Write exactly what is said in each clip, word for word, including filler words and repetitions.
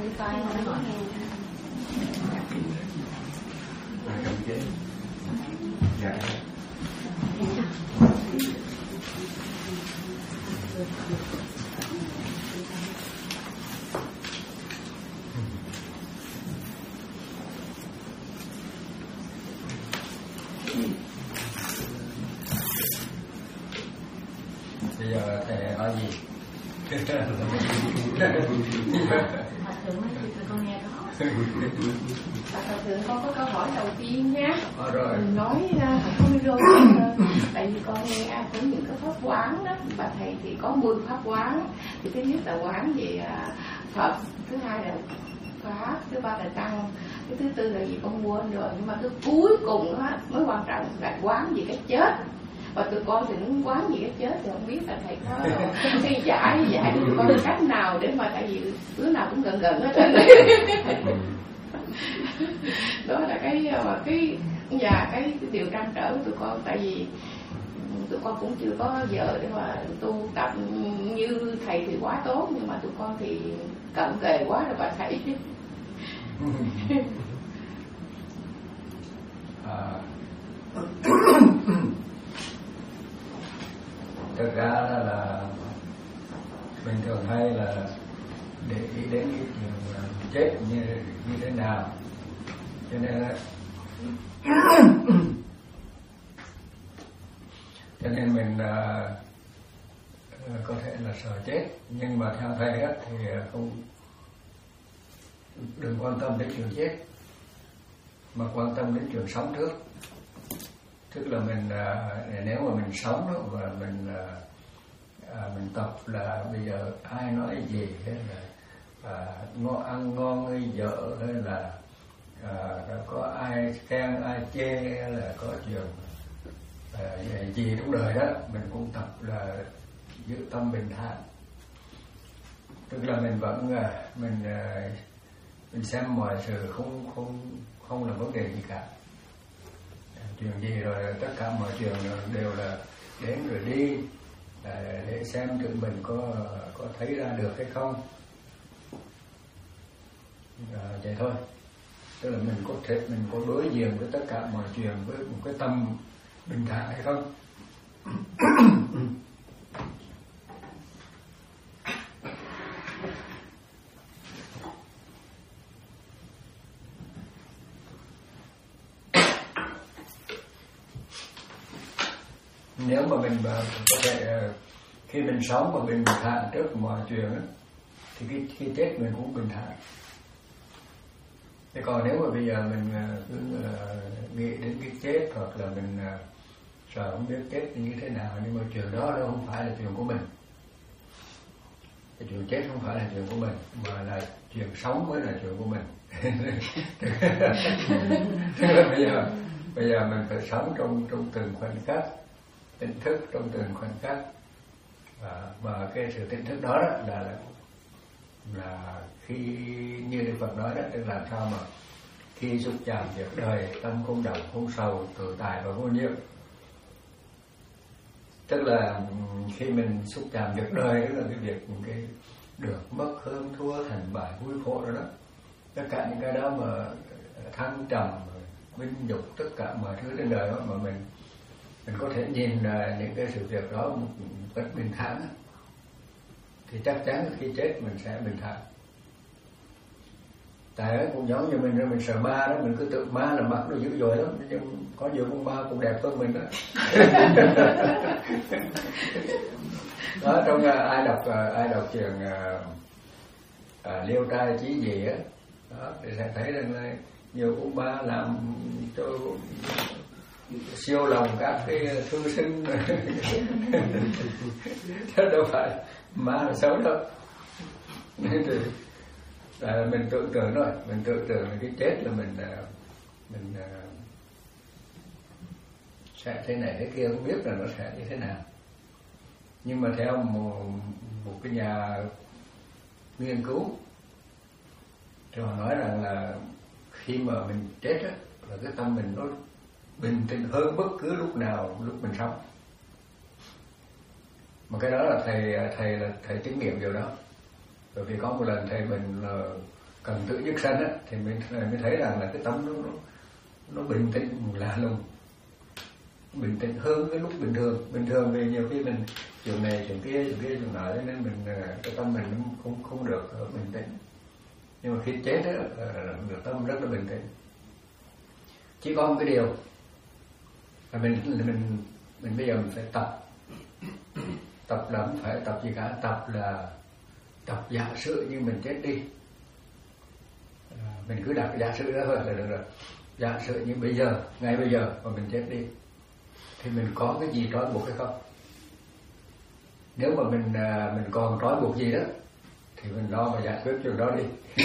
tay nó hỏi nghe. Dạ. Bây giờ thầy nói gì? Thật sự mấy chị con nghe đó. Thật sự con có câu hỏi đầu tiên nhé. Ờ rồi. Mình nói không rồi. Tại vì con nghe cũng những cái pháp quán đó. Bà thầy thì có mười pháp quán. Thì thứ nhất là quán về Phật, thứ hai là Pháp, thứ ba là Tăng, cái thứ tư là gì con quên rồi. Nhưng mà cái cuối cùng đó mới quan trọng là quán về cái chết. Và tụi con thì nó quán gì cái chết thì không biết là thầy có cái giải giải tụi con cách nào để mà, tại vì đứa nào cũng gần gần hết trơn. Đó là cái mà cái và cái, cái điều trăn trở của tụi con, tại vì tụi con cũng chưa có giờ để mà tu tập như thầy thì quá tốt, nhưng mà tụi con thì cận kề quá rồi bà thầy. À. Thực ra là, là mình thường hay là để ý đến cái chuyện chết như như thế nào, cho nên là cho nên mình uh, có thể là sợ chết, nhưng mà theo thầy á, thì không đừng quan tâm đến chuyện chết, mà quan tâm đến chuyện sống trước. Tức là mình uh, nếu mà mình sống đó, và mình uh, uh, mình tập là bây giờ ai nói gì hay là uh, ngon ăn ngon hay dở, hay là uh, có ai khen ai chê, hay là có chuyện uh, gì trong đời đó, mình cũng tập là giữ tâm bình thản. Tức là mình vẫn uh, mình uh, mình xem mọi sự không không không là vấn đề gì cả. Chuyện gì rồi tất cả mọi chuyện đều là đến rồi đi, để xem tự mình có có thấy ra được hay không. À, vậy thôi. Tức là mình có thể mình có đối diện với tất cả mọi chuyện với một cái tâm bình thản hay không. Nếu mà mình có thể khi mình sống mà mình bình thản trước mọi chuyện đó, thì khi, khi chết mình cũng bình thản. Thế còn nếu mà bây giờ mình cứ uh, nghĩ đến cái chết, hoặc là mình uh, sợ không biết chết như thế nào, nhưng mà chuyện đó đâu không phải là chuyện của mình. Cái chuyện chết không phải là chuyện của mình, mà là chuyện sống mới là chuyện của mình. Tức là bây giờ bây giờ mình phải sống trong trong từng khoảnh khắc, tỉnh thức trong từng khoảnh khắc, và, và cái sự tỉnh thức đó, đó là, là là khi như Đức Phật nói đó, tức là làm sao mà khi xúc chạm việc đời, tâm không động, không sầu, tự tại và vô nhiễm. Tức là khi mình xúc chạm việc đời, đó là cái việc cái được mất hơn thua, thành bại vui khổ đó đó, tất cả những cái đó mà thăng trầm, vinh nhục, tất cả mọi thứ trên đời đó, mà mình mình có thể nhìn những cái sự việc đó một cách bình thản, thì chắc chắn khi chết mình sẽ bình thản. Tại cũng giống như mình mình sợ ma đó, mình cứ tưởng ma là mặt nó dữ dội lắm, nhưng có nhiều con ma cũng đẹp hơn mình đó. Đó, trong uh, ai đọc uh, ai đọc chuyện uh, uh, Liêu Trai Chí Dị á, đó, thì sẽ thấy rằng là nhiều con ma làm cho siêu lòng các cái thư sinh. Thế đâu phải ma là xấu đâu. Nên thì là mình tưởng tượng thôi, mình tưởng tượng là cái chết là mình mình sẽ thế này thế kia, không biết là nó sẽ như thế nào. Nhưng mà theo một, một cái nhà nghiên cứu thì họ nói rằng là khi mà mình chết á, là cái tâm mình nó bình tĩnh hơn bất cứ lúc nào lúc mình sống. Mà cái đó là thầy thầy là thầy chứng nghiệm điều đó. Bởi vì có một lần thầy mình là cần tự dứt sanh á, thì mình mới thấy rằng là cái tâm nó nó, nó bình tĩnh lạ lùng, bình tĩnh hơn cái lúc bình thường. Bình thường vì nhiều khi mình chuyện này chuyện kia chuyện kia chuyện nọ, cho nên mình cái tâm mình nó không không được bình tĩnh. Nhưng mà khi chết á, là tâm rất là bình tĩnh. Chỉ có một cái điều là mình mình mình bây giờ mình phải tập. Tập là không phải tập gì cả, tập là tập giả sử như mình chết đi. À, mình cứ đặt giả sử đó thôi là được rồi. Giả sử như bây giờ, ngay bây giờ mà mình chết đi, thì mình có cái gì trói buộc hay không? Nếu mà mình mình còn trói buộc gì đó, thì mình lo mà giải quyết chuyện đó đi.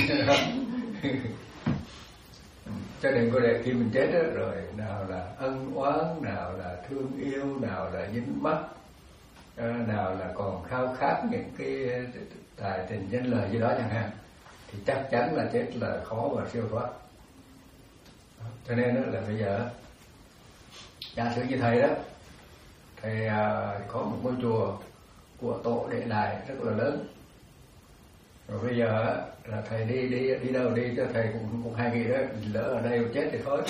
Cho nên có để khi mình chết đó, rồi nào là ân oán, nào là thương yêu, nào là dính mắc, nào là còn khao khát những cái tài tình danh lời gì đó chẳng hạn, thì chắc chắn là chết là khó mà siêu thoát. Cho nên đó là bây giờ giả sử như thầy đó, thầy có một ngôi chùa của tổ để lại rất là lớn, rồi bây giờ là thầy đi đi đi đâu đi cho thầy cũng cũng hay nghĩ đó, lỡ ở đây chết thì thôi.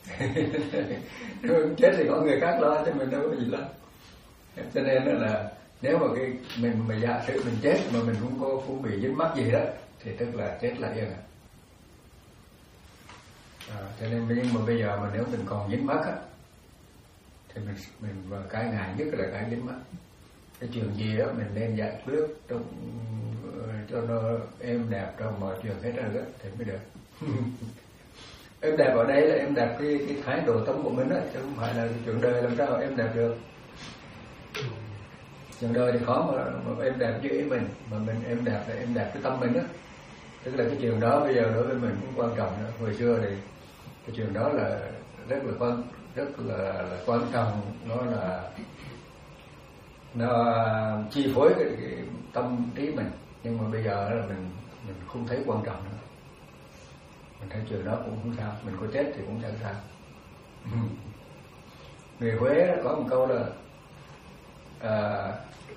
Rồi chết thì có người khác lo, chứ mình đâu có gì lo. Cho nên đó là nếu mà cái mình mà giả sử mình chết mà mình không có không bị dính mắc gì đó, thì tức là chết là yên à. À, cho nên nhưng mà bây giờ mà nếu mình còn dính mắc á, thì mình mình và cái ngại nhất là cái dính mắc. Cái chuyện gì đó mình nên giải quyết trong cho nó êm đẹp trong mọi chuyện hết rồi đó thì mới được. Êm đẹp ở đây là êm đẹp cái cái thái độ tâm của mình á, chứ không phải là chuyện đời làm sao êm đẹp được. Chuyện đời thì khó mà, mà êm đẹp như ý mình, mà mình êm đẹp là êm đẹp cái tâm mình á. Tức là cái chuyện đó bây giờ đối với mình cũng quan trọng nữa. Hồi xưa thì cái chuyện đó là rất là quan rất là, là quan trọng, nó là nó chi phối cái, cái tâm trí mình. Nhưng mà bây giờ là mình mình không thấy quan trọng nữa. Mình thấy chuyện đó cũng không sao, mình có chết thì cũng chẳng sao. Người Huế có một câu là à,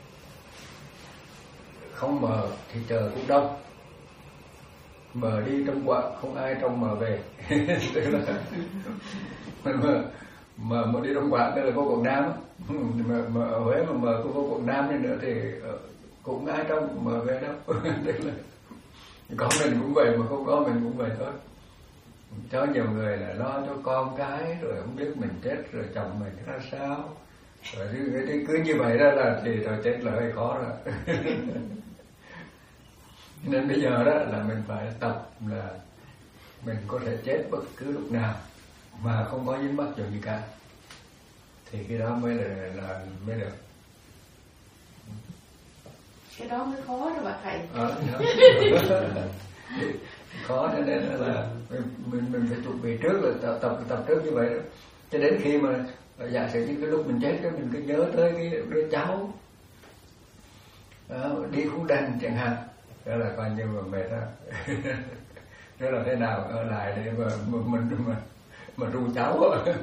không mờ thì trời cũng đông, mờ đi trong quạng không ai trong mờ về. Tức là mình mà mà mà đi trong quạng tức là có Quảng Nam, mà, mà ở Huế mà mờ có Quảng Nam đi nữa thì cũng ai trong mờ về đâu. Tức là có mình cũng vậy, mà không có mình cũng vậy thôi. Cho nhiều người là lo cho con cái, rồi không biết mình chết rồi chồng mình ra sao, rồi cứ, cứ như vậy đó là thì rồi chết là hơi khó rồi. Nên bây giờ đó là mình phải tập là mình có thể chết bất cứ lúc nào mà không có dính mắc chuyện gì cả, thì cái đó mới là, là mới được. Cái đó mới khó đó bà thầy. À, khó, cho nên là mình mình, mình phải chuẩn bị trước, là tập tập tập trước như vậy đó. Cho đến khi mà giả sử như cái lúc mình chết đó, mình cứ nhớ tới cái đứa cháu đó, đi khu đành chẳng hạn, đó là coi như mà mệt đó. Đó là thế nào ở lại để mà mình mình mà mà ru cháu.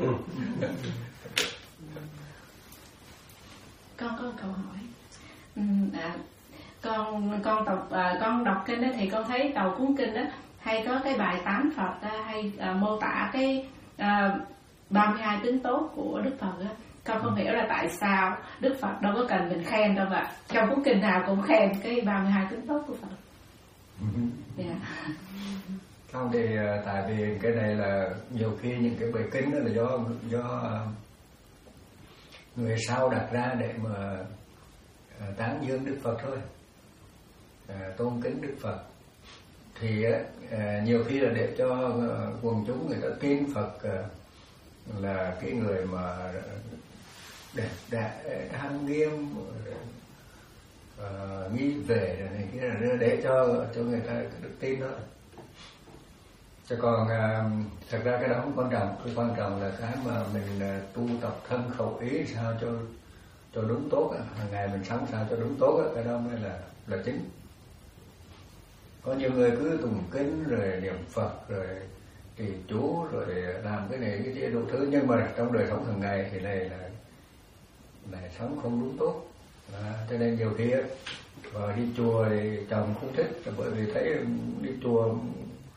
Con có câu hỏi. Ừ, à, con con đọc à, con đọc kinh đó thì con thấy đầu cuốn kinh đó hay có cái bài tán Phật đó, hay à, mô tả cái à, ba mươi hai tính tốt của Đức Phật đó. Con không hiểu là tại sao Đức Phật đâu có cần mình khen đâu mà trong cuốn kinh nào cũng khen cái ba mươi hai tính tốt của Phật. Yeah. Không thì tại vì cái này là nhiều khi những cái bài kinh đó là do do người sau đặt ra để mà tán dương Đức Phật thôi, à, tôn kính Đức Phật, thì à, nhiều khi là để cho quần chúng người ta tin Phật à, là cái người mà đẹp đẽ trang nghiêm, à, nghi về này kia, là để cho cho người ta được tin đó. Chứ còn à, thật ra cái đó không quan trọng, cái quan trọng là cái mà mình à, tu tập thân khẩu ý sao cho cho đúng tốt, hàng ngày mình sống sao cho đúng tốt, cái đó mới là là chính. Có nhiều người cứ tụng kinh rồi niệm Phật rồi trì chú rồi làm cái này cái kia đủ thứ, nhưng mà trong đời sống hàng ngày thì này là này sống không đúng tốt. À, cho nên nhiều khi á, và đi chùa thì chồng không thích, bởi vì thấy đi chùa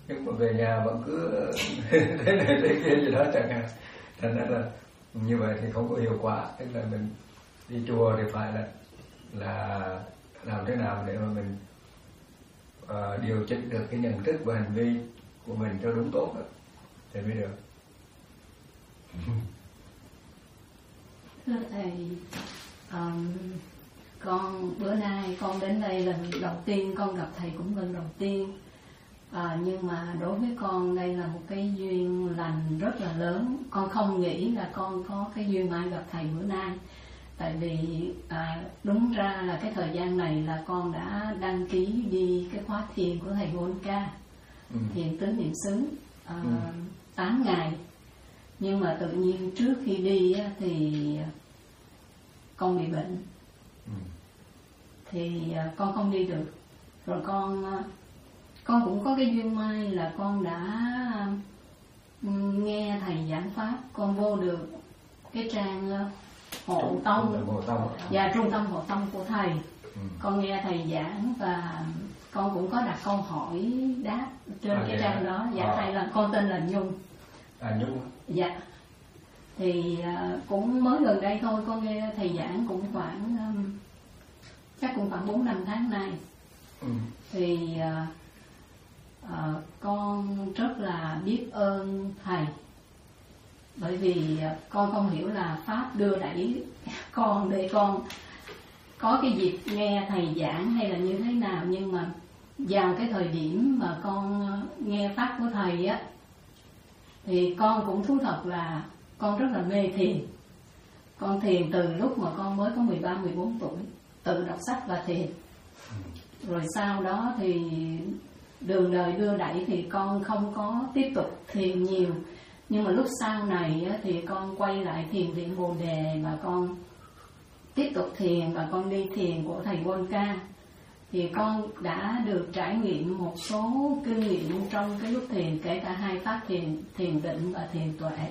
nhưng mà về nhà vẫn cứ thế này thế kia gì đó chẳng hạn. Thành ra là như vậy thì không có hiệu quả. Tức là mình đi chùa thì phải là là làm thế nào để mà mình uh, điều chỉnh được cái nhận thức và hành vi của mình cho đúng tốt đó, thì mới được. Thưa thầy, um, con bữa nay con đến đây lần đầu tiên, con gặp thầy cũng lần đầu tiên, à, nhưng mà đối với con đây là một cái duyên lành rất là lớn. Con không nghĩ là con có cái duyên mai gặp thầy bữa nay, tại vì à, đúng ra là cái thời gian này là con đã đăng ký đi cái khóa thiền của thầy Volca, ừ. thiền tứ niệm xứ à, ừ. tám ngày. Nhưng mà tự nhiên trước khi đi á, thì con bị bệnh, ừ. thì con không đi được. Rồi con con cũng có cái duyên may là con đã nghe thầy giảng pháp, con vô được cái trang hộ tông và trung tâm hộ tông của thầy, ừ. con nghe thầy giảng và con cũng có đặt câu hỏi đáp trên à, cái trang đó. Dạ à. Thầy là con tên là Nhung. À Nhung. Dạ. Thì uh, cũng mới gần đây thôi, con nghe thầy giảng cũng khoảng um, chắc cũng khoảng bốn năm tháng nay. Ừ. Thì uh, uh, con rất là biết ơn thầy, bởi vì uh, con không hiểu là pháp đưa đẩy con để con có cái dịp nghe thầy giảng hay là như thế nào, nhưng mà vào cái thời điểm mà con nghe pháp của thầy á, thì con cũng thú thật là con rất là mê thiền. Con thiền từ lúc mà con mới có mười ba mười bốn tuổi, tự đọc sách và thiền. Rồi sau đó thì đường đời đưa đẩy thì con không có tiếp tục thiền nhiều. Nhưng mà lúc sau này thì con quay lại thiền viện Bồ Đề và con tiếp tục thiền, và con đi thiền của thầy Volca. Thì con đã được trải nghiệm một số kinh nghiệm trong cái lúc thiền, kể cả hai pháp thiền, thiền định và thiền tuệ.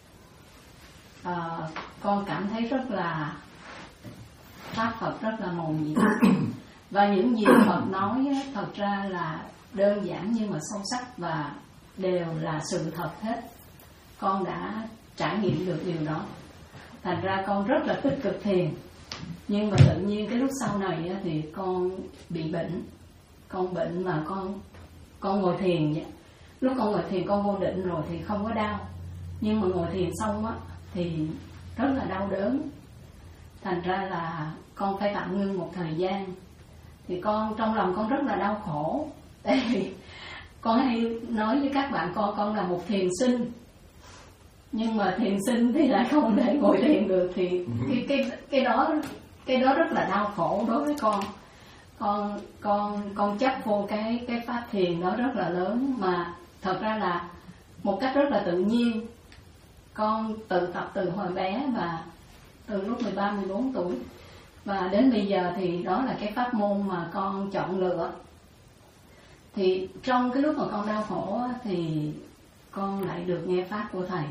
À, con cảm thấy rất là pháp Phật rất là mầu nhiệm, và những gì Phật nói thật ra là đơn giản nhưng mà sâu sắc và đều là sự thật hết. Con đã trải nghiệm được điều đó, thành ra con rất là tích cực thiền. Nhưng mà tự nhiên cái lúc sau này thì con bị bệnh. Con bệnh mà con con ngồi thiền vậy. Lúc con ngồi thiền con vô định rồi thì không có đau, nhưng mà ngồi thiền xong á thì rất là đau đớn. Thành ra là con phải tạm ngưng một thời gian. Thì con trong lòng con rất là đau khổ. Tại vì con hay nói với các bạn con con là một thiền sinh, nhưng mà thiền sinh thì lại không thể ngồi thiền được. Thì cái cái cái đó cái đó rất là đau khổ đối với con. Con con con chấp vô cái cái pháp thiền đó rất là lớn, mà thật ra là một cách rất là tự nhiên. Con tự tập từ hồi bé và từ lúc mười ba mười bốn tuổi, và đến bây giờ thì đó là cái pháp môn mà con chọn lựa. Thì trong cái lúc mà con đau khổ thì con lại được nghe pháp của thầy,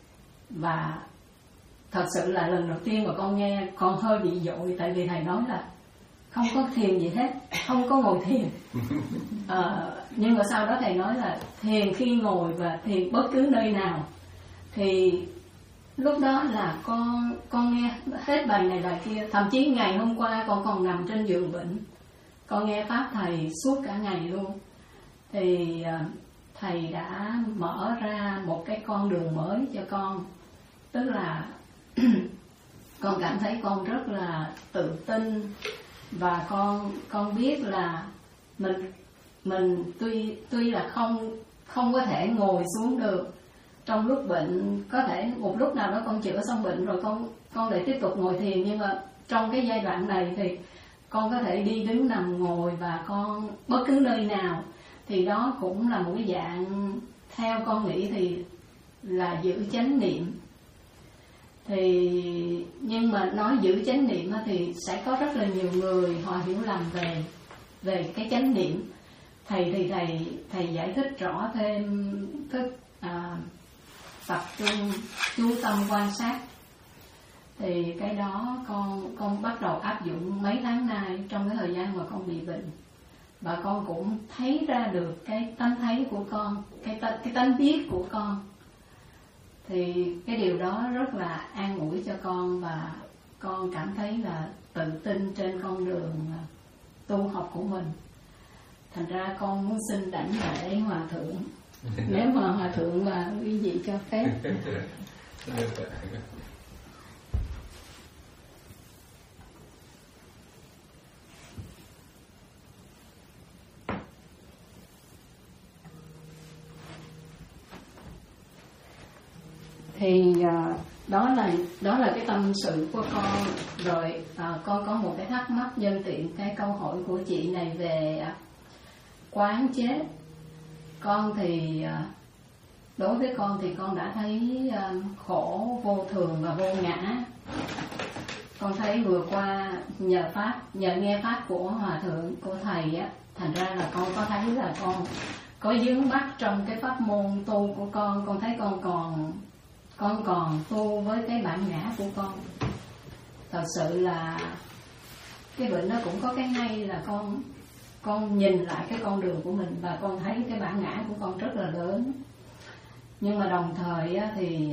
và thật sự là lần đầu tiên mà con nghe con hơi bị dội, tại vì thầy nói là không có thiền gì hết, không có ngồi thiền. À, nhưng mà sau đó thầy nói là thiền khi ngồi và thiền bất cứ nơi nào. Thì lúc đó là con con nghe hết bài này bài kia, thậm chí ngày hôm qua con còn nằm trên giường bệnh, con nghe pháp thầy suốt cả ngày luôn. Thì thầy đã mở ra một cái con đường mới cho con, tức là con cảm thấy con rất là tự tin, và con con biết là mình mình tuy tuy là không không có thể ngồi xuống được trong lúc bệnh. Có thể một lúc nào đó con chữa xong bệnh rồi con con lại tiếp tục ngồi thiền, nhưng mà trong cái giai đoạn này thì con có thể đi đứng nằm ngồi, và con bất cứ nơi nào. Thì đó cũng là một cái dạng, theo con nghĩ thì là giữ chánh niệm. Thì nhưng mà nói giữ chánh niệm thì sẽ có rất là nhiều người họ hiểu lầm về về cái chánh niệm. Thầy thì thầy thầy giải thích rõ thêm thức à, tập trung chú tâm quan sát. Thì cái đó con con bắt đầu áp dụng mấy tháng nay trong cái thời gian mà con bị bệnh. và con cũng thấy ra được cái tánh thấy của con, cái t- cái tánh biết của con. Thì cái điều đó rất là an ủi cho con, và con cảm thấy là tự tin trên con đường tu học của mình. Thành ra con muốn xin đảnh lễ Hòa Thượng, nếu mà Hòa Thượng và quý vị cho phép. Thì uh, đó là đó là cái tâm sự của con. Rồi uh, con có một cái thắc mắc nhân tiện cái câu hỏi của chị này về uh, quán chết. Con thì uh, đối với con thì con đã thấy uh, khổ vô thường và vô ngã. Con thấy vừa qua nhờ pháp nhờ nghe pháp của Hòa Thượng, của thầy á, thành ra là con có thấy là con có vướng mắc trong cái pháp môn tu của con. Con thấy con còn con còn tu với cái bản ngã của con. Thật sự là cái bệnh nó cũng có cái hay là con con nhìn lại cái con đường của mình và con thấy cái bản ngã của con rất là lớn. Nhưng mà đồng thời á, thì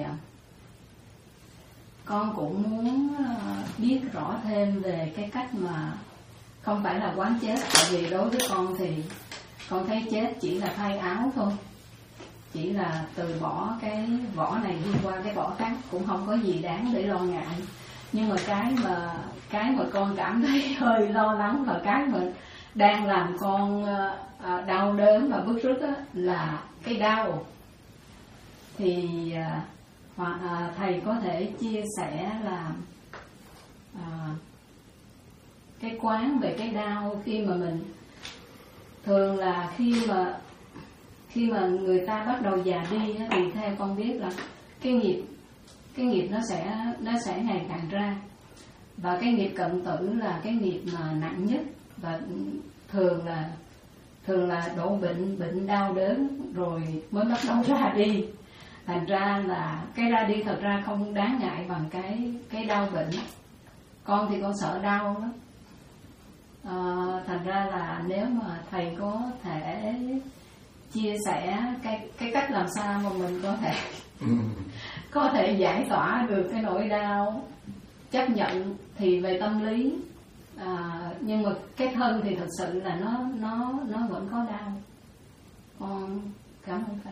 con cũng muốn biết rõ thêm về cái cách mà không phải là quán chết. Tại vì đối với con thì con thấy chết chỉ là thay áo thôi, chỉ là từ bỏ cái vỏ này đi qua cái vỏ khác, cũng không có gì đáng để lo ngại. Nhưng mà cái mà cái mà con cảm thấy hơi lo lắng và cái mà đang làm con đau đớn và bứt rứt là cái đau. Thì hoặc thầy có thể chia sẻ là à, cái quán về cái đau khi mà mình thường là khi mà khi mà người ta bắt đầu già đi thì theo con biết là cái nghiệp cái nghiệp nó sẽ nó sẽ ngày càng ra, và cái nghiệp cận tử là cái nghiệp mà nặng nhất, và thường là thường là đổ bệnh bệnh đau đớn rồi mới bắt đầu ra đi. Thành ra là cái ra đi thật ra không đáng ngại bằng cái cái đau bệnh. Con thì con sợ đau lắm. À, thành ra là nếu mà thầy có thể chia sẻ cái cái cách làm sao mà mình có thể có thể giải tỏa được cái nỗi đau, chấp nhận thì về tâm lý, à, nhưng mà cái thân thì thật sự là nó nó nó vẫn có đau. Con cảm ơn thầy.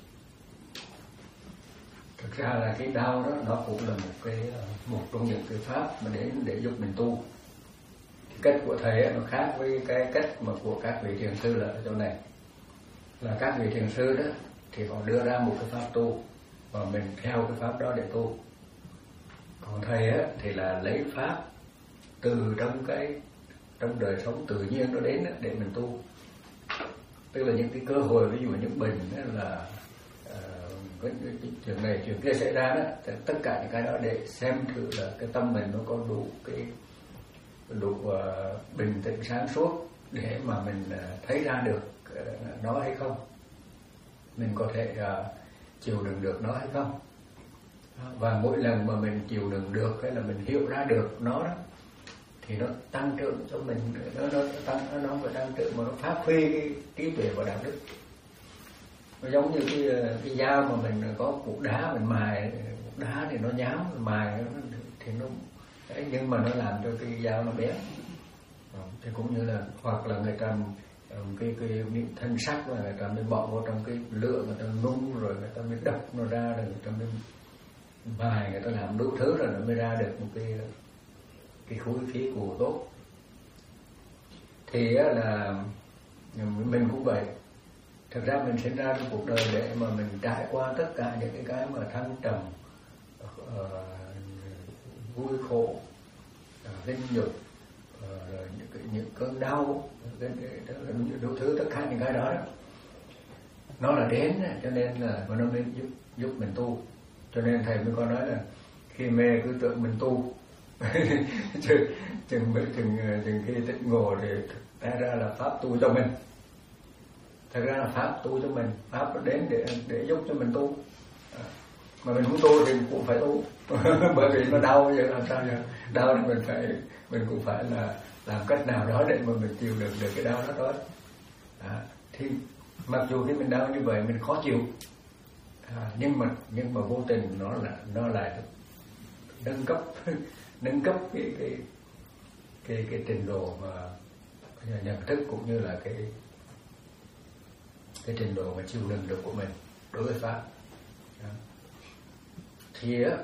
Thực ra là cái đau đó nó cũng là một cái một trong những cái pháp mà để để giúp mình tu. Cách của thầy nó khác với cái cách mà của các vị thiền sư là ở chỗ này, là các vị thiền sư đó thì họ đưa ra một cái pháp tu và mình theo cái pháp đó để tu. Còn thầy á thì là lấy pháp từ trong cái trong đời sống tự nhiên nó đến đó, để mình tu. Tức là những cái cơ hội, ví dụ những bệnh đó là uh, cái, cái, cái chuyện này chuyện kia xảy ra đó, tất cả những cái đó để xem thử là cái tâm mình nó có đủ cái đủ uh, bình tĩnh sáng suốt để mà mình uh, thấy ra được uh, nó hay không, mình có thể uh, chịu đựng được nó hay không. Và mỗi lần mà mình chịu đựng được hay là mình hiểu ra được nó đó thì nó tăng trưởng cho mình, nó nó tăng nó phải tăng trưởng mà nó phát huy cái trí tuệ và đạo đức. Nó giống như cái cái dao mà mình có cục đá mình mài, cục đá thì nó nhám, mình mài thì nó đấy, nhưng mà nó làm cho cái dao nó bén. Thì cũng như là hoặc là người ta cái cái thân sắc mà người ta mới bỏ vào trong cái lửa, người ta nung rồi người ta mới đập nó ra, rồi người ta mới mài, người ta làm đủ thứ rồi nó mới ra được một cái cái khối khí cụ tốt. Thì là mình cũng vậy. Thực ra mình sinh ra trong cuộc đời để mà mình trải qua tất cả những cái cái mà thăng trầm, uh, vui khổ, uh, vinh nhục, uh, những, cái, những cơn đau, đủ thứ tất cả những cái đó, đó nó là đến, cho nên là nó mới giúp giúp mình tu. Cho nên thầy mới có nói là khi mê cứ tưởng mình tu chừng chừng chừng chừng khi tỉnh ngộ thì ra ra là pháp tu cho mình. Thật ra là pháp tu cho mình, pháp nó đến để để giúp cho mình tu. Mà mình muốn tu thì cũng phải tu bởi vì nó đau, giờ làm sao giờ đau thì mình phải mình cũng phải là làm cách nào đó để mà mình chịu được được cái đau đó thôi. À, thì mặc dù khi mình đau như vậy mình khó chịu, à, nhưng mà nhưng mà vô tình nó là nó lại nâng cấp nâng cấp cái cái cái cái trình độ mà nhận thức cũng như là cái cái trình độ mà chịu đựng được của mình đối với pháp. Đó. Thì á,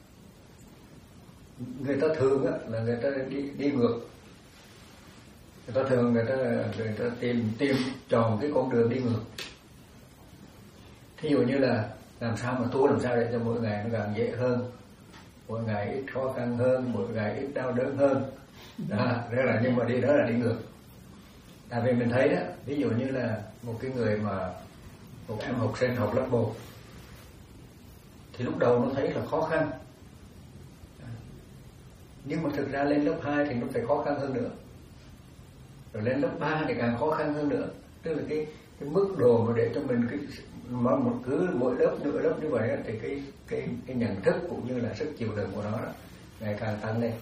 người ta thường á là người ta đi đi ngược, người ta thường người ta người ta tìm tìm chọn cái con đường đi ngược. Thí dụ như là làm sao mà tu làm sao để cho mỗi ngày nó càng dễ hơn, mỗi ngày ít khó khăn hơn, mỗi ngày ít đau đớn hơn. Đó, đó là nhưng mà đi đó là đi ngược. Tại vì mình thấy đó, ví dụ như là một cái người mà một em học sinh học lớp một thì lúc đầu nó thấy là khó khăn, nhưng mà thực ra lên lớp hai thì nó phải khó khăn hơn nữa, rồi lên lớp ba thì càng khó khăn hơn nữa. Tức là cái cái mức độ mà để cho mình cái mà một cứ mỗi lớp mỗi lớp như vậy thì cái cái cái nhận thức cũng như là sức chịu đựng của nó đó, ngày càng tăng lên,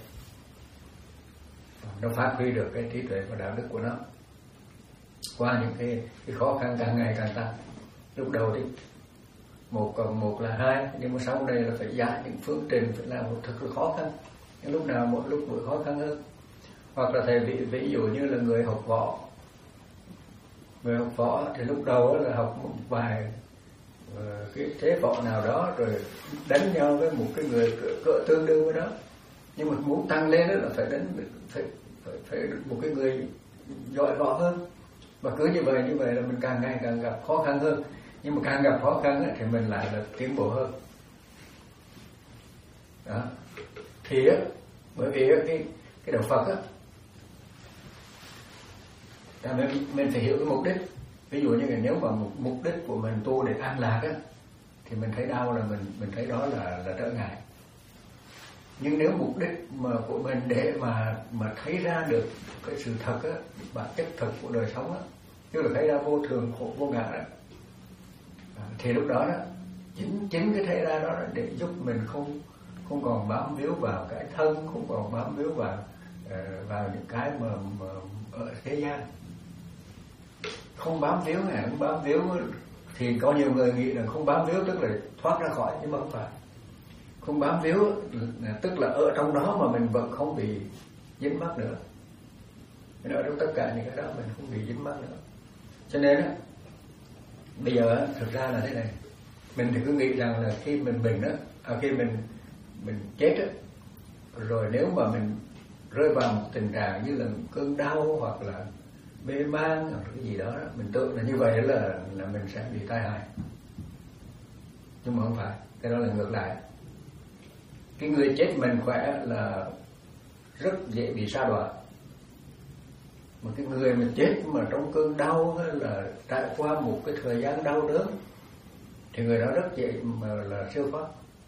nó phát huy được cái trí tuệ và đạo đức của nó qua những cái cái khó khăn càng ngày càng tăng. Lúc đầu thì một cộng một là hai, nhưng mà sau đây là phải giải những phương trình, phải làm một thực là khó khăn, nhưng lúc nào một lúc mỗi khó khăn hơn. Hoặc là thầy ví, ví dụ như là người học võ, người học võ thì lúc đầu là học một vài uh, cái thế võ nào đó rồi đánh nhau với một cái người cỡ, cỡ tương đương với đó, nhưng mà muốn tăng lên đó là phải đánh phải phải, phải một cái người giỏi võ hơn. Và cứ như vậy như vậy là mình càng ngày càng gặp khó khăn hơn, nhưng mà càng gặp khó khăn ấy, thì mình lại là tiến bộ hơn. Đó. Thì á, bởi vì á, cái cái đạo Phật á, là mình mình phải hiểu cái mục đích. Ví dụ như là nếu mà mục mục đích của mình tu để an lạc á, thì mình thấy đau là mình mình thấy đó là là trở ngại. Nhưng nếu mục đích mà của mình để mà mà thấy ra được cái sự thật á, bản chất thật của đời sống á, tức là thấy ra vô thường khổ vô ngã đó, thì lúc đó đó chính chính cái thấy ra đó để giúp mình không không còn bám víu vào cái thân, không còn bám víu vào uh, vào những cái mà, mà ở thế gian, không bám víu này, không bám víu thì có nhiều người nghĩ là không bám víu tức là thoát ra khỏi, nhưng mà không phải. Không bám víu tức là ở trong đó mà mình vẫn không bị dính mắc nữa. Mình ở trong tất cả những cái đó mình không bị dính mắc nữa. Cho nên á, bây giờ thực ra là thế này, mình thì cứ nghĩ rằng là khi mình mình đó, à, khi mình mình chết á, rồi nếu mà mình rơi vào một tình trạng như là cơn đau hoặc là mê man hoặc cái gì đó, đó mình tưởng là như vậy là là mình sẽ bị tai hại. Nhưng mà không phải, cái đó là ngược lại. Cái người chết mình khỏe là rất dễ bị sa đọa. Mà cái người mà chết mà trong cơn đau hay là trải qua một cái thời gian đau đớn thì người đó rất dễ mà là siêu thoát.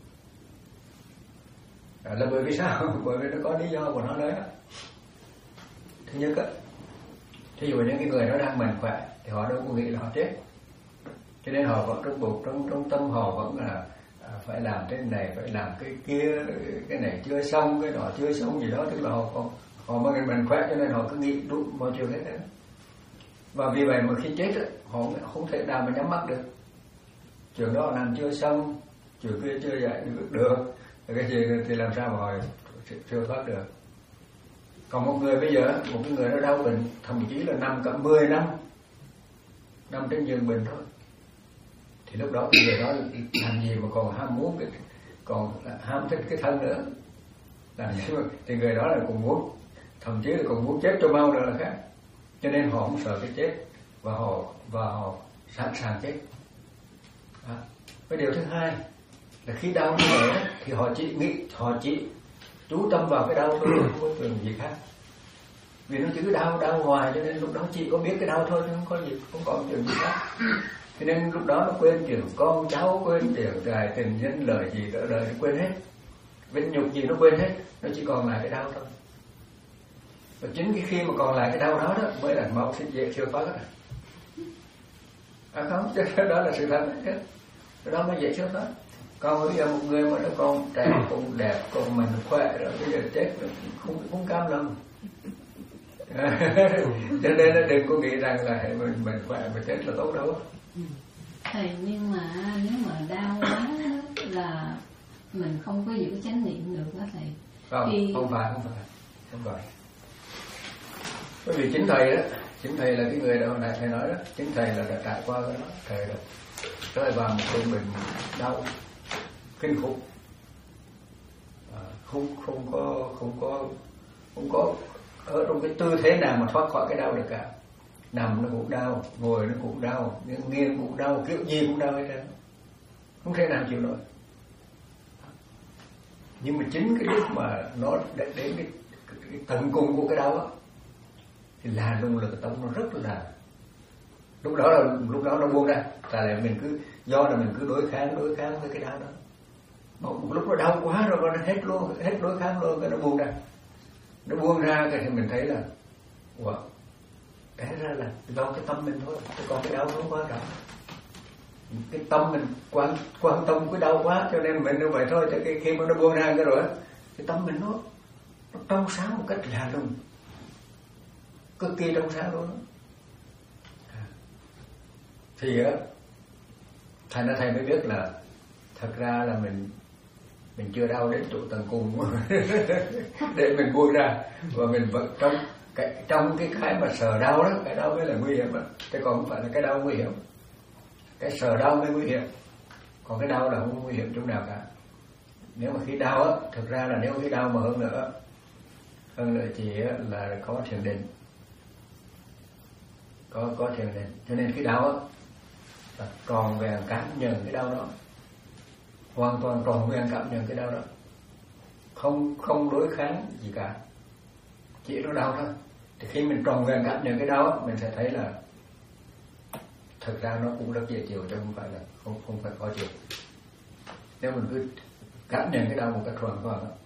À, là bởi vì sao? Bởi vì nó có lý do của nó đấy. Thứ nhất á, thí dụ những cái người đó đang mạnh khỏe thì họ đâu có nghĩ là họ chết, cho nên họ vẫn trong bụng trong trong tâm họ vẫn là à, phải làm cái này, phải làm cái kia, cái này chưa xong, cái nọ chưa xong gì đó, tức là họ còn họ mà mạnh khỏe cho nên họ cứ nghĩ đúng mọi chuyện hết đấy. Và vì vậy mà khi chết ấy, họ không thể nào mà nhắm mắt được. Chuyện đó làm chưa xong, chuyện kia chưa giải được, cái gì thì làm sao mà họ siêu thoát được. Còn một người bây giờ, một cái người nó đau bệnh, thậm chí là nằm cả mười năm, nằm trên giường bệnh thôi, thì lúc đó cái người đó làm gì mà còn ham muốn cái, còn ham thích cái thân nữa, làm gì mà thì người đó là cũng muốn, thậm chí là còn muốn chết cho mau nữa là khác. Cho nên họ không sợ cái chết và họ và họ sẵn sàng chết. À, cái điều thứ hai là khi đau như vậy thì họ chỉ nghĩ, họ chỉ chú tâm vào cái đau thôi, không có chuyện gì khác. Vì nó chỉ cứ đau đau hoài, cho nên lúc đó chỉ có biết cái đau thôi chứ không có gì, không có chuyện gì khác. Cho nên lúc đó nó quên chuyện con cháu, quên chuyện gài tình nhân lời gì ở đời, nó quên hết, vinh nhục gì nó quên hết, nó chỉ còn lại cái đau thôi. Và chính cái khi mà còn lại cái đau đó đó mới là mau sinh dễ siêu thoát đó. À không, đó là sự thật đấy, cái đó mới dễ siêu thoát. Còn bây giờ một người mà nó còn trẻ, còn đẹp, còn mình khỏe rồi, bây giờ chết rồi, không không cam lòng. Cho nên nó đừng có nghĩ rằng là mình mình khỏe mình chết là tốt đâu. Thầy, nhưng mà nếu mà đau quá là mình không có giữ chánh niệm được đó thầy. Không, Khi... không phải, không phải, không phải. Bởi vì chính thầy đó, chính thầy là cái người đó hồi nãy thầy nói đó, chính thầy là đã trải qua cái đó, thầy đã rơi vào một cơn bệnh đau kinh khủng, à, không không có không có không có ở trong cái tư thế nào mà thoát khỏi cái đau được cả. Nằm nó cũng đau, ngồi nó cũng đau, nghiêng cũng đau, kiểu gì cũng đau hết trơn, không thể nào chịu nổi. Nhưng mà chính cái lúc mà nó đến cái, cái, cái tận cùng của cái đau đó, thì là luôn là cái tâm nó rất là, lúc đó là lúc đó nó buông ra. Tại là mình cứ do là mình cứ đối kháng đối kháng với cái đau đó, một lúc nó đau quá rồi nó hết luôn, hết đối kháng luôn, cái nó buông ra, nó buông ra cái thì mình thấy là wow, cái ra là do cái tâm mình thôi, còn cái đau không quan trọng. Cái tâm mình quan quan tâm cái đau quá cho nên mình như vậy thôi. Cho cái khi mà nó buông ra cái rồi cái tâm mình nó nó trong sáng một cách lạ lùng, cực kỳ trong sáng luôn. Thì á thầy nói thầy mới biết là thật ra là mình mình chưa đau đến chỗ tận cùng để mình buông ra, và mình vẫn trong cái trong cái cái mà sờ đau đó, cái đau mới là nguy hiểm đó, chứ còn không phải là cái đau nguy hiểm. Cái sờ đau mới nguy hiểm, còn cái đau là không nguy hiểm chỗ nào cả. Nếu mà khi đau á, thực ra là nếu khi đau mà hơn nữa hơn nữa chỉ là có thiền định, có có thiền định, cho nên khi đau á là tròn vẹn cảm nhận cái đau đó, hoàn toàn tròn vẹn cảm nhận cái đau đó, không không đối kháng gì cả, chỉ nó đau thôi. Thì khi mình tròn vẹn cảm nhận cái đau, mình sẽ thấy là thực ra nó cũng rất dễ chịu, chứ không phải là không không phải khó chịu. Nếu mình cứ cảm nhận cái đau một cách hoàn toàn đó.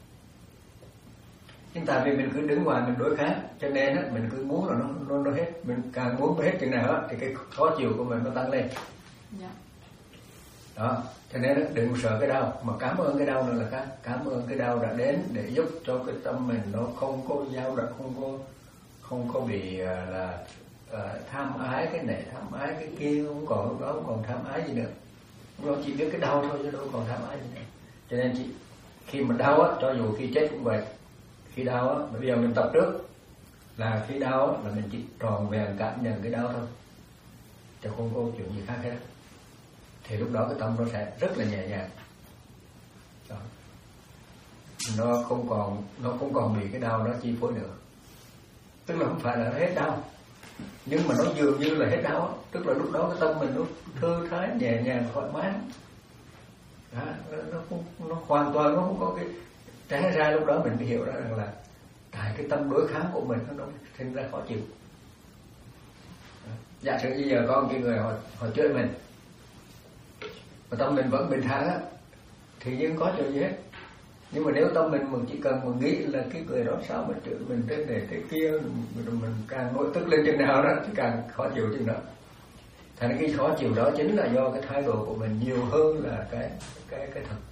Nhưng tại vì mình cứ đứng ngoài mình đối kháng, cho nên á mình cứ muốn là nó nó nó hết, mình càng muốn hết chừng nào á thì cái khó chịu của mình nó tăng lên. Yeah. Đó, cho nên á đừng sợ cái đau, mà cảm ơn cái đau nữa là khác. Cảm ơn cái đau đã đến để giúp cho cái tâm mình nó không có dao động, không có không có bị là uh, tham ái cái này, tham ái cái kia, không còn lúc đó không còn tham ái gì nữa. Lúc đó chỉ biết cái đau thôi chứ đâu còn tham ái gì nữa. Cho nên chị khi mà đau á, cho dù khi chết cũng vậy. Khi đau á, bây giờ mình tập trước là khi đau á, là mình chỉ tròn vẹn cảm nhận cái đau thôi, chứ không có chuyện gì khác hết. Thì lúc đó cái tâm nó sẽ rất là nhẹ nhàng. Đó. Nó không còn nó không còn bị cái đau đó chi phối nữa. Tức là không phải là nó hết đau, nhưng mà nó dường như là hết đau á. Tức là lúc đó cái tâm mình nó thư thái, nhẹ nhàng, thoải mái. Đó, nó, nó, không, nó hoàn toàn nó không có cái trái ra. Lúc đó mình mới hiểu ra rằng là tại cái tâm đối kháng của mình nó sinh ra khó chịu. Đó. Giả sử như giờ có một cái người họ, họ chơi mình mà tâm mình vẫn bình thản á, thì nhưng có chuyện gì hết. Nhưng mà nếu tâm mình mình chỉ cần mình nghĩ là cái người đó sao mà chửi mình thế này thế kia, mình, mình càng nổi tức lên chừng nào đó thì càng khó chịu chừng đó. Thành cái khó chịu đó chính là do cái thái độ của mình nhiều hơn là cái cái cái thực,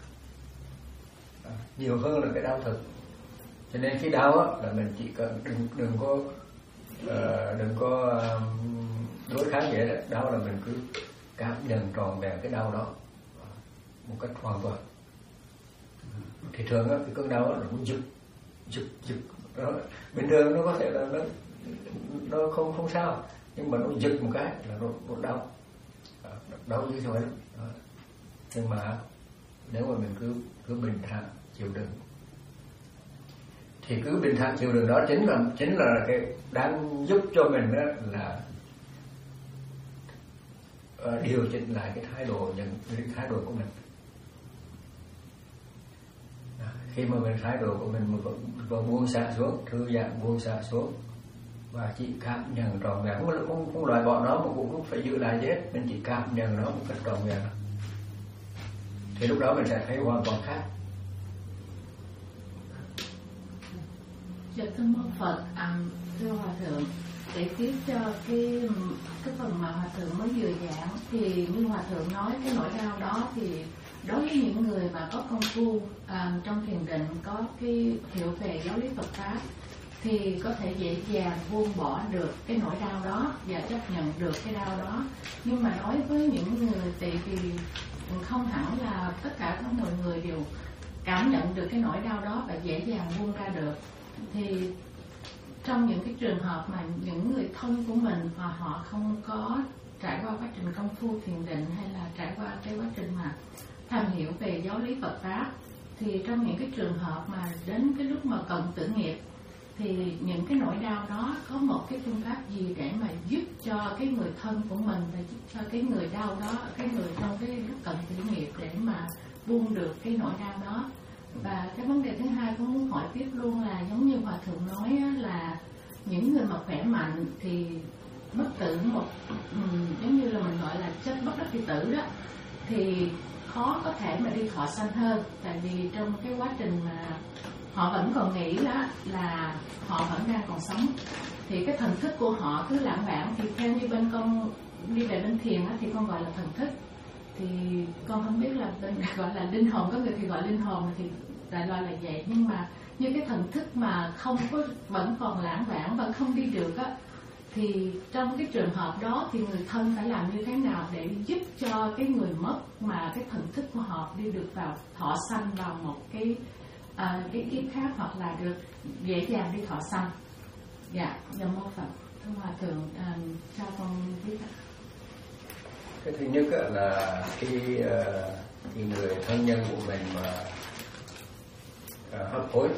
à, nhiều hơn là cái đau thực. Cho nên khi đau á là mình chỉ cần đừng đừng có uh, đừng có um, đối kháng vậy đó. Đau là mình cứ cảm nhận tròn vẹn cái đau đó một cách hoàn toàn. Thì thường á cái cơn đau á là nó giật giật giật đó. Bình thường nó có thể là nó nó không không sao, nhưng mà nó giật một cái là nó, nó đau, đau như thế vậy đó. Nhưng mà nếu mà mình cứ cứ bình thản chịu đựng, thì cứ bình thản chịu đựng đó chính là chính là cái đang giúp cho mình đó là uh, điều chỉnh lại cái thái độ nhận cái thái độ của mình. Đó. Khi mà mình thái độ của mình mà vẫn buông xả xuống, thư giãn buông xả xuống và chỉ cảm nhận trọn vẹn, không, không, không loại bỏ nó mà cũng không phải giữ lại gì hết, mình chỉ cảm nhận nó một cách trọn vẹn, thì lúc đó mình sẽ thấy hoàn toàn khác. Dạ thưa mẫu Phật, à, thưa Hòa Thượng, để tiếp cho cái cái phần mà Hòa Thượng mới vừa giảng, thì như Hòa Thượng nói cái nỗi đau đó thì đối với những người mà có công phu à, trong thiền định, có cái hiểu về giáo lý Phật pháp, thì có thể dễ dàng buông bỏ được cái nỗi đau đó và chấp nhận được cái đau đó. Nhưng mà nói với những người tỵ thì không hẳn là tất cả các mọi người đều cảm nhận được cái nỗi đau đó và dễ dàng buông ra được. Thì trong những cái trường hợp mà những người thân của mình mà họ không có trải qua quá trình công phu thiền định hay là trải qua cái quá trình mà tham hiểu về giáo lý Phật pháp, thì trong những cái trường hợp mà đến cái lúc mà cần tử nghiệp thì những cái nỗi đau đó có một cái phương pháp gì để mà giúp cho cái người thân của mình và giúp cho cái người đau đó, cái người trong cái lúc cần tử nghiệp để mà buông được cái nỗi đau đó. Và cái vấn đề thứ hai cũng muốn hỏi tiếp luôn là giống như Hòa Thượng nói á, là những người mà khỏe mạnh thì bất tử một um, giống như là mình gọi là chết bất đắc kỳ tử đó, thì khó có thể mà đi thọ sanh hơn, tại vì trong cái quá trình mà họ vẫn còn nghĩ đó là họ vẫn đang còn sống, thì cái thần thức của họ cứ lãng vãng. Thì theo như bên con đi về bên thiền á, thì con gọi là thần thức, thì con không biết là bên gọi là linh hồn, có người thì gọi linh hồn, thì đại loại là vậy. Nhưng mà như cái thần thức mà không có, vẫn còn lãng vãng, vẫn không đi được á, thì trong cái trường hợp đó thì người thân phải làm như thế nào để giúp cho cái người mất mà cái thần thức của họ đi được vào thọ sanh vào một cái à, cái kiếp khác, hoặc là được dễ dàng đi thọ sanh. Dạ, Nam Mô Phật. Thưa Hòa Thượng, à, cho con biết ạ. Cái thứ nhất là khi, khi người thân nhân của mình mà hấp hối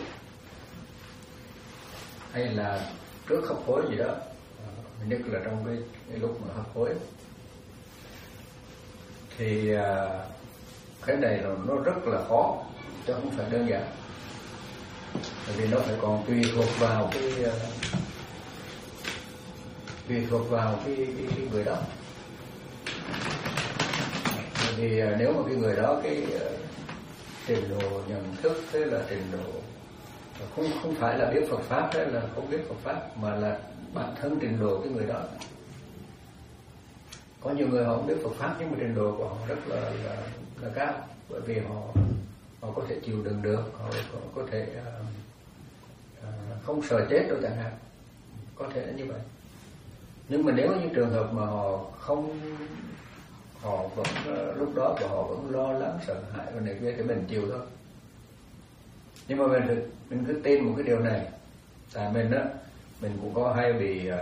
hay là trước hấp hối gì đó, nhất là trong cái, cái lúc mà hấp hối, thì cái này là nó rất là khó, chứ không phải đơn giản, bởi vì nó phải còn tùy thuộc vào cái tùy thuộc vào cái, cái, cái người đó. Bởi vì nếu mà cái người đó cái trình độ nhận thức, thế là trình độ không không phải là biết Phật pháp, thế là không biết Phật pháp, mà là bản thân trình độ cái người đó. Có nhiều người họ không biết Phật pháp nhưng mà trình độ của họ rất là là, là cao, bởi vì họ họ có thể chịu đựng được, họ, họ có thể uh, uh, không sợ chết đâu chẳng hạn, có thể là như vậy. Nhưng mà nếu như trường hợp mà họ không, họ vẫn lúc đó của họ vẫn lo lắng sợ hãi và này kia thì mình chịu thôi. Nhưng mà mình thực, mình cứ tin một cái điều này, tại mình á mình cũng có hay bị uh,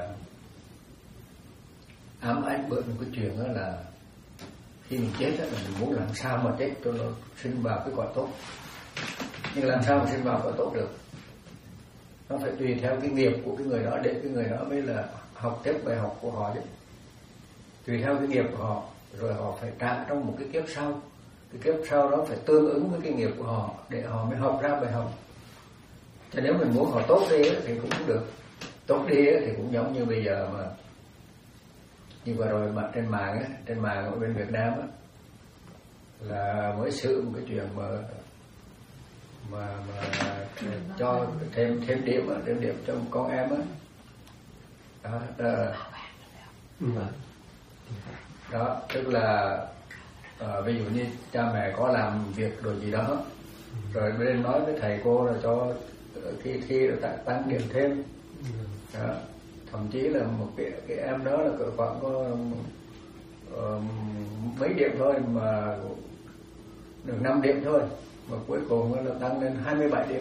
ám ảnh bởi một cái chuyện đó là khi mình chết á là mình muốn làm sao mà chết cho nó sinh vào cái quả tốt. Nhưng làm sao mà sinh vào quả tốt được? Nó phải tùy theo cái nghiệp của cái người đó để cái người đó mới là học tiếp bài học của họ chứ. Tùy theo cái nghiệp của họ, rồi họ phải trả trong một cái kiếp sau. Cái kiếp sau đó phải tương ứng với cái nghiệp của họ để họ mới học ra bài học. Cho nếu mình muốn họ tốt đi thì cũng không được. Tốt đi thì cũng giống như bây giờ mà như vừa rồi mà trên mạng á, trên mạng ở bên Việt Nam á, là mới xử một cái chuyện mà mà mà cho thêm thêm điểm á, thêm điểm cho một con em á. Đó, đó, đó tức là à, ví dụ như cha mẹ có làm việc đồ gì đó, rồi bên nói với thầy cô là cho thi thi rồi tăng điểm thêm. Đó. Thậm chí là một cái, cái em đó là khoảng có uh, mấy điểm thôi mà được năm điểm thôi, mà cuối cùng là tăng lên hai mươi bảy điểm.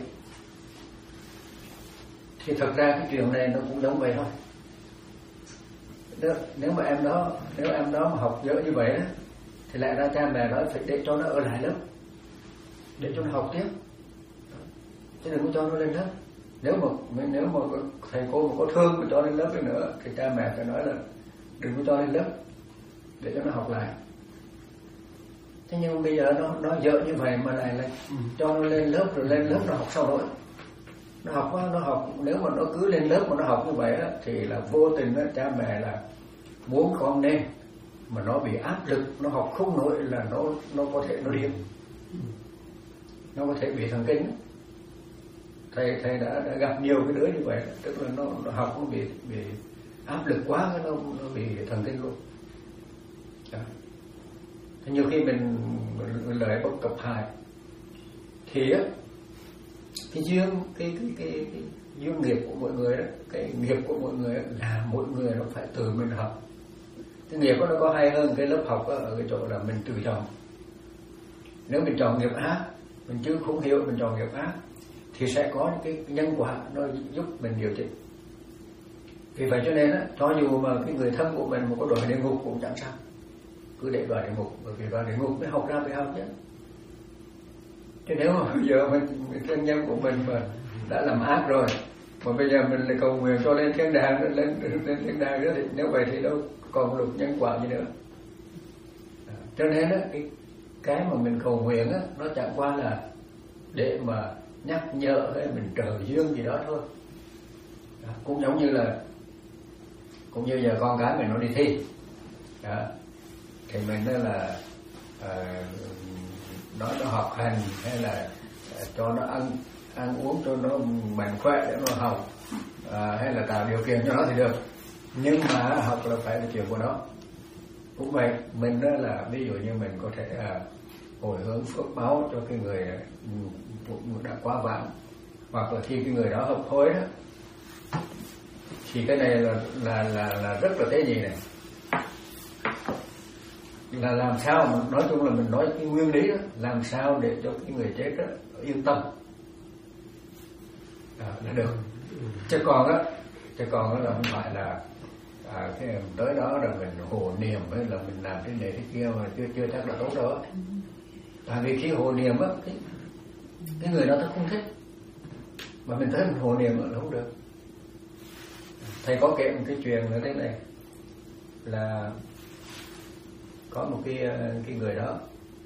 Thì thật ra cái chuyện này nó cũng giống vậy thôi. Đó, nếu mà em đó nếu em đó mà học dở như vậy đó, thì lại ra cha mẹ nói phải để cho nó ở lại lớp, để cho nó học tiếp, chứ đừng có cho nó lên lớp. Nếu mà nếu mà thầy cô mà có thương mà cho lên lớp nữa thì cha mẹ phải nói là đừng có cho lên lớp để cho nó học lại. Thế nhưng bây giờ nó nó dở như vậy mà lại là cho nó lên lớp, rồi lên lớp nó học sao nổi. Nó học nó học nếu mà nó cứ lên lớp mà nó học như vậy đó, thì là vô tình đó, cha mẹ là muốn con nên mà nó bị áp lực, nó học không nổi là nó nó có thể nó điên, nó có thể bị thần kinh. Thầy thầy đã, đã gặp nhiều cái đứa như vậy, tức là nó, nó học nó bị bị áp lực quá, nó nó bị thần kinh luôn. Đó. Thế nhiều khi mình lợi bất cập hại thì á, cái duyên cái cái cái, cái duyên nghiệp của mọi người đó, cái nghiệp của mọi người là mỗi người nó phải tự mình học. Cái nghiệp đó nó có hay hơn cái lớp học đó, ở cái chỗ là mình tự chọn. Nếu mình chọn nghiệp ác, mình chưa không hiểu mình chọn nghiệp ác, thì sẽ có những cái nhân quả nó giúp mình điều chỉnh. Vì vậy cho nên á, cho dù mà cái người thân của mình mà có đọa địa ngục cũng chẳng sao, cứ để đọa địa ngục, bởi vì đọa địa ngục mới học ra mới học chứ. Chứ nếu mà bây giờ mình, thân nhân của mình mà đã làm ác rồi, mà bây giờ mình lại cầu nguyện cho lên thiên đàng, lên lên, lên thiên đàng nữa, thì nếu vậy thì đâu còn được nhân quả gì nữa. À, cho nên á, cái cái mà mình cầu nguyện á, nó chẳng qua là để mà nhắc nhở hay mình trợ duyên gì đó thôi. À, cũng giống như là cũng như giờ con cái mình nó đi thi, à, thì mình đó là à, nói nó học hành hay là cho nó ăn ăn uống cho nó mạnh khỏe để nó học, à, hay là tạo điều kiện cho nó thì được, nhưng mà học là phải là chuyện của nó. Cũng vậy, mình đó là ví dụ như mình có thể à, hồi hướng phước báo cho cái người đã quá vãng, hoặc là khi cái người đó hấp hối đó, thì cái này là là là là rất là tế nhị này, là làm sao mà nói chung là mình nói cái nguyên lý đó, làm sao để cho cái người chết đó yên tâm à, là được. Chứ còn á, chứ còn á là không phải là à, cái tới đó là mình hồ niệm hay là mình làm cái này cái kia mà chưa chưa chắc là tốt đó. Tại vì khi hồ niệm á, cái, cái người đó ta không thích, mà mình thấy mình hồ niệm là không được. Thầy có kể một cái chuyện như thế này, là có một cái cái người đó,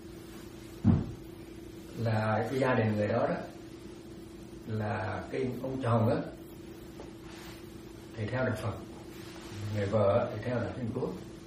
là cái gia đình người đó đó là cái ông chồng á thì theo đạo Phật, người vợ thì theo đạo Thiên Chúa.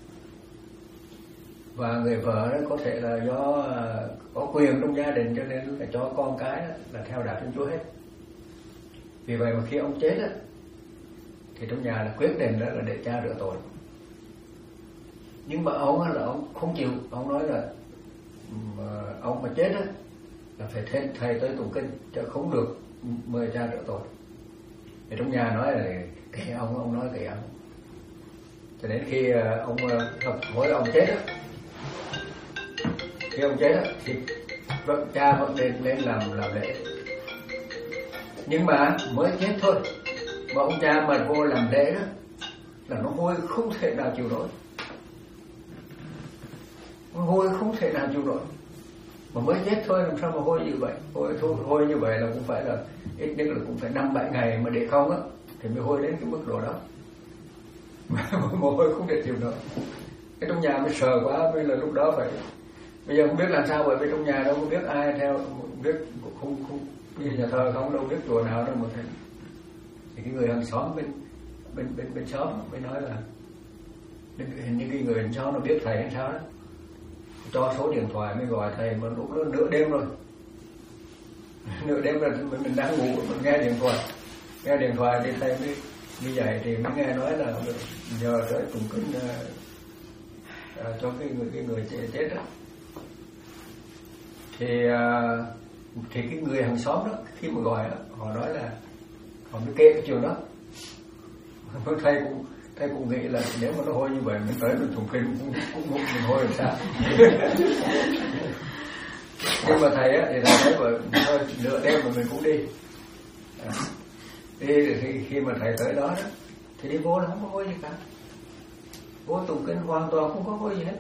Và người vợ đó có thể là do có quyền trong gia đình cho nên phải cho con cái là theo đạo Thiên Chúa hết. Vì vậy mà khi ông chết á, thì trong nhà là quyết định đó là để cha rửa tội. Nhưng mà ông là ông không chịu, ông nói là ông mà chết á là phải thầy, thầy tới tụng kinh, chứ không được mời cha rửa tội. Thì trong nhà nói là kệ ông, ông nói kệ ông. Cho đến khi ông hợp hối ông chết á, khi ông chết á thì vẫn cha vẫn lên lên làm làm lễ. Nhưng mà mới chết thôi, mà ông cha mà vô làm lễ đó là nó hôi không thể nào chịu nổi, nó hôi không thể nào chịu nổi. Mà mới chết thôi làm sao mà hôi như vậy, hôi thôi hôi như vậy là cũng phải là ít nhất là cũng phải năm bảy ngày mà để không á thì mới hôi đến cái mức độ đó. Mà mồ hôi không thể chịu nổi. Cái trong nhà mới sợ quá, bây là lúc đó phải bây giờ không biết làm sao, bởi vì trong nhà đâu có biết ai theo, biết không không đi nhà thờ không, đâu biết chùa nào đâu mà thấy. Thì cái người hàng xóm bên bên bên bên xóm mới nói là hình như cái người hàng xóm nó biết thầy hay sao đó, cho số điện thoại mới gọi thầy, mà lúc đó nửa đêm rồi, nửa đêm là mình đang ngủ mình nghe điện thoại, nghe điện thoại thì thầy mới như vậy thì mới nghe nói là nhờ tới tụng kinh uh, uh, cho cái người cái người chết, chết đó. Thì uh, thì cái người hàng xóm đó khi mà gọi đó, họ nói là họ mới kể cái chuyện đó. Thầy cũng thầy cũng nghĩ là nếu mà nó hôi như vậy mình tới mình tụng kinh cũng cũng cũng mình hôi làm sao. Nhưng mà thầy á thì thầy thấy vậy thôi nửa đêm mà mình cũng đi. À, đi thì khi mà thầy tới đó đó thì đi vô là không có hôi gì cả, vô tụng kinh hoàn toàn không có hôi gì hết.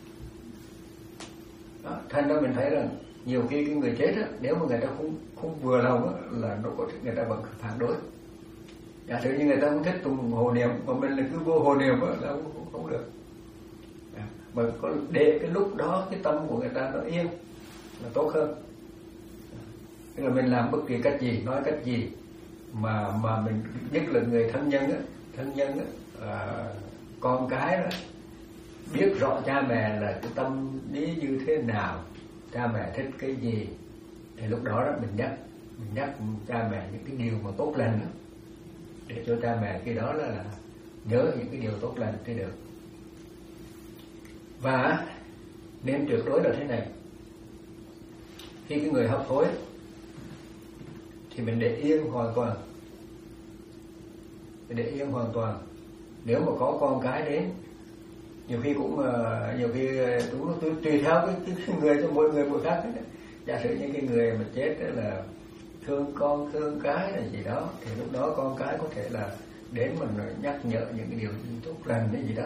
Đó, thành ra mình thấy rằng nhiều khi cái người chết á, nếu mà người ta không không vừa lòng á, là nó có thể người ta vẫn phản đối. Giả sử như người ta không thích tụng hồ niệm mà mình là cứ vô hồ niệm á, là không, không, không được. À, mà có để cái lúc đó cái tâm của người ta nó yên là tốt hơn. Tức là mình làm bất kỳ cách gì, nói cách gì mà mà mình nhất là người thân nhân á, thân nhân á, à, con cái đó biết rõ cha mẹ là cái tâm lý như thế nào, cha mẹ thích cái gì, thì lúc đó, đó mình nhắc mình nhắc cha mẹ những cái điều mà tốt lành đó, để cho cha mẹ khi đó là, là nhớ những cái điều tốt lành thì được. Và nên tuyệt đối là thế này, khi cái người hấp hối thì mình để yên hoàn toàn, thì để yên hoàn toàn. Nếu mà có con cái đến, nhiều khi cũng uh, nhiều khi cũng tùy, tùy theo cái, cái người cho mỗi người mỗi khác ấy. Giả sử những cái người mà chết là thương con thương cái là gì đó, thì lúc đó con cái có thể là đến mình nhắc nhở những cái điều tốt lành hay gì đó.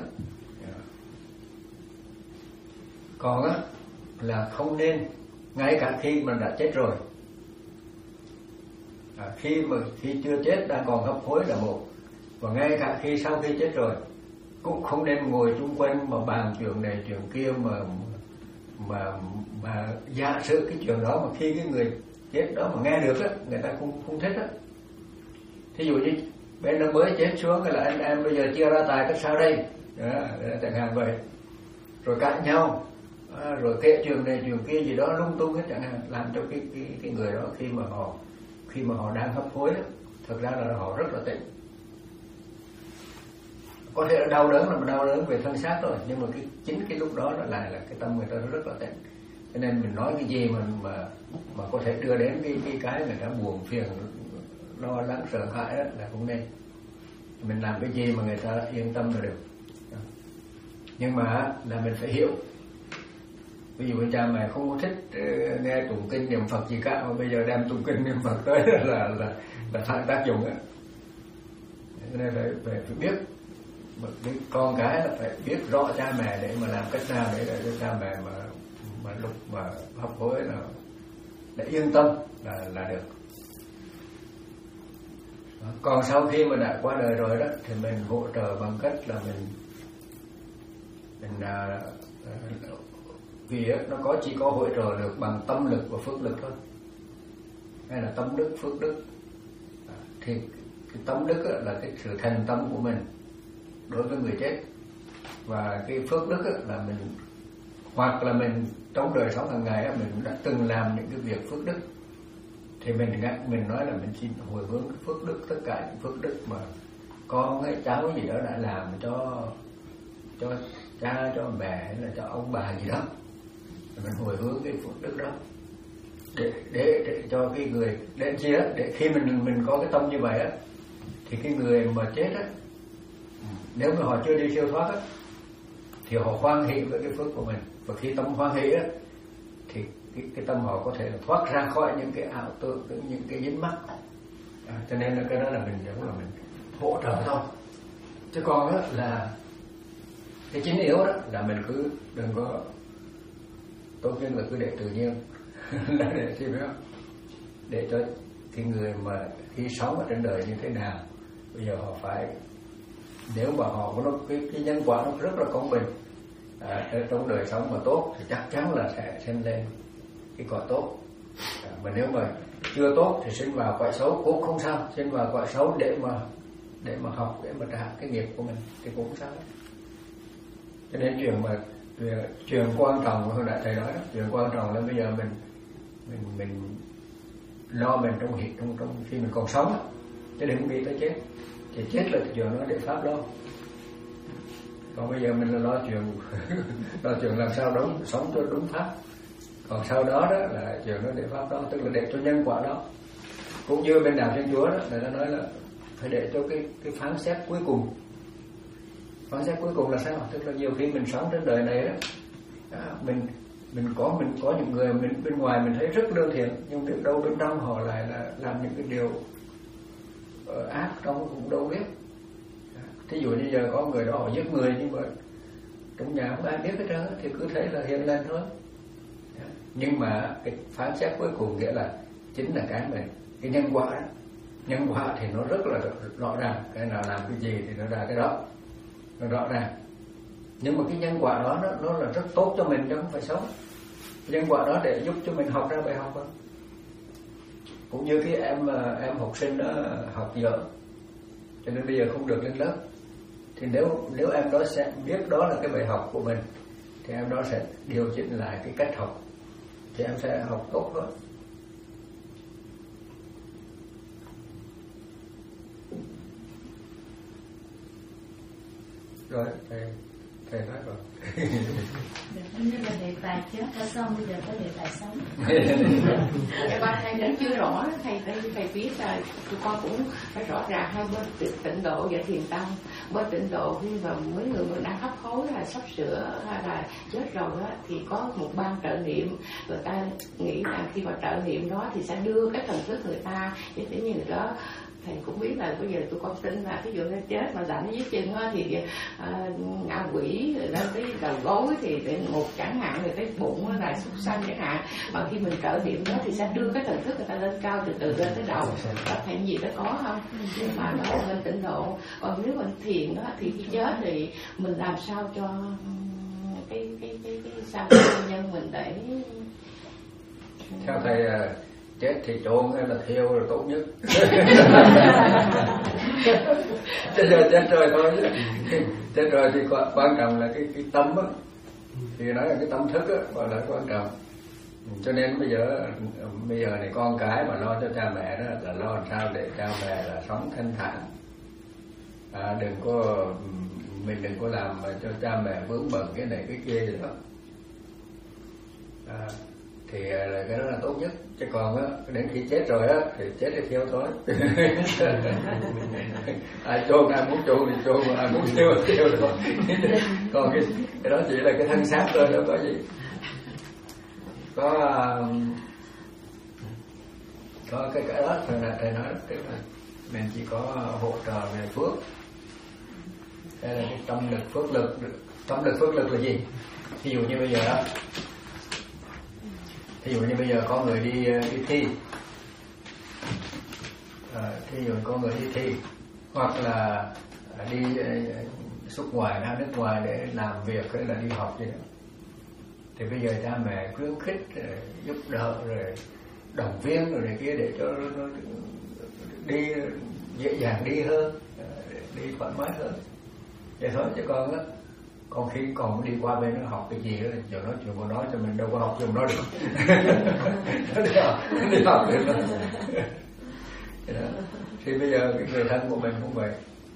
Còn á là không nên ngay cả khi mình đã chết rồi, à, khi mà khi chưa chết đang còn hấp hối là một, và ngay cả khi sau khi chết rồi cũng không nên ngồi chung quanh mà bàn chuyện này chuyện kia mà mà mà giả sử cái chuyện đó mà khi cái người chết đó mà nghe được á, người ta không không thích á. Thí dụ như bên nó mới chết xuống là anh em bây giờ chia ra tài cách sao đây, đó, chẳng hạn vậy, rồi cãi nhau, à, rồi kể chuyện này chuyện kia gì đó lung tung hết chẳng hạn, làm cho cái cái cái người đó khi mà họ khi mà họ đang hấp hối đó, thực ra là họ rất là tệ. Có thể là đau đớn là đau đớn về thân xác thôi, nhưng mà cái chính cái lúc đó nó lại là cái tâm người ta rất là tệ. Cho nên mình nói cái gì mà mà mà có thể đưa đến cái cái cái người ta buồn phiền, lo lắng sợ hãi đó là không nên. Mình làm cái gì mà người ta yên tâm là được. Nhưng mà là mình phải hiểu. Ví dụ như cha mẹ không có thích nghe tụng kinh niệm Phật gì cả, mà bây giờ đem tụng kinh niệm Phật tới là là là phản tác dụng á. Cho nên phải, phải phải biết, cái con cái là phải biết rõ cha mẹ để mà làm cách nào để cho cha mẹ mà mà lúc mà hấp hối là để yên tâm là là được. Còn sau khi mà đã qua đời rồi đó thì mình hỗ trợ bằng cách là mình mình à, vì nó có chỉ có hỗ trợ được bằng tâm lực và phước lực thôi, hay là tâm đức phước đức. Thì cái tâm đức là cái sự thành tâm của mình đối với người chết, và cái phước đức là mình hoặc là mình trong đời sống hàng ngày mình đã từng làm những cái việc phước đức, thì mình mình nói là mình xin hồi hướng phước đức, tất cả những phước đức mà con hay cháu gì đó đã làm cho cho cha cho mẹ hay là cho ông bà gì đó, mình hồi hướng cái phước đức đó để để, để cho cái người đến chi đó, để khi mình mình có cái tâm như vậy á, thì cái người mà chết á, nếu mà họ chưa đi siêu thoát á, thì họ hoan hỷ với cái phước của mình, và khi tâm hoan hỷ á, thì cái, cái tâm họ có thể là thoát ra khỏi những cái ảo tưởng, những cái dính mắc. À, cho nên là cái đó là mình giống là mình hỗ trợ thôi, chứ còn á là cái chính yếu đó là mình cứ đừng có, tốt nhất là cứ để tự nhiên là để gì biết không, để cho cái người mà khi sống ở trên đời như thế nào, bây giờ họ phải, nếu mà họ có nó, cái, cái nhân quả nó rất là công bình, à, trong đời sống mà tốt thì chắc chắn là sẽ sinh lên cái quả tốt. À, mà nếu mà chưa tốt thì sinh vào quả xấu cũng không sao, sinh vào quả xấu để mà để mà học, để mà trả cái nghiệp của mình thì cũng không sao. Cho nên chuyện mà chuyện quan trọng hồi nãy thầy nói đó, chuyện quan trọng là bây giờ mình mình mình lo mình trong hiện trong trong khi mình còn sống đó, chứ đừng nghĩ tới chết. Thì chết là chuyện nó để pháp lo. Còn bây giờ mình là lo chuyện lo chuyện làm sao đúng sống cho đúng pháp. Còn sau đó đó là chuyện nó để pháp đó, tức là để cho nhân quả đó. Cũng như bên đạo Thiên Chúa đó, người ta nói là phải để cho cái cái phán xét cuối cùng. Phán xét cuối cùng là sao? Tức là nhiều khi mình sống trên đời này đó, đó mình mình có mình có những người mình bên ngoài mình thấy rất lương thiện, nhưng biết đâu bên trong họ lại là làm những cái điều uh, ác trong cũng đâu biết. Thí dụ như giờ có người đó họ giết người, nhưng mà trong nhà không ai biết hết trơn thì cứ thấy là hiền lành thôi. Nhưng mà cái phán xét cuối cùng nghĩa là chính là cái mình cái nhân quả đó. Nhân quả thì nó rất là rõ ràng, cái nào làm cái gì thì nó ra cái đó, nó rõ ràng. Nhưng mà cái nhân quả đó nó, nó là rất tốt cho mình chứ không phải xấu. Nhân quả đó để giúp cho mình học ra bài học đó. Cũng như cái em em học sinh đó học dở, cho nên bây giờ không được lên lớp, thì nếu nếu em đó sẽ biết đó là cái bài học của mình, thì em đó sẽ điều chỉnh lại cái cách học, thì em sẽ học tốt hơn. Rồi thầy thầy nói rồi. Như là đề tài chết đã xong, bây giờ có đề tài sống. Dạ ba thầy vẫn chưa rõ, thầy thầy thầy biết là tụi con cũng phải rõ ràng hai bên tịnh độ và thiền tông. Bên tịnh độ khi mà mấy người mà đang hấp hối hay sắp sửa hay là chết rồi đó, thì có một ban trợ niệm, người ta nghĩ rằng khi mà trợ niệm đó thì sẽ đưa cái thần thức người ta, như thế như đó. Thầy cũng biết là bây giờ tụi con tin là ví dụ nó chết mà dặn dưới chân á thì à, ngạ quỷ rồi lên cái đầu gối thì một chẳng hạn, rồi cái bụng nó là súc sanh chẳng hạn, mà khi mình trợ niệm đó thì sẽ đưa cái thần thức người ta lên cao từ từ lên tới đầu. Đó thầy gì đó có không? Nhưng mà nó là lên tịnh độ. Còn nếu mình thiền đó thì khi chết thì mình làm sao cho cái cái cái cái sao cho nhân mình để theo thầy chết thì trộn hay là thiêu là tốt nhất. Chết rồi chết rồi thôi chứ. Chết rồi thì quan trọng là cái cái tâm á, thì nói là cái tâm thức á gọi là quan trọng. Cho nên bây giờ bây giờ này con cái mà lo cho cha mẹ đó là lo làm sao để cha mẹ là sống thanh thản, à, đừng có mình đừng có làm cho cha mẹ vướng bận cái này cái kia gì đó, à, thì là cái đó là tốt nhất. Chứ còn á đến khi chết rồi á thì chết thì thiêu thôi. Ai chôn ai muốn chôn thì chôn, ai muốn thiêu thì thiêu thôi. Còn cái, cái đó chỉ là cái thân xác thôi, đâu có gì. Có có cái cái đó thầy thầy nói tức là mình chỉ có hỗ trợ về phước. Đây là cái tâm lực phước lực. Tâm lực phước lực là gì? Ví dụ như bây giờ đó, ví dụ như bây giờ có người đi đi thi, à, ví dụ có người đi thi hoặc là đi xuất ngoài ra nước ngoài để làm việc hay là đi học gì đó, thì bây giờ cha mẹ khuyến khích giúp đỡ rồi động viên rồi này kia để cho nó đi dễ dàng đi hơn, đi thoải mái hơn vậy thôi. Chứ còn á, còn khi còn đi qua bên nó học cái gì đó giờ nói chuyện của nó cho mình đâu có học dùng nó được. Nó đi học đi học được đó. Thì bây giờ cái người thân của mình cũng vậy,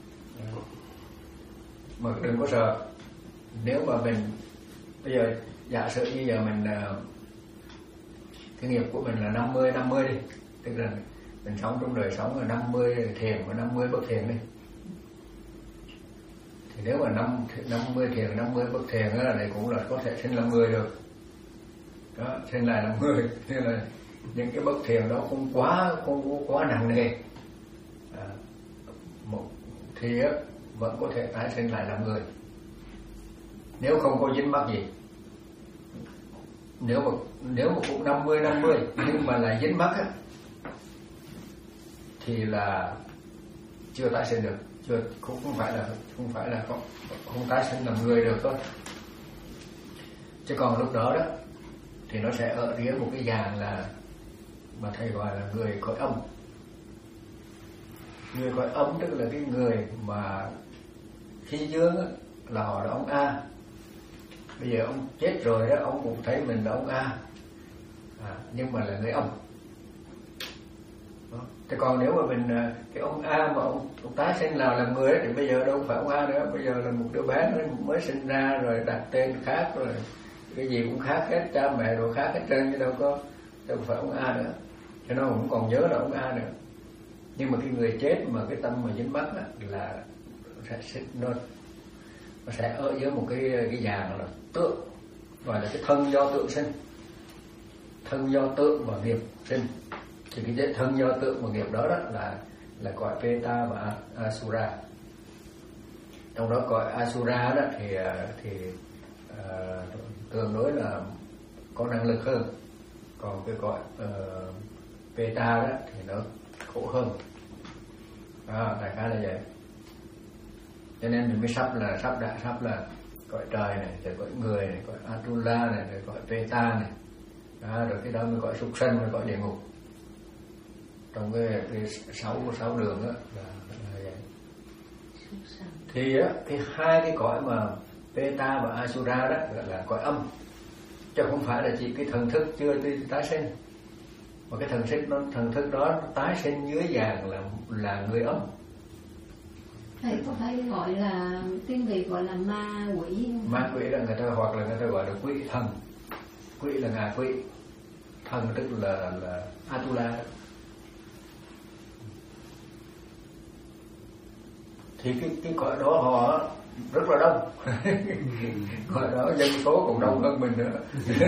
mà đừng có sợ. Nếu mà mình bây giờ giả sử như giờ mình cái nghiệp của mình là năm mươi năm mươi đi, tức là mình sống trong đời sống là năm mươi thiền và năm mươi bất thiền đi, thì nếu mà năm năm mươi thiền năm mươi bất thiền đó là này cũng là có thể sinh làm người được đó, sinh lại làm người. Nên là những cái bất thiền đó không quá không quá nặng nề, à, một thì á, vẫn có thể tái sinh lại làm người nếu không có dính mắc gì. Nếu mà nếu mà cũng năm mươi năm mươi nhưng mà là dính mắc á thì là chưa tái sinh được, chưa cũng không phải là không phải là không, không tái sinh làm người được thôi. Chứ còn lúc đó đó thì nó sẽ ở riêng một cái dạng là mà thầy gọi là người cõi âm. Người cõi âm tức là cái người mà khi dương á, là họ là ông A. Bây giờ ông chết rồi đó, ông cũng thấy mình là ông A, à, nhưng mà là người âm. Thế còn nếu mà mình cái ông A mà ông, ông tái sinh nào làm người ấy, thì bây giờ đâu phải ông A nữa, bây giờ là một đứa bé nó mới sinh ra rồi đặt tên khác rồi cái gì cũng khác hết, cha mẹ rồi khác hết trơn, chứ đâu có đâu phải ông A nữa, cho nó cũng còn nhớ là ông A nữa. Nhưng mà cái người chết mà cái tâm mà dính mắc á, là sẽ nó, nó sẽ ở dưới một cái cái dạng là tượng, gọi là cái thân do tượng sinh, thân do tượng và nghiệp sinh. Thì cái thân do tượng và nghiệp đó, đó là là cõi Peta và Asura. Trong đó cõi Asura đó thì thì uh, tương đối là có năng lực hơn, còn cái cõi uh, Peta đó thì nó khổ hơn. À, đại khái là vậy. Cho nên mình mới sắp là sắp đã sắp là cõi trời này, rồi cõi người này, cõi Atula này, rồi cõi Peta này, à, rồi cái đó mới cõi súc sanh, mới cõi địa ngục. Trong cái, cái sáu sáu đường đó là, là vậy. Thì á, cái hai cái cõi mà Peta và Asura đó là, là cõi âm, chứ không phải là chỉ cái thần thức chưa tái sinh, mà cái thần thức nó thần thức đó tái sinh dưới dạng là là người âm. Thầy có thấy gọi là tiếng Việt gọi là ma quỷ? Ma quỷ là người ta hoặc là người ta gọi là quỷ thần. Quỷ là ngạ quỷ, thần tức là là Atula. Thì cái cái cõi đó họ rất là đông. Cõi đó dân số còn đông hơn mình nữa.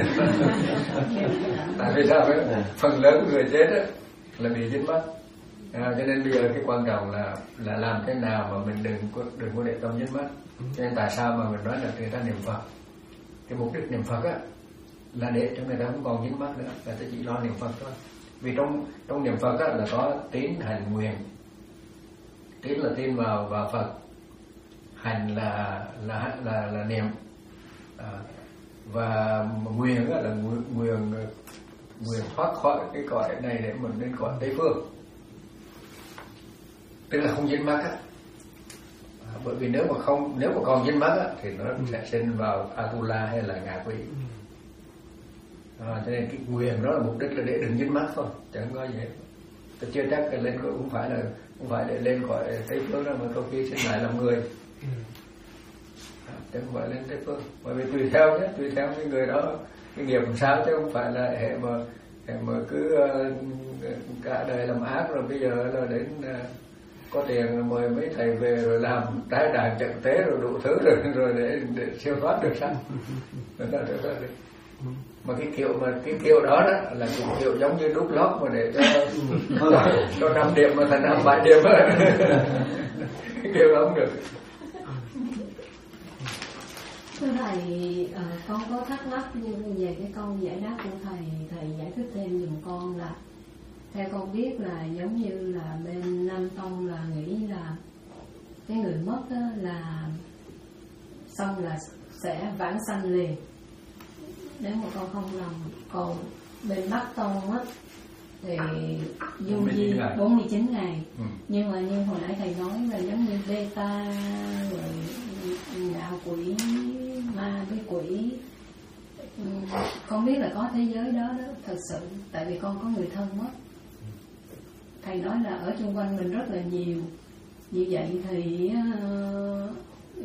Tại vì sao vậy? Phần lớn người chết á là bị dính mắc. À, cho nên bây giờ cái quan trọng là là làm thế nào mà mình đừng có đừng có để tâm dính mắc. Cho nên tại sao mà mình nói là người ta niệm Phật, cái mục đích niệm Phật á là để cho người ta không còn dính mắc nữa, người ta chỉ lo niệm Phật thôi. Vì trong trong niệm Phật á là có tín hành nguyện. Tín là tin vào vào Phật, hành là là là là niệm, à, và nguyện á là nguyện nguyện thoát khỏi cái cõi này để mình đến cõi Tây phương, tức là không dính mắc á. À, bởi vì nếu mà không nếu mà còn dính mắc á thì nó sẽ sinh vào Atula hay là ngạ quỷ. À, cho nên cái nguyện đó là mục đích là để đừng dính mắc thôi, chẳng có gì hết. Tôi chưa chắc cái lên cũng phải là không phải để lên khỏi Tây phương đâu, mà đôi khi sinh lại làm người, à, chứ không phải lên Tây phương. Bởi vì tùy theo nhé, tùy theo cái người đó cái nghiệp làm sao, chứ không phải là hệ mà hệ mà cứ uh, cả đời làm ác rồi bây giờ là đến uh, có tiền mời mấy thầy về rồi làm trái đàn trận tế rồi đủ thứ rồi rồi để, để siêu thoát được sao? Đó, đó, đó, đó. Mà cái kiểu mà cái kiểu đó đó là cái kiểu giống như đúc lót mà để cho cho năm điểm mà thành năm bảy điểm á. Cái kiểu đó không được. Thưa thầy, uh, con có thắc mắc về cái câu giải đáp của thầy, thầy giải thích thêm giùm con là theo con biết là giống như là bên Nam Tông là nghĩ là cái người mất đó là xong là sẽ vãng sanh liền, nếu mà con không lầm. Còn bên Bắc Tông á thì dung di bốn mươi chín ngày, ừ. Nhưng mà như hồi nãy thầy nói là giống như beta rồi ngạ quỷ, ma với quỷ. Con biết là có thế giới đó đó thật sự, tại vì con có người thân mất. Thầy nói là ở xung quanh mình rất là nhiều. Như vậy thì uh,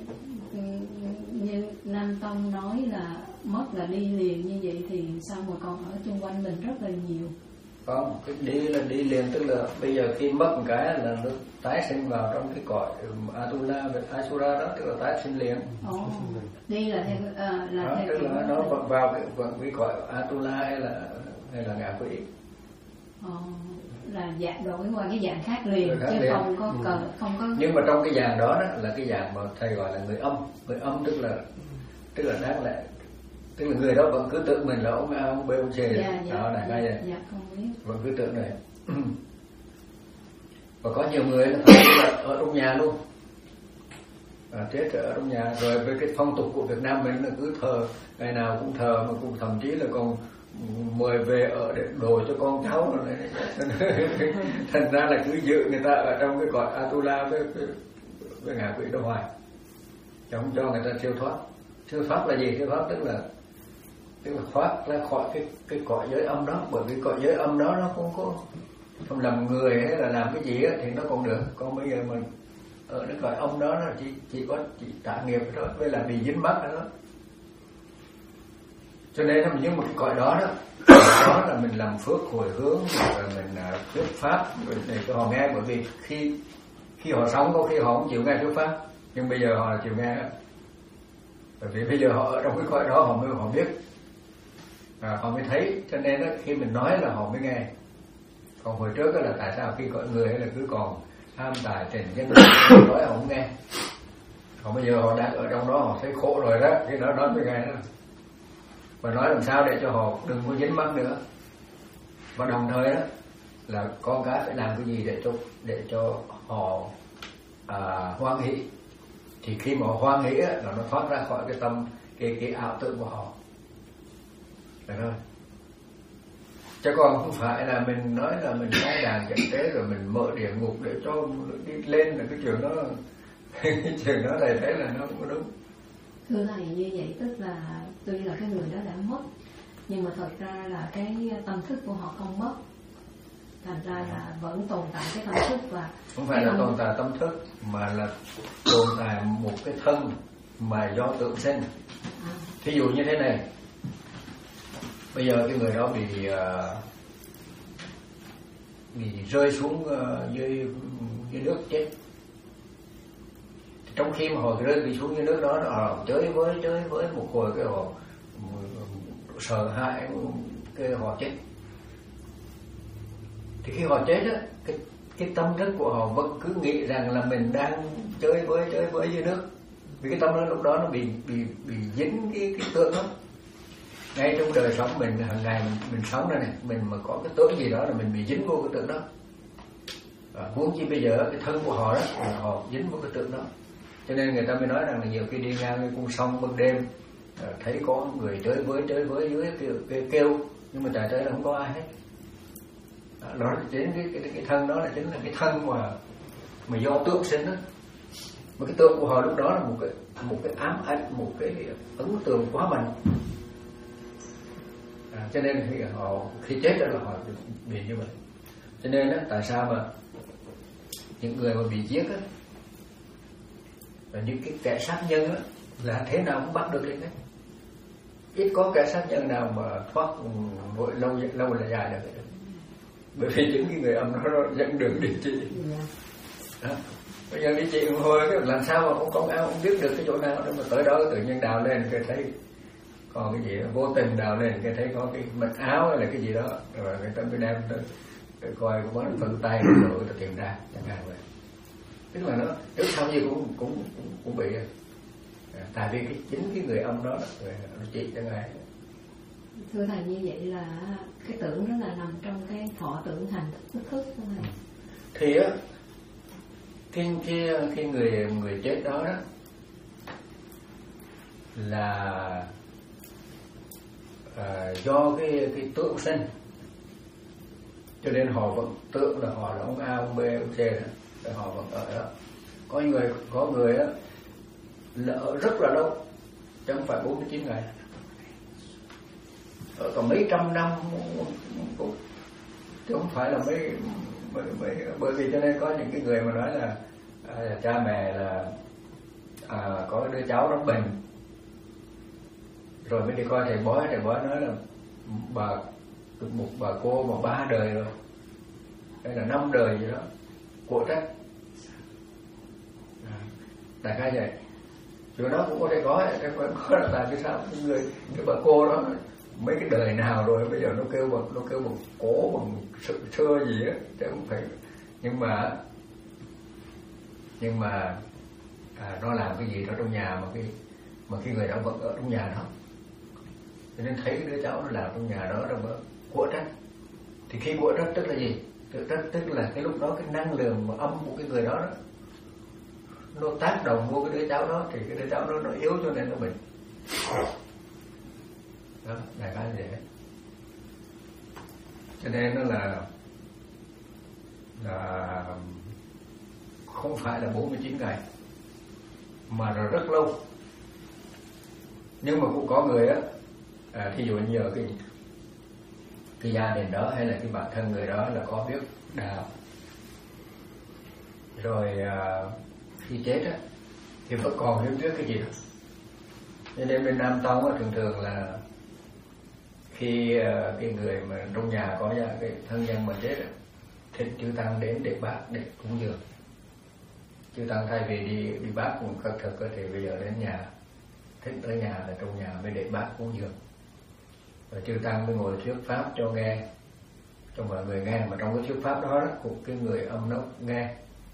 như Nam Tông nói là mất là đi liền, như vậy thì sao mà còn ở xung quanh mình rất là nhiều? Không, cái đi là đi liền, tức là bây giờ khi mất một cái là nó tái sinh vào trong cái cõi Atula và Asura đó, tức là tái sinh liền. Ồ, đi là theo à, là đó, theo tức là nó vẫn vào cái vẫn cái cõi Atula hay là hay là ngạ quỷ. Ồ, là dạng đổi qua cái dạng khác liền, khác chứ liền. Không có cờ, ừ. không có. Nhưng mà trong cái dạng đó, đó là cái dạng mà thầy gọi là người âm, người âm tức là tức là đáng lẽ tức là người đó vẫn cứ tưởng mình là ông A, ông B, ông C, dạ, dạ, đó là ngay vậy, dạ, không biết. Vẫn cứ tưởng này. Và có nhiều người là ở trong nhà luôn, à, chết ở trong nhà. Rồi với cái phong tục của Việt Nam mình là cứ thờ, ngày nào cũng thờ, mà cũng thậm chí là còn mời về ở để đồ cho con cháu rồi này. Thành ra là cứ giữ người ta ở trong cái cõi Atula với, với, với ngạ quỷ đó hoài, không cho người ta siêu thoát. Siêu thoát là gì? Siêu thoát tức là tức là thoát ra khỏi cái cái cõi giới âm đó. Bởi vì cõi giới âm đó nó không có không làm người hay là làm cái gì á thì nó còn được. Còn bây giờ mình ở cái cõi âm đó nó chỉ chỉ có chỉ trả nghiệp thôi, với là bị dính mắc đó. Cho nên là những một cái cõi đó đó, đó là mình làm phước hồi hướng rồi mình thuyết pháp để cho họ nghe. Bởi vì khi khi họ sống có khi họ không chịu nghe thuyết pháp, nhưng bây giờ họ chịu nghe. Bởi vì bây giờ họ ở trong cái cõi đó họ mới họ biết, à, họ mới thấy, cho nên đó, khi mình nói là họ mới nghe. Còn hồi trước đó là tại sao khi cõi người hay là cứ còn tham tài trần nhân nói họ không nghe. Còn bây giờ họ đang ở trong đó họ thấy khổ rồi đó, khi đó nói mới nghe đó. Và nói làm sao để cho họ đừng có dính mắc nữa. Và đồng thời đó là con cái phải làm cái gì để cho để cho họ à, hoan hỷ. Thì khi mà họ hoan hỷ á, là nó thoát ra khỏi cái tâm cái cái ảo tưởng của họ. Được thôi. Chứ còn không phải là mình nói là mình khai đàn trận tế rồi mình mở địa ngục để cho đi lên, là cái chuyện đó cái chuyện đó thầy thấy là nó không có đúng. Thưa thầy, như vậy tức là tuy là cái người đó đã mất, nhưng mà thật ra là cái tâm thức của họ không mất. thành ra là vẫn tồn tại cái tâm thức. Và không phải là tồn tại tâm thức mà là tồn tại một cái thân mà do tượng sinh. À. Thí dụ như thế này, bây giờ cái người đó bị uh, bị rơi xuống uh, dưới dưới nước chết. Trong khi mà họ rơi bị xuống dưới nước đó, họ chơi với chơi với một hồi cái họ sợ hãi, cái họ chết. Thì khi họ chết á, cái cái tâm thức của họ vẫn cứ nghĩ rằng là mình đang chơi với chơi với dưới nước. Vì cái tâm thức lúc đó nó bị bị bị dính cái cái tượng đó. Ngay trong đời sống mình hàng ngày mình, mình sống đây này, mình mà có cái tượng gì đó là mình bị dính vô cái tượng đó. À, huống chi bây giờ cái thân của họ đó là họ dính vô cái tượng đó. Cho nên người ta mới nói rằng là nhiều khi đi ngang cái cung sông ban đêm, à, thấy có người chơi với chơi với dưới kêu, kêu, kêu nhưng mà tại đây là không có ai hết. À, đó là chính cái, cái cái thân đó là chính là cái thân mà mà do tượng sinh đó. Mà cái tượng của họ lúc đó là một cái một cái ám ảnh, một cái ấn tượng quá mạnh. À, cho nên khi họ khi chết đó là họ bị như vậy. Cho nên đó, tại sao mà những người mà bị giết á, và những cái kẻ sát nhân á, là thế nào cũng bắt được lên đấy. Ít có kẻ sát nhân nào mà thoát vội lâu lâu là dài được. Bởi vì những cái người âm nó, nó dẫn đường đi trị. Đó. Bây giờ đi trị một hồi làm sao mà không công an không biết được cái chỗ nào đó mà tới đó tự nhiên đào lên cái thấy còn cái gì đó, vô tình đào lên cái thấy có cái mật áo hay là cái gì đó, rồi người ta mới đem tới coi có món phân tay rồi người ta tìm ra chẳng hạn vậy. Tức là nó trước sau gì cũng cũng cũng, cũng bị à, tại vì cái chính cái người âm đó là nó trị cho ngài. Thưa thầy, như vậy là cái tưởng đó là nằm trong cái thọ tưởng thành thức thức của thầy. Thì á khi khi khi người người chết đó đó là à, do cái cái tượng sinh, cho nên họ vẫn tượng là họ là ông A, ông B, ông C đó, để họ vẫn ở đó. Có người có người á là ở rất là lâu, chứ không phải bốn mươi chín ngày, ở còn mấy trăm năm cũng chứ không phải là mấy, mấy, mấy bởi vì cho nên có những cái người mà nói là à, cha mẹ là à, có đứa cháu nó bệnh rồi mới đi coi thầy bói, thầy bói nói là bà một bà cô mà ba đời rồi hay là năm đời gì đó của trách à, đại khái vậy. Chỗ đó cũng có thể có, cái có là tại vì sao cái người cái bà cô đó mấy cái đời nào rồi bây giờ nó kêu bằng nó kêu bằng cố bằng sự xưa gì á, chứ không phải. Nhưng mà nhưng mà à, nó làm cái gì đó trong nhà mà cái mà cái người đó vẫn ở trong nhà đó, cho nên thấy cái đứa cháu nó làm trong nhà đó rồi mà của trách. Thì khi của trách tức là gì? Tức, tức là cái lúc đó cái năng lượng mà âm của cái người đó, đó nó tác động vô cái đứa cháu đó, thì cái đứa cháu đó nó yếu cho nên nó bệnh. Đó, đại khái vậy. Cho nên nó là là không phải là bốn mươi chín ngày mà là rất lâu. Nhưng mà cũng có người á, à, thí dụ như ở cái cái gia đình đó hay là cái bản thân người đó là có biết đạo, rồi à, khi chết á thì vẫn còn hiểu biết cái gì đó. Cho nên bên Nam Tông á, thường thường là khi à, cái người mà trong nhà có nhà, cái thân nhân mà chết á, thỉnh chư tăng đến để bác để cúng dường. Chư tăng thay vì đi đi bác cùng khất thực thì bây giờ đến nhà, thỉnh tới nhà là trong nhà mới để bác cúng dường. Rồi chư tăng mới ngồi thuyết pháp cho nghe, cho mọi người nghe. Mà trong cái thuyết pháp đó, đó cũng cái người âm nó nghe.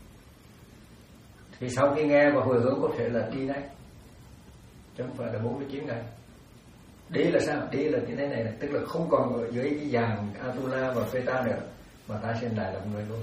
Thì sau khi nghe và hồi hướng có thể là đi ngay, chứ không phải là bốn mươi chín ngày. Đi là sao? Đi là như thế này, này tức là không còn ở dưới cái dàn Atula và Pheta nữa, mà ta sinh lại làm người luôn.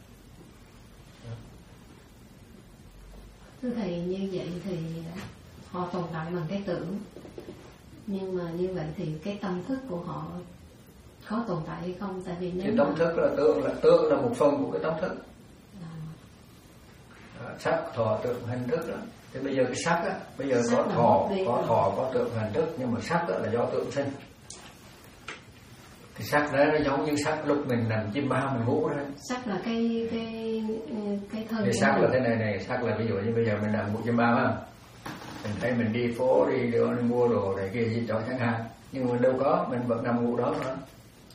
Thưa thầy, như vậy thì họ tồn tại bằng cái tưởng, nhưng mà như vậy thì cái tâm thức của họ có tồn tại hay không? Tại vì nếu cái tâm mà... thức là tượng, là tượng là một phần của cái tâm thức. À. À, sắc thọ tượng hành thức đó. Thì bây giờ cái sắc á, bây giờ sắc có thọ, có thọ, có tượng hành thức, nhưng mà sắc là do tượng sinh. Cái sắc đó nó giống như sắc lúc mình nằm chim bao mình ngủ đó. Sắc là cái cái cái thân. Cái sắc là thế này này, sắc là ví dụ như bây giờ mình nằm ngủ chim bao á, mình thấy mình đi phố đi, đi, đi mua đồ này kia gì cho chẳng hạn, nhưng mà đâu có, mình vẫn nằm ngủ đó nữa.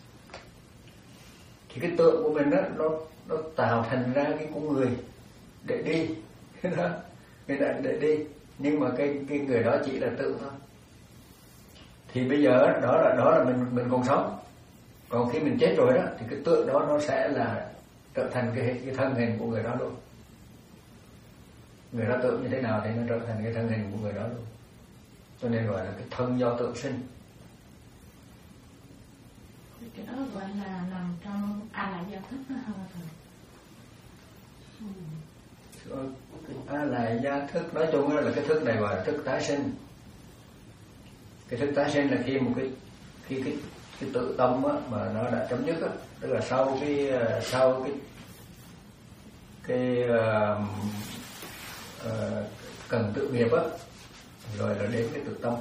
Thì cái tượng của mình đó, nó nó tạo thành ra cái con người để đi đó, mình đã để đi, nhưng mà cái cái người đó chỉ là tượng thôi. Thì bây giờ đó là đó là mình mình còn sống, còn khi mình chết rồi đó thì cái tượng đó nó sẽ là trở thành cái cái thân hình của người đó luôn. Người đó tượng như thế nào thì nó trở thành cái thân hình của người đó luôn. Cho nên gọi là cái thân do tượng sinh. Cái đó gọi là nằm trong a lại gia thức đó hả thầy? A lại gia thức nói chung là cái thức này gọi là thức tái sinh. Cái thức tái sinh là khi một cái khi cái cái tự tâm á, mà nó đã chấm dứt á, tức là sau cái sau cái cái uh, uh, cần tự nghiệp á, rồi là đến cái tự tâm.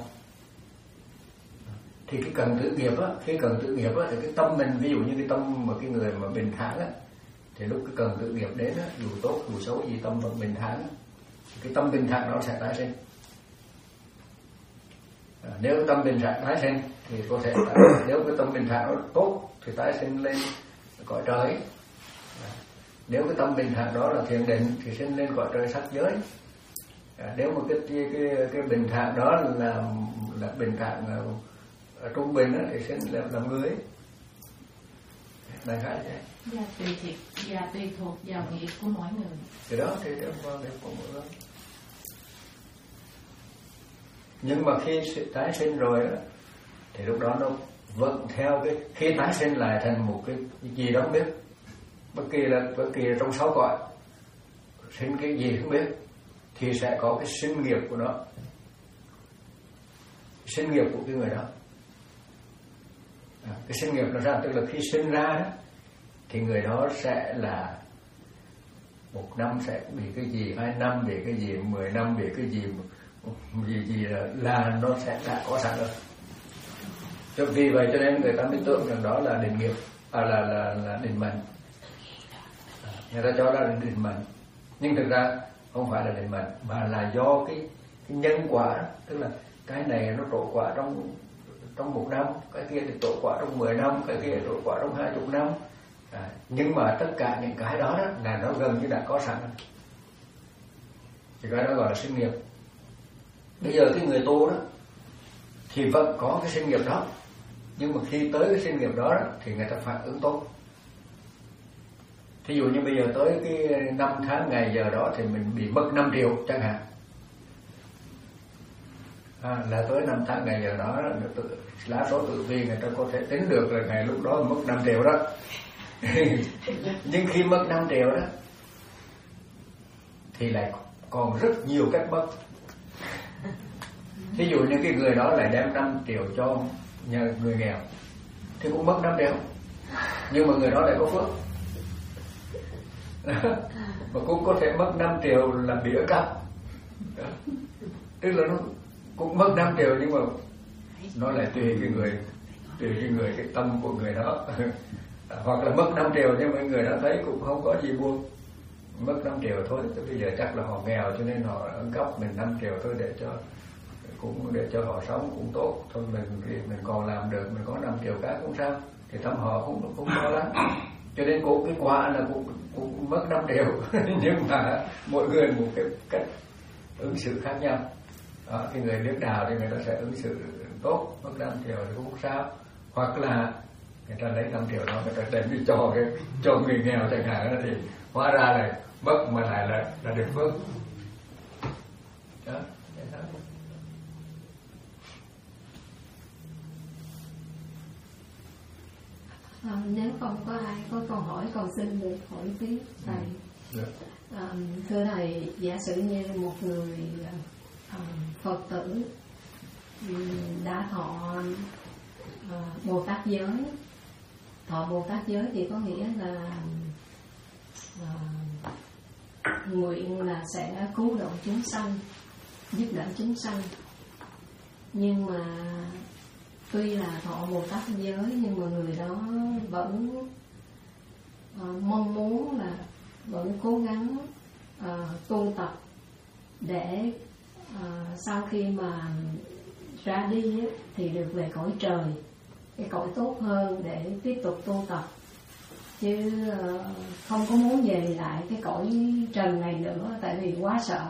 Thì cái cần tự nghiệp á, khi cần tự nghiệp á, thì cái tâm mình, ví dụ như cái tâm mà cái người mà bình thản á, thì lúc cái cần tự nghiệp đến á, dù tốt dù xấu gì tâm vẫn bình thản, cái tâm bình thản nó sẽ tái sinh. À, nếu cái tâm bình thản tái sinh thì có thể tái, nếu cái tâm bình thản nó tốt thì tái sinh lên cõi trời. À, nếu cái tâm bình thản đó là thiền định thì sinh lên cõi trời sắc giới. À, nếu mà cái cái cái, cái bình thản đó là là bình thản ở trung bình đó, thì sinh là làm người. Đại khái vậy. Và tùy thuộc và tùy thuộc vào nghiệp của mỗi người. Thì đó thì đều vào nghiệp của mỗi người. Nhưng mà khi tái sinh rồi đó, thì lúc đó nó vẫn theo cái khi tái sinh lại thành một cái gì đó không biết, bất kỳ là bất kỳ là trong sáu cõi sinh cái gì không biết, thì sẽ có cái sinh nghiệp của nó, sinh nghiệp của cái người đó. À, cái sinh nghiệp nó ra tức là khi sinh ra đó, thì người đó sẽ là một năm sẽ bị cái gì, hai năm bị cái gì, mười năm bị cái gì, gì gì là, là nó sẽ đã có sẵn rồi. Cho vì vậy cho nên người ta mới tưởng rằng đó là định nghiệp, à, là là là định mệnh. À, người ta cho là định mệnh, nhưng thực ra không phải là định mệnh, mà là do cái, cái nhân quả, tức là cái này nó trổ quả trong trong một năm, cái kia thì trổ quả trong mười năm, cái kia trổ quả trong hai chục năm. À, nhưng mà tất cả những cái đó, đó là nó gần như đã có sẵn, thì cái đó gọi là sinh nghiệp. Bây giờ cái người tu đó thì vẫn có cái sinh nghiệp đó, nhưng mà khi tới cái sinh nghiệp đó, đó thì người ta phản ứng tốt. Thí dụ như bây giờ tới cái năm tháng ngày giờ đó thì mình bị mất năm triệu chẳng hạn, à, là tới năm tháng ngày giờ đó tự, lá số tự vi người ta có thể tính được là ngày lúc đó mất năm triệu đó. Nhưng khi mất năm triệu đó thì lại còn rất nhiều cách mất. Ví dụ như cái người đó lại đem năm triệu cho nhà người nghèo thì cũng mất năm triệu, nhưng mà người đó lại có phước. Mà cũng có thể mất năm triệu là bị ở cắp, tức là nó cũng mất năm triệu nhưng mà nó lại tùy cái người, tùy cái người, cái tâm của người đó. Hoặc là mất năm triệu nhưng mà người đó thấy cũng không có gì buồn, mất năm triệu thôi, thì bây giờ chắc là họ nghèo cho nên họ ăn cắp mình năm triệu thôi để cho cũng để cho họ sống cũng tốt thôi, mình mình còn làm được, mình có năm triệu khác cũng sao, thì thăm họ cũng cũng lo lắng. Cho nên cũng cái quả là cũng cũng mất năm triệu nhưng mà mỗi người một cái cách ứng xử khác nhau. Đó, cái người biết đạo thì người ta sẽ ứng xử tốt, mất năm triệu thì cũng không sao. Hoặc là người ta lấy năm triệu đó người ta đem đi cho cái cho người nghèo chẳng hạn, thì hóa ra là mất mà lại là là được phước. Đó, đó. À, nếu không có ai có câu hỏi còn xin được hỏi tiếp thầy. Ừ. À, thưa thầy, giả sử như một người à, Phật tử đã thọ à, Bồ Tát giới. Thọ Bồ Tát giới thì có nghĩa là à, nguyện là sẽ cứu độ chúng sanh, giúp đỡ chúng sanh, nhưng mà tuy là thọ Bồ Tát giới nhưng mà người đó vẫn uh, mong muốn là vẫn cố gắng uh, tu tập để uh, sau khi mà ra đi ấy, thì được về cõi trời, cái cõi tốt hơn để tiếp tục tu tập, chứ uh, không có muốn về lại cái cõi trần này nữa, tại vì quá sợ.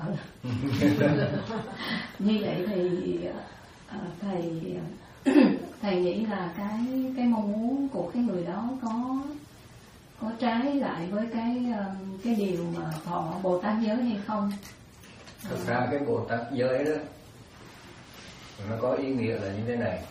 Như vậy thì uh, thầy thầy nghĩ là cái cái mong muốn của cái người đó có có trái lại với cái cái điều mà thọ Bồ Tát giới hay không? Thực ra cái Bồ Tát giới đó nó có ý nghĩa là như thế này.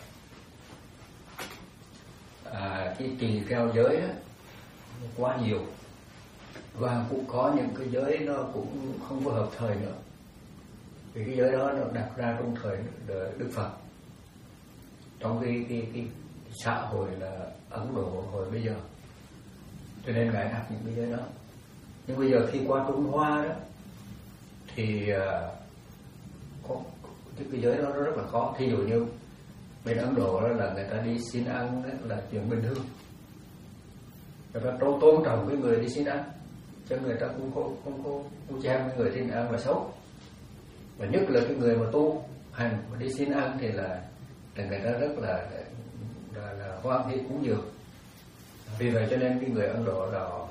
À, cái tỳ kheo giới đó quá nhiều, và cũng có những cái giới nó cũng không có hợp thời nữa, vì cái giới đó nó đặt ra trong thời Đức Phật, trong cái cái cái xã hội là Ấn Độ hồi bây giờ, cho nên ngài đặt những cái giới đó. Nhưng bây giờ khi qua Trung Hoa đó thì uh, có cái, cái giới đó nó rất là khó. Thí dụ như bên Ấn Độ đó là người ta đi xin ăn là chuyện bình thường, người ta tôn tôn trọng cái người đi xin ăn, cho người ta cũng không không không không xem cái người xin ăn là xấu. Và nhất là cái người mà tu hành mà đi xin ăn thì là, là người ta rất là là, là hoan hỷ cúng dường. Vì vậy cho nên cái người Ấn Độ là họ,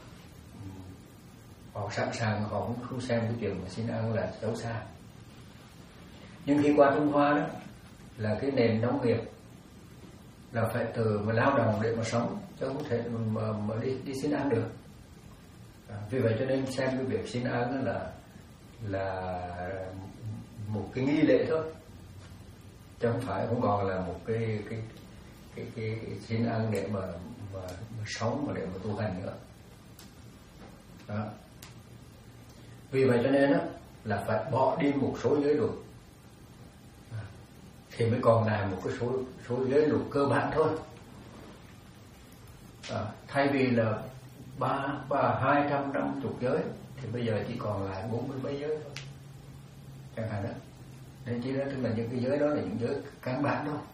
họ sẵn sàng, họ cũng không xem cái chuyện mà xin ăn là xấu xa. Nhưng khi qua Trung Hoa đó là cái nền nông nghiệp là phải từ mà lao động để mà sống, chứ không thể mà, mà đi đi xin ăn được. À, vì vậy cho nên xem cái việc xin ăn là là một cái nghi lễ thôi, chứ không phải không còn là một cái cái cái, cái, cái xin ăn để mà, mà, mà sống mà để mà tu hành nữa. Đó. Vì vậy cho nên đó, là phải bỏ đi một số giới luật à, thì mới còn là một cái số số giới luật cơ bản thôi. À, thay vì là ba ba hai trăm năm chục giới thì bây giờ chỉ còn lại bốn mươi mấy giới thôi, chẳng hạn đó. Nên chỉ đó tức là những cái giới đó là những giới căn bản thôi.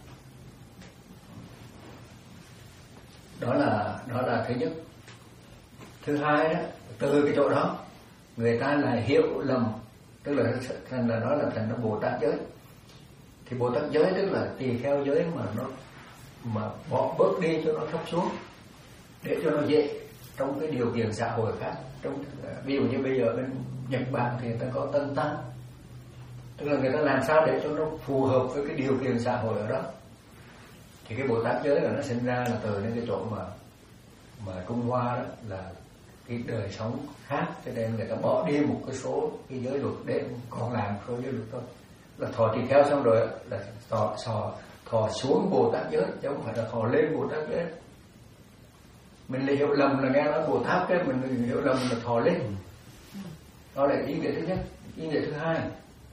Đó là đó là thứ nhất. Thứ hai đó, từ cái chỗ đó người ta lại hiểu lầm, tức là thành là nói là thành nó Bồ Tát giới. Thì Bồ Tát giới tức là tỳ kheo giới mà nó mà bỏ bớt đi cho nó thấp xuống, để cho nó dễ trong cái điều kiện xã hội khác. Trong ví dụ như bây giờ bên Nhật Bản thì người ta có tân tăng, tức là người ta làm sao để cho nó phù hợp với cái điều kiện xã hội ở đó. Thì cái Bồ Tát giới là nó sinh ra là từ những cái chỗ mà mà Trung Hoa đó là cái đời sống khác, cho nên người ta bỏ đi một cái số cái giới luật để còn làm số giới luật thôi. Là thọ tỳ kheo xong rồi là thọ thọ thọ xuống Bồ Tát giới, chứ không phải là thọ lên Bồ Tát giới. Mình lại hiểu lầm là nghe nói Bồ Tát cái mình hiểu lầm là thọ lên. Đó là ý nghĩa thứ nhất. Ý nghĩa thứ hai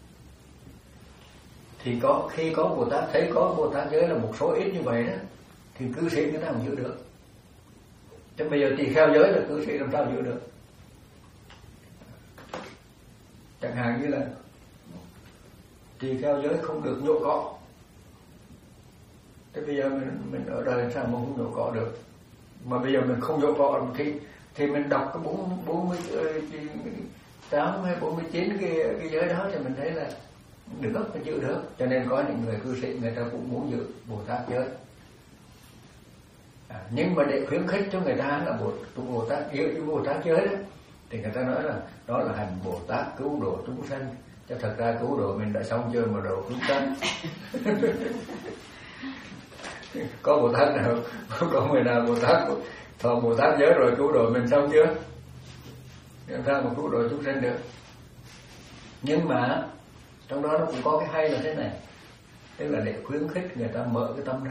thì có khi có Bồ Tát thấy có Bồ Tát giới là một số ít như vậy đó, thì cư sĩ người ta không giữ được. Chứ bây giờ tỳ kheo giới là cư sĩ làm sao giữ được? Chẳng hạn như là tỳ kheo giới không được nhổ cỏ. Thế bây giờ mình mình ở đời sao mà không nhổ cỏ được? Mà bây giờ mình không nhổ cỏ thì thì mình đọc cái bốn bốn mươi tám hay bốn mươi chín cái cái giới đó thì mình thấy là được, phải giữ được. Cho nên có những người cư sĩ người ta cũng muốn giữ Bồ Tát giới. À, nhưng mà để khuyến khích cho người ta là Bồ, Bồ Tát giữ cái Bồ Tát giới đó, thì người ta nói là đó là hành Bồ Tát cứu độ chúng sanh. Chứ thật ra cứu độ mình đã xong chưa mà độ chúng sanh. Có Bồ Tát nào, có người nào Bồ Tát thọ Bồ Tát giới rồi cứu độ mình xong chưa? Làm sao mà cứu độ chúng sanh được? Nhưng mà trong đó nó cũng có cái hay là thế này, tức là để khuyến khích người ta mở cái tâm ra,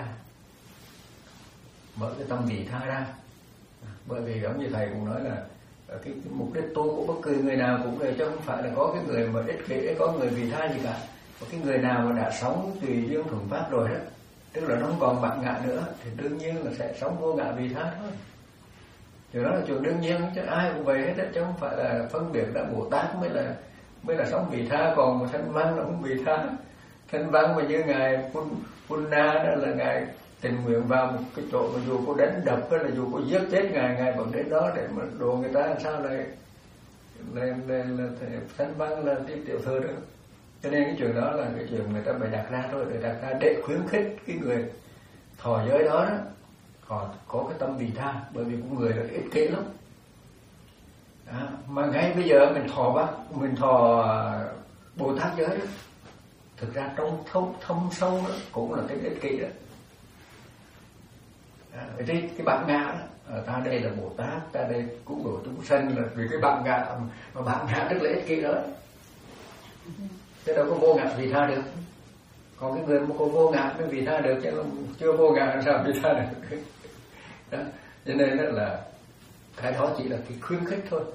mở cái tâm vị tha ra. Bởi vì giống như thầy cũng nói là cái, cái mục đích tu của bất cứ người nào cũng vậy, chứ không phải là có cái người mà ích kỷ, có người vị tha gì cả. Có cái người nào mà đã sống tùy duyên thuận pháp rồi đó, tức là nó không còn bản ngã nữa, thì đương nhiên là sẽ sống vô ngã vị tha thôi. Điều đó là chuyện đương nhiên, chứ ai cũng vậy hết đó, chứ không phải là phân biệt là Bồ Tát mới là mới là sống vị tha, còn mà thanh văn là không vị tha. Thanh văn mà như ngài Punna đó là ngài tình nguyện vào một cái chỗ mà dù có đánh đập hay là dù có giết chết ngài, ngài vẫn đến đó để mà đồ người ta. Sao lại lên lên là thánh văn là tiếp tiểu thư đó. Cho nên cái chuyện đó là cái chuyện người ta bày đặt ra thôi, để đặt ra để khuyến khích cái người thọ giới đó, đó họ có cái tâm vị tha, bởi vì con người là ích kỷ lắm. À, mà ngay bây giờ mình thọ bác mình thọ Bồ Tát giới đó, thực ra trong thâm, thâm sâu đó cũng là cái ích kỷ đó. À, cái, cái bản ngã đó, à, ta đây là Bồ Tát, ta đây cứu độ chúng sanh là vì cái bản ngã, mà bản ngã rất là ích kỷ đó, chứ đâu có vô ngã vị tha được. Còn cái người mà có vô ngã mới vị tha được, chứ chưa vô ngã làm sao vị tha được. Đó. Cho nên đó là cái đó chỉ là cái khuyến khích thôi,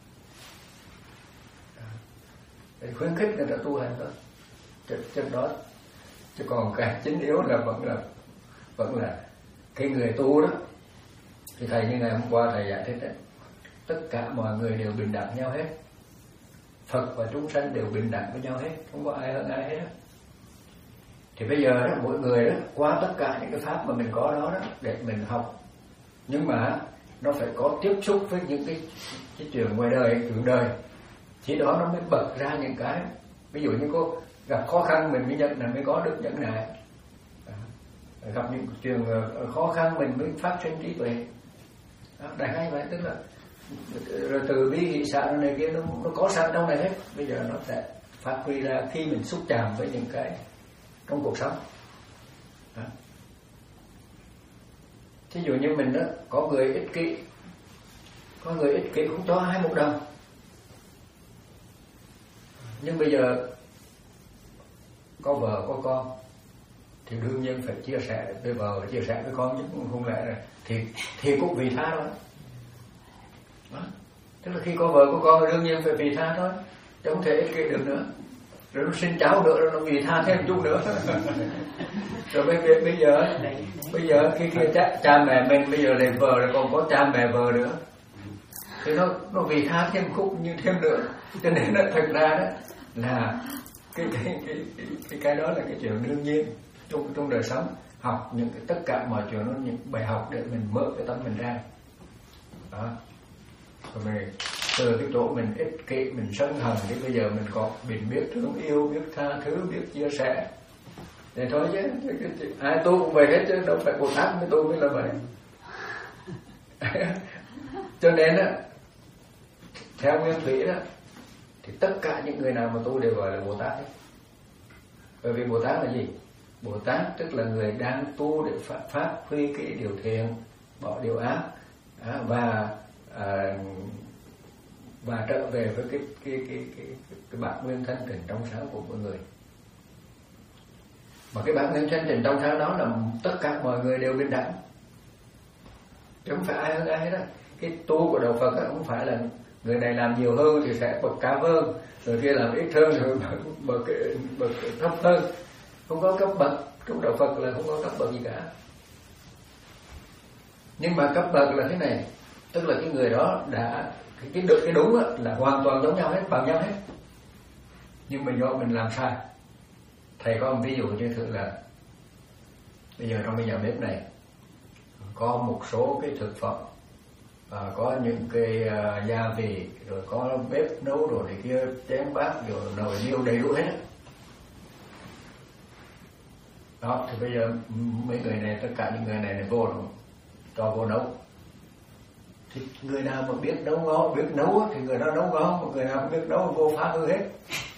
để khuyến khích người ta tu hành thôi, chứ, chứ đó chứ còn cái chính yếu là vẫn là vẫn là cái người tu đó. Thì thầy như ngày hôm qua thầy giải thích đấy, tất cả mọi người đều bình đẳng nhau hết, Phật và chúng sanh đều bình đẳng với nhau hết, không có ai hơn ai hết đó. Thì bây giờ đó, mỗi người đó qua tất cả những cái pháp mà mình có đó, đó để mình học, nhưng mà nó phải có tiếp xúc với những cái, cái chuyện ngoài đời, chuyện đời, chỉ đó nó mới bật ra những cái. Ví dụ như có gặp khó khăn mình mới nhận là mới có được nhẫn nại, gặp những chuyện khó khăn mình mới phát sinh trí tuệ. Đại hay vậy, tức là rồi từ bi hỷ xả này kia nó, nó có sẵn trong này hết, bây giờ nó sẽ phát huy ra khi mình xúc chạm với những cái trong cuộc sống. Đó. Thí dụ như mình đó, có người ích kỷ, có người ích kỷ không cho ai một đồng, nhưng bây giờ có vợ có con thì đương nhiên phải chia sẻ với vợ, chia sẻ với con, chứ không lẽ là thì thì cũng vì tha thôi. Đó. Tức là khi có vợ có con đương nhiên phải vì tha thôi, chứ không thể ích kỷ được nữa. Rồi nó sinh cháu nữa, rồi nó vì tha thêm chút nữa. Rồi bây, bây, bây giờ bây giờ khi kia cha, cha mẹ mình bây giờ lại vợ rồi còn có cha mẹ vợ nữa, thì nó nó vì tha thêm khúc như thêm nữa. Cho nên là thật ra đó là cái cái cái cái cái, cái đó là cái chuyện đương nhiên trong trong đời sống. Học những cái tất cả mọi chuyện nó những bài học để mình mở cái tâm mình ra. Đó. Rồi mình từ cái chỗ mình ích kỷ, mình sân hận, thì bây giờ mình có mình biết thương yêu, biết tha thứ, biết chia sẻ. Thì thôi chứ, ai tu cũng vậy hết, chứ đâu phải Bồ Tát mới tu mới là vậy. Cho nên á, theo nguyên thủy đó, thì tất cả những người nào mà tu đều gọi là Bồ Tát hết. Bởi vì Bồ Tát là gì? Bồ Tát tức là người đang tu để phát, phát huy cái điều thiện, bỏ điều ác, và à, và trở về với cái cái cái cái, cái, cái bản nguyên thanh tịnh trong sáng của mỗi người. Mà cái bản nguyên thanh tịnh trong sáng đó là tất cả mọi người đều bình đẳng, chứ không phải ai hơn ai hết á. Cái tu của đạo Phật đó không phải là người này làm nhiều hơn thì sẽ bậc cao hơn, rồi kia làm ít hơn rồi bậc bậc thấp hơn. Không có cấp bậc, trong đạo Phật là không có cấp bậc gì cả. Nhưng mà cấp bậc là thế này, tức là cái người đó đã cái cái được cái đúng đó, là hoàn toàn giống nhau hết, bằng nhau hết. Nhưng mà do mình làm sai. Thầy có một ví dụ như thử là bây giờ trong cái nhà bếp này có một số cái thực phẩm, à, có những cái uh, gia vị, rồi có bếp nấu đồ này kia, chén bát rồi nồi niêu đầy đủ hết. Đó, thì bây giờ mấy người này, tất cả những người này này vô rồi, cho vô nấu. Thì người nào mà biết nấu ngon, biết nấu thì người đó nấu ngon, mà người nào không biết nấu vô phá hư hết.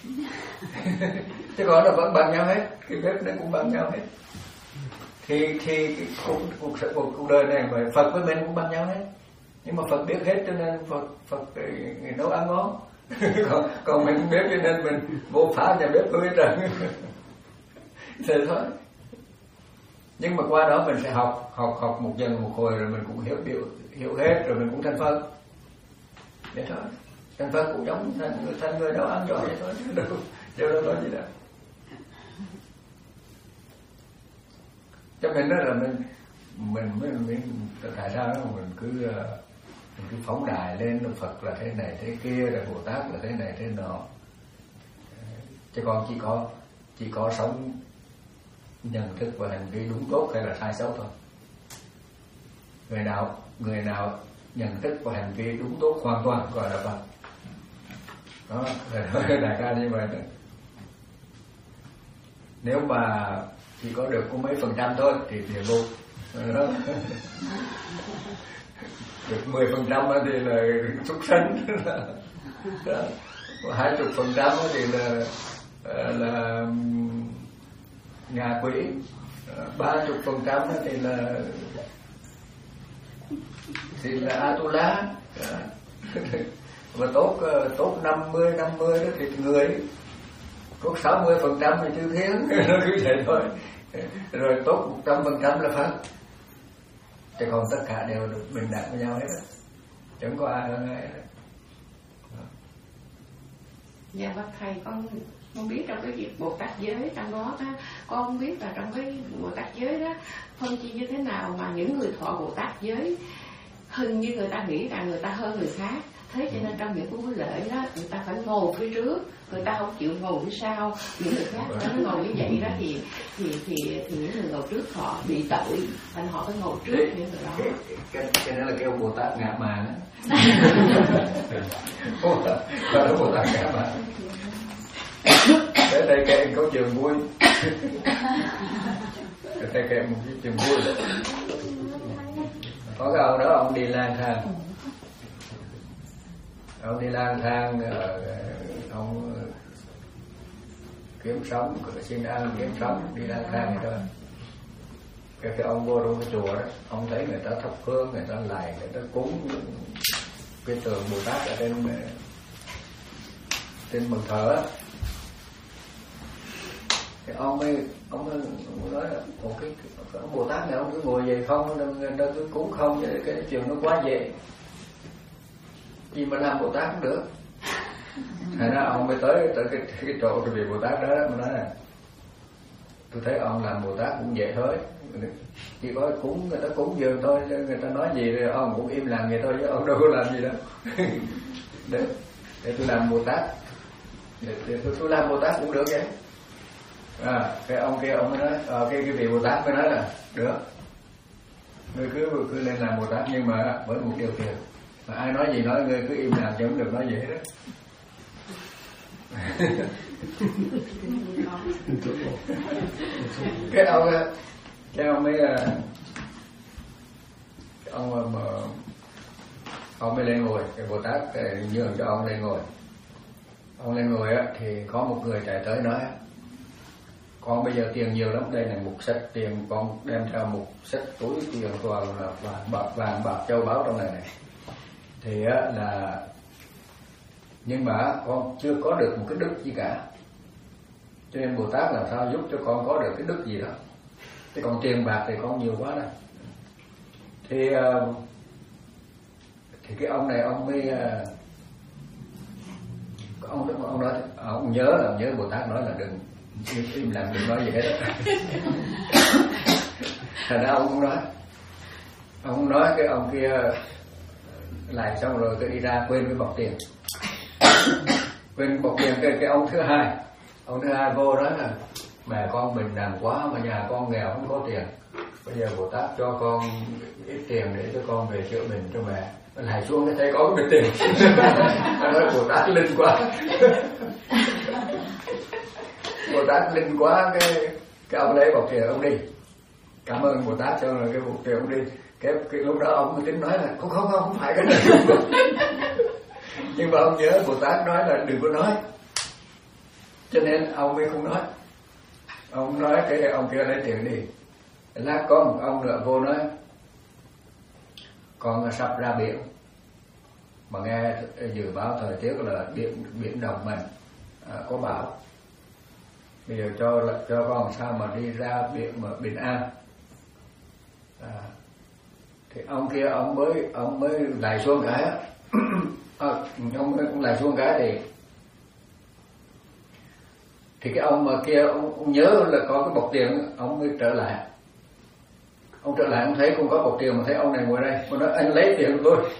Chứ còn nó vẫn bằng nhau hết, cái bếp nó cũng bằng nhau hết. Thì thì cái cuộc cuộc sống của cuộc đời này mà Phật với mình cũng bằng nhau hết. Nhưng mà Phật biết hết cho nên Phật Phật người nấu ăn ngon. còn còn mình không biết cho nên mình vô phá nhà bếp hư hết rồi. Thế thôi. Nhưng mà qua đó mình sẽ học học học một dần một hồi rồi mình cũng hiểu biểu hiểu hết, rồi mình cũng thành Phật. Thế thôi. Thành Phật cũng giống thành người thành người nấu ăn giỏi vậy thôi, chứ đâu đâu đâu có gì đâu. Cho nên đó là mình mình mình, mình tại sao đó mình cứ mình cứ phóng đài lên Phật là thế này thế kia, rồi Bồ Tát là thế này thế nọ. Chứ còn chỉ có chỉ có sống nhận thức và hành vi đúng tốt hay là sai xấu thôi. Người nào người nào nhận thức và hành vi đúng tốt hoàn toàn gọi là Phật. Đó, đại ca như vậy đó. Nếu mà chỉ có được có mấy phần trăm thôi thì địa vô. Đó. Được mười phần trăm thì là súc sanh. Hai chục phần trăm thì là là ngạ quỷ, ba chục phần trăm thì là thì là Atula. Và tốt tốt năm mươi năm mươi đó thì người, tốt sáu mươi phần trăm thì chư thiên. Nó cứ vậy thôi. Rồi tốt một trăm phần trăm là Phật. Chứ còn tất cả đều được bình đẳng với nhau hết đó. Chẳng có ai hơn ai hết. Dạ bác thầy, con không biết trong cái việc Bồ Tát giới trong đó á, con không biết là trong cái Bồ Tát giới đó phân chia như thế nào mà những người thọ Bồ Tát giới hình như người ta nghĩ rằng người ta hơn người khác. Thế cho nên trong những cái buổi lễ đó người ta phải ngồi phía trước, người ta không chịu ngồi phía sau. Những người khác nó ngồi như vậy đó thì thì thì thì những người ngồi trước họ bị tội, thành họ phải ngồi trước những người đó. Cái cái cái đó là kêu Bồ Tát ngạ mạn á. Đó là Bồ Tát ngạ mạn. Để đây kể câu chuyện vui. Để đây kể một cái chuyện vui. Có cái ông đó ông đi lang thang. Ông đi lang thang, ông kiếm sống, xin ăn kiếm sống, đi lang thang vậy thôi. Cái cái ông vô trong cái chùa đó, ông thấy người ta thắp hương, người ta lạy, người ta cúng cái tượng Bồ Tát ở trên trên bàn thờ á. Thì ông ấy ông ấy nói là một cái, cái ông Bồ Tát này ông cứ ngồi vậy không, người ta cứ cúng không, vậy cái chuyện nó quá dễ. Gì mà làm Bồ Tát cũng được. Thành ra ông mới tới tới cái, cái chỗ cái vị Bồ Tát đó, đó mà nói là tôi thấy ông làm Bồ Tát cũng dễ thôi, chỉ có cúng người ta cúng dường thôi, người ta nói gì thì ông cũng im lặng vậy thôi, chứ ông đâu có làm gì đâu. để, để tôi làm Bồ Tát, để, để tôi, tôi làm Bồ Tát cũng được vậy. À, cái ông kia ông mới nói, à, cái cái vị Bồ Tát mới nói là được, ngươi cứ cứ lên làm Bồ Tát, nhưng mà với một điều kiện, mà ai nói gì nói, ngươi cứ im lặng chứ không được nói gì hết đó. Cái ông cái ông mới ông mà ông mới lên ngồi, cái Bồ Tát nhường cho ông lên ngồi. Ông lên ngồi á thì có một người chạy tới nói: con bây giờ tiền nhiều lắm, đây là một sách tiền, con đem theo một sách túi tiền toàn là vàng bạc, vàng bạc châu báu trong này này. Thì á là nhưng mà con chưa có được một cái đức gì cả, cho nên Bồ Tát làm sao giúp cho con có được cái đức gì đó. Chứ còn tiền bạc thì con nhiều quá này. Thì thì cái ông này ông mới ông ông nói ông nhớ là nhớ Bồ Tát nói là đừng im lặng, đừng nói gì hết đó. Thành ra ông cũng nói, ông cũng nói cái ông kia lại xong rồi cái đi ra quên cái bọc tiền. Quên bọc tiền cái cái ông thứ hai, ông thứ hai vô đó là mẹ con bình đẳng quá mà nhà con nghèo không có tiền, bây giờ Bồ Tát cho con ít tiền để cho con về chữa bệnh cho mẹ. Lại xuống cái thấy có cái tiền. Nói Bồ Tát linh quá. Bồ Tát linh quá, cái cái ông lấy bọc tiền ông đi. Cảm ơn Bồ Tát cho cái bọc tiền ông đi. Cái, cái lúc đó ông mới tính nói là không không không phải cái này. Nhưng mà ông nhớ Bồ Tát nói là đừng có nói, cho nên ông mới không nói. Ông nói cái ông kia lấy tiền đi. Lát có một ông nữa vô nói: con sắp ra biển, mà nghe dự báo thời tiết là biển biển Động mình à, có bão. Bây giờ cho cho con sao mà đi ra biển mà bình an. À, thì ông kia ông mới ông mới lại xuống cái à, ông mới cũng lại xuống cái thì thì cái ông mà kia ông, ông nhớ là có cái bọc tiền, ông mới trở lại. Ông trở lại ông thấy không có bọc tiền mà thấy ông này ngồi đây, ông nói anh lấy tiền của tôi.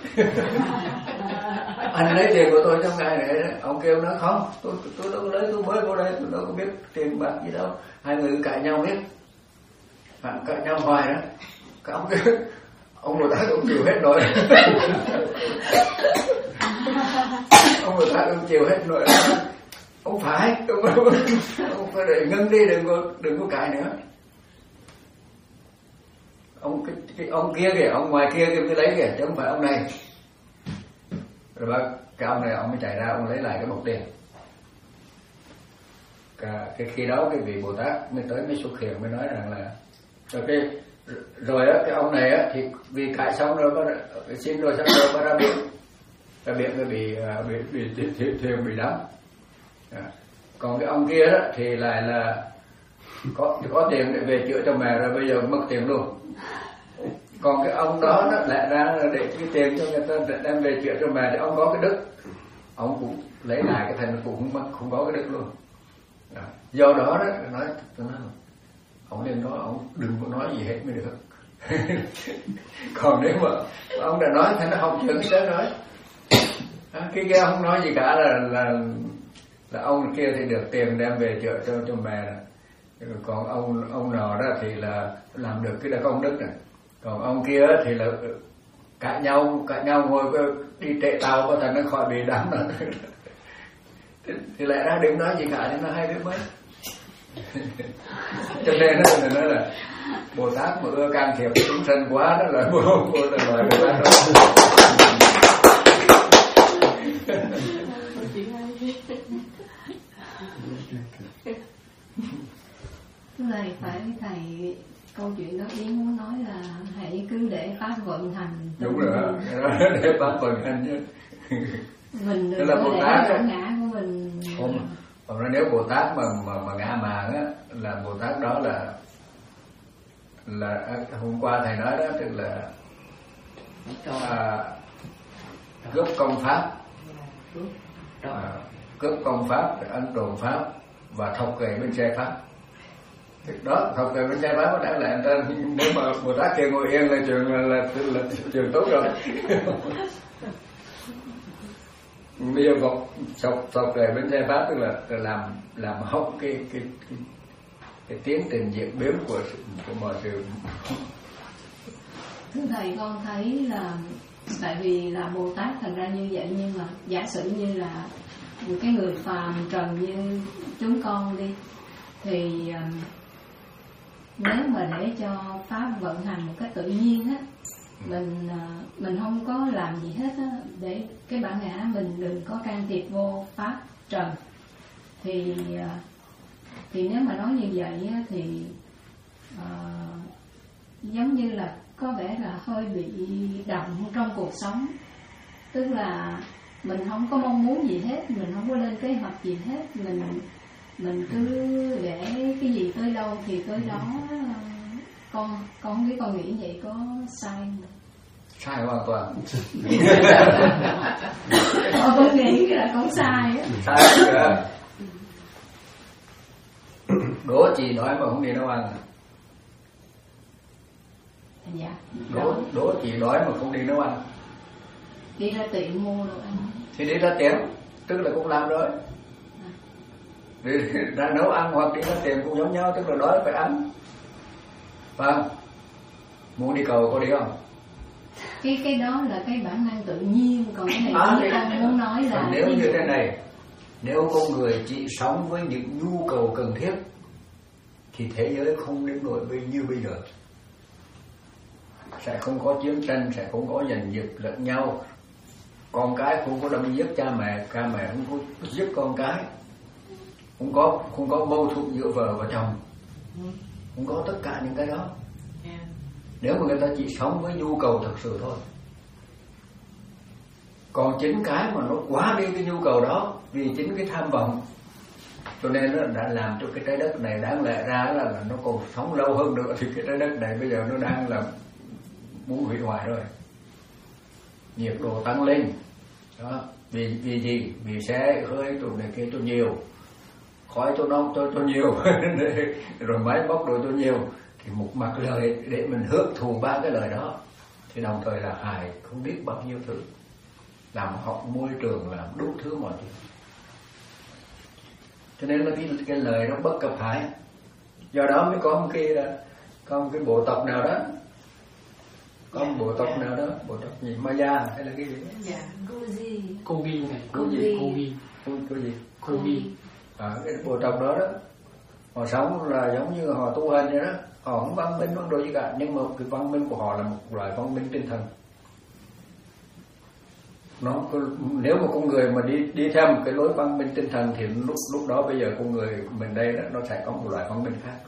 Anh lấy tiền của tôi trong ngày này. Ông kêu nói không, tôi tôi đâu có lấy, tôi mới vô đây, tôi đâu có biết tiền bạc gì đâu. Hai người cãi nhau hết. phản cãi nhau hoài đó. Các ông ông Bồ Tát cũng chịu hết nổi. Ông Bồ Tát cũng chịu hết nổi. Ông phải, ông, ông phải để ngưng đi, đừng có đừng có cãi nữa. Ông cái, cái ông kia kìa, ông ngoài kia kìa mới lấy kìa, chứ không phải ông này. Rồi bác, cái ông này ông mới chạy ra, ông lấy lại cái bọc tiền. Cả, cái khi đó cái vị Bồ Tát mới tới mới xuất hiện mới nói rằng là rồi cái rồi á cái ông này á thì vì cãi xong rồi có xin rồi xong rồi có ra biển, ra biển mới bị bị bị, bị, bị thuyền bị đắm. À. Còn cái ông kia đó thì lại là có có tiền để về chữa cho mẹ rồi bây giờ mất tiền luôn. Còn cái ông đó nó lại ra là để cái tiền cho người ta đem về chữa cho mẹ thì ông có cái đức, ông cũng lấy lại cái thành cũng không không có cái đức luôn. À. Do đó đó nói tôi nói ông nên nói ông đừng có nói gì hết mới được. Còn nếu mà ông đã nói thì nó không chừng tới nói. À, cái kia không nói gì cả là là là ông kia thì được tiền đem về chữa cho cho mẹ này. Còn ông ông nọ đó thì là làm được cái là công đức này. Còn ông kia thì là cãi nhau cãi nhau ngồi đi trệ tàu có thành nó khỏi bị đắm rồi. thì, thì lại ra đừng nói gì cả thì nó hay biết mấy. Cho nên nó là nói là Bồ Tát mà ưa can thiệp chúng sanh quá đó là vô vô là loại Bồ Tát đó. Thầy phải thầy câu chuyện đó ý muốn nói là hãy cứ để pháp vận hành. Đúng rồi, để pháp vận hành chứ. Mình đừng có để ngã ngã của mình. Không, còn nếu Bồ Tát mà mà, mà ngã màng á là Bồ Tát đó là là hôm qua thầy nói đó, tức là à, cướp công pháp, à, cướp công pháp, ăn trộm pháp và thọc gậy bên xe pháp. Đó, thọc gậy bên xe pháp nó đáng lẽ người ta nếu mà Bồ Tát kia ngồi yên là chuyện là, là, là, là chuyện tốt rồi. Bây giờ còn thọc thọc gậy bên xe pháp tức là, là làm làm hỏng cái cái cái cái tiến trình diễn biến của của mọi sự. Thưa thầy, con thấy là tại vì là Bồ Tát thành ra như vậy, nhưng mà giả sử như là một cái người phàm trần như chúng con đi thì um, nếu mà để cho pháp vận hành một cách tự nhiên á, mình uh, mình không có làm gì hết á, để cái bản ngã mình đừng có can thiệp vô pháp trần thì uh, thì nếu mà nói như vậy á, thì uh, giống như là có vẻ là hơi bị động trong cuộc sống, tức là mình không có mong muốn gì hết, mình không có lên kế hoạch gì hết, mình mình cứ để cái gì tới đâu thì tới đó. Con con không biết con nghĩ vậy có sai không? Sai hoàn toàn. Con nghĩ là con sai á. Sai rồi. Đố chị đói mà không đi nấu ăn. Dạ. Đố đố chị đói mà không đi nấu ăn. Đi ra tiệm mua đồ ăn. Thì đi ra tiệm, tức là cũng làm rồi. Đi ra nấu ăn hoặc đi ra tiệm cũng giống nhau, tức là đói phải ăn. Vâng. Muốn đi cầu có đi không? Cái cái đó là cái bản năng tự nhiên, còn cái này à, chỉ con muốn nói là nếu như thế này, nếu con người chỉ sống với những nhu cầu cần thiết thì thế giới không đến nỗi như bây giờ. Sẽ không có chiến tranh, sẽ không có giành giật lẫn nhau, con cái không có đâm giết cha mẹ, cha mẹ không có giết con cái, không có không có mâu thuẫn giữa vợ và chồng, không có tất cả những cái đó. Nếu mà người ta chỉ sống với nhu cầu thật sự thôi. Còn chính cái mà nó quá đi cái nhu cầu đó vì chính cái tham vọng, cho nên nó đã làm cho cái trái đất này đáng lẽ ra là, là nó còn sống lâu hơn nữa, thì cái trái đất này bây giờ nó đang là muốn hủy hoại rồi. Nhiệt độ tăng lên đó, vì vì gì? Vì xe hơi tụi này kia cho nhiều, khói cho nó cho cho nhiều, rồi máy móc đồ cho nhiều, thì một mặt lời để mình hưởng thụ ba cái lời đó, thì đồng thời là hại không biết bao nhiêu thứ, làm hỏng môi trường, làm đủ thứ mọi chuyện. Cho nên là cái cái lời nó bất cập hại. Do đó mới có một cái có một cái bộ tộc nào đó, có một bộ tộc nào đó, bộ tộc gì Maya hay là cái gì? Dạ, Kogi. Kogi này, Kogi. Kogi. Cái gì? Kogi. À, cái bộ tộc đó đó, họ sống là giống như họ tu hành vậy đó, họ không văn minh văn đồ gì cả, nhưng mà cái văn minh của họ là một loại văn minh tinh thần. Nó nếu mà con người mà đi đi theo một cái lối văn minh tinh thần thì lúc lúc đó bây giờ con người mình đây đó, nó sẽ có một loại văn minh khác.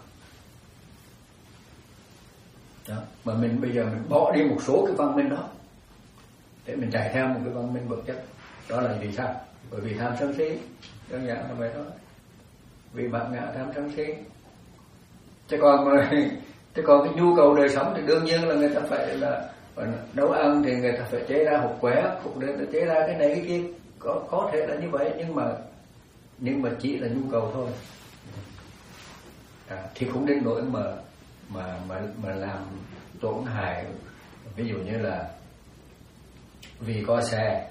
Đó. Mà mình bây giờ mình bỏ đi một số cái văn minh đó để mình chạy theo một cái văn minh vật chất, đó là vì sao? Bởi vì tham sân si, đơn giản là vậy đó. Vì bản ngã tham sân si. Chứ còn mà chứ còn cái nhu cầu đời sống thì đương nhiên là người ta phải là nấu ăn thì người ta phải chế ra hộp quẻ, hộp để chế ra cái này cái kia, có có thể là như vậy, nhưng mà nhưng mà chỉ là nhu cầu thôi. À, thì cũng đến nỗi mà mà mà mà làm tổn hại, ví dụ như là vì có xe,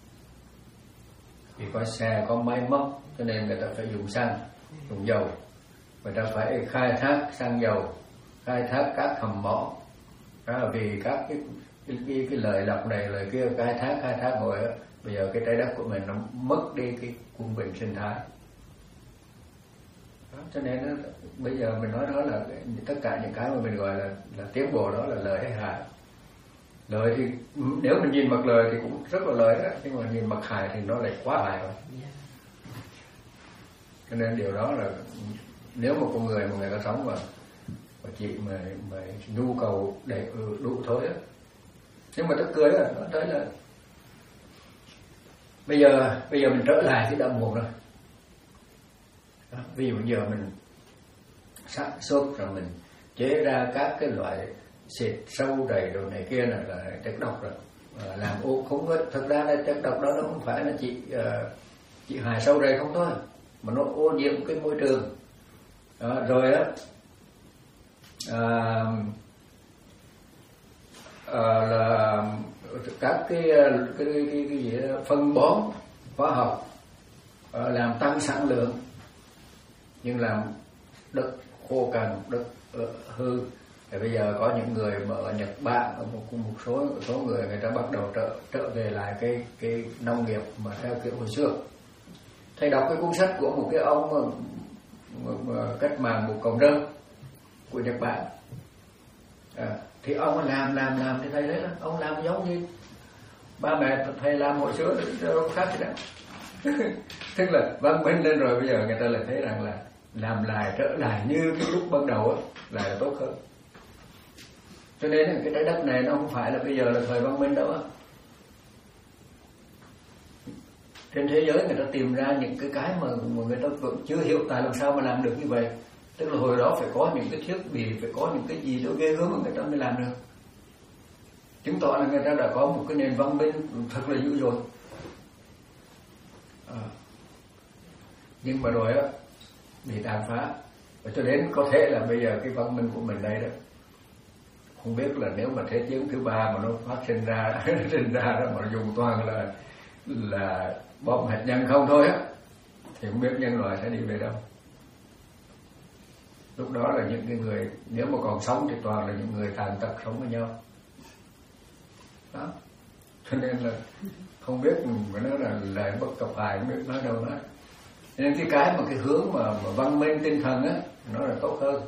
vì có xe có máy móc cho nên người ta phải dùng xăng, dùng dầu, người ta phải khai thác xăng dầu, khai thác các hầm mỏ. Đó là vì các cái cái, cái, cái lời lọc này lời kia khai thác khai thác rồi á, bây giờ cái trái đất của mình nó mất đi cái quân bình sinh thái. Đó, cho nên đó, bây giờ mình nói đó là tất cả những cái mà mình gọi là là tiến bộ đó là lợi hay hại. Lợi thì nếu mình nhìn mặt lời thì cũng rất là lợi đó, nhưng mà nhìn mặt hại thì nó lại quá hại rồi. Cho nên điều đó là nếu mà con người mà người ta sống mà mà chỉ mà, mà nhu cầu để đủ thôi á. Nhưng mà tức cười á, nó thấy là bây giờ bây giờ mình trở lại thì đã muộn rồi. Đó, ví dụ giờ mình sản xuất rồi mình chế ra các cái loại xịt sâu đầy đồ này kia là, là chất độc rồi, à, làm ô không có, thực ra là chất độc đó nó không phải là chỉ uh, chỉ hại sâu đầy không thôi, mà nó ô nhiễm cái môi trường. Đó, rồi á à, à, là các cái cái cái, cái, cái gì đó, phân bón hóa học à, làm tăng sản lượng nhưng làm đất khô cằn, đất uh, hư. Thì bây giờ có những người mà ở Nhật Bản, ở một một số số người người ta bắt đầu trở trở về lại cái cái nông nghiệp mà theo kiểu hồi xưa. Thầy đọc cái cuốn sách của một cái ông mà, mà, mà cách mạng một cộng đơn của Nhật Bản, à, thì ông làm làm làm thì thầy thấy là ông làm giống như ba mẹ thầy làm hồi xưa, đâu khác gì đâu. Tức là văn minh lên rồi, bây giờ người ta lại thấy rằng là làm lại trở lại như cái lúc ban đầu ấy, lại là tốt hơn. Cho nên cái trái đất này nó không phải là bây giờ là thời văn minh đâu á. Trên thế giới người ta tìm ra những cái cái mà, mà người ta vẫn chưa hiểu tại làm sao mà làm được như vậy. Tức là hồi đó phải có những cái thiết bị, phải có những cái gì đó ghê gớm mà người ta mới làm được. Chứng tỏ là người ta đã có một cái nền văn minh thật là dữ dội. À. Nhưng mà rồi á bị tàn phá. Và cho đến có thể là bây giờ cái văn minh của mình đây đó, không biết là nếu mà thế chiến thứ ba mà nó phát sinh ra sinh ra đó mà dùng toàn là là bom hạt nhân không thôi á, thì không biết nhân loại sẽ đi về đâu. Lúc đó là những cái người nếu mà còn sống thì toàn là những người tàn tật sống với nhau. Đó. Cho nên là không biết mà nói là lại bất cập hài, không biết nói đâu nữa. Nên cái cái mà cái hướng mà, mà văn minh tinh thần á nó là tốt hơn.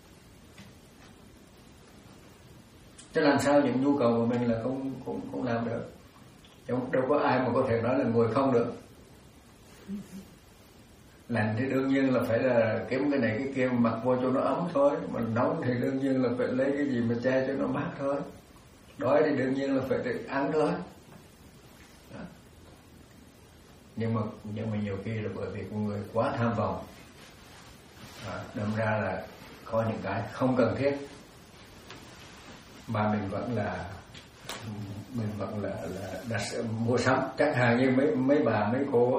Chứ làm sao những nhu cầu của mình là không không không làm được. Đâu, đâu có ai mà có thể nói là ngồi không được. Lạnh thì đương nhiên là phải là kiếm cái này cái kia mặc vô cho nó ấm thôi. Mà nóng thì đương nhiên là phải lấy cái gì mà che cho nó mát thôi. Đói thì đương nhiên là phải được ăn thôi. Đó. Nhưng mà nhưng mà nhiều khi là bởi vì con người quá tham vọng, à, đâm ra là có những cái không cần thiết mà mình vẫn là mình vẫn là là đặt mua sắm, chẳng hạn như mấy mấy bà mấy cô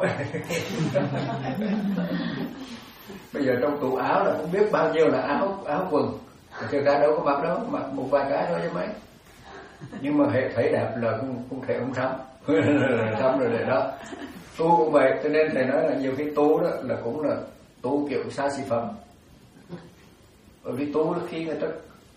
bây giờ trong tủ áo là không biết bao nhiêu là áo áo quần, thực ra đâu có mặc đâu, mặc một vài cái thôi chứ mấy, nhưng mà hệ thấy đẹp là không không thể không sắm sắm rồi để đó. Tu cũng vậy, cho nên thầy nói là nhiều khi tu đó là cũng là tu kiểu xa xỉ phẩm, bởi vì tu là khi người ta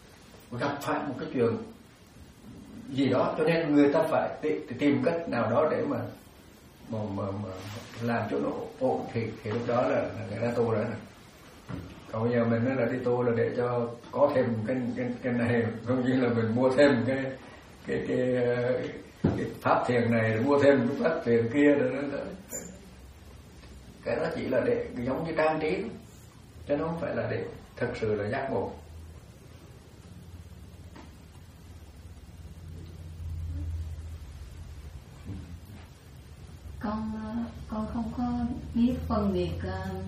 gặp phải một cái chuyện gì đó, cho nên người ta phải tìm cách nào đó để mà mà, mà, mà làm cho nó ổn, thì, thì lúc đó là, là người ta tu rồi. Còn bây giờ mình nói là đi tu là để cho có thêm cái cái, cái này, không như là mình mua thêm cái cái cái, cái, cái pháp thiền này, rồi mua thêm cái pháp thiền kia, rồi đó. Cái đó chỉ là để giống như trang trí, chứ nó không phải là để thực sự là giác ngộ. Con con không có biết phân biệt uh,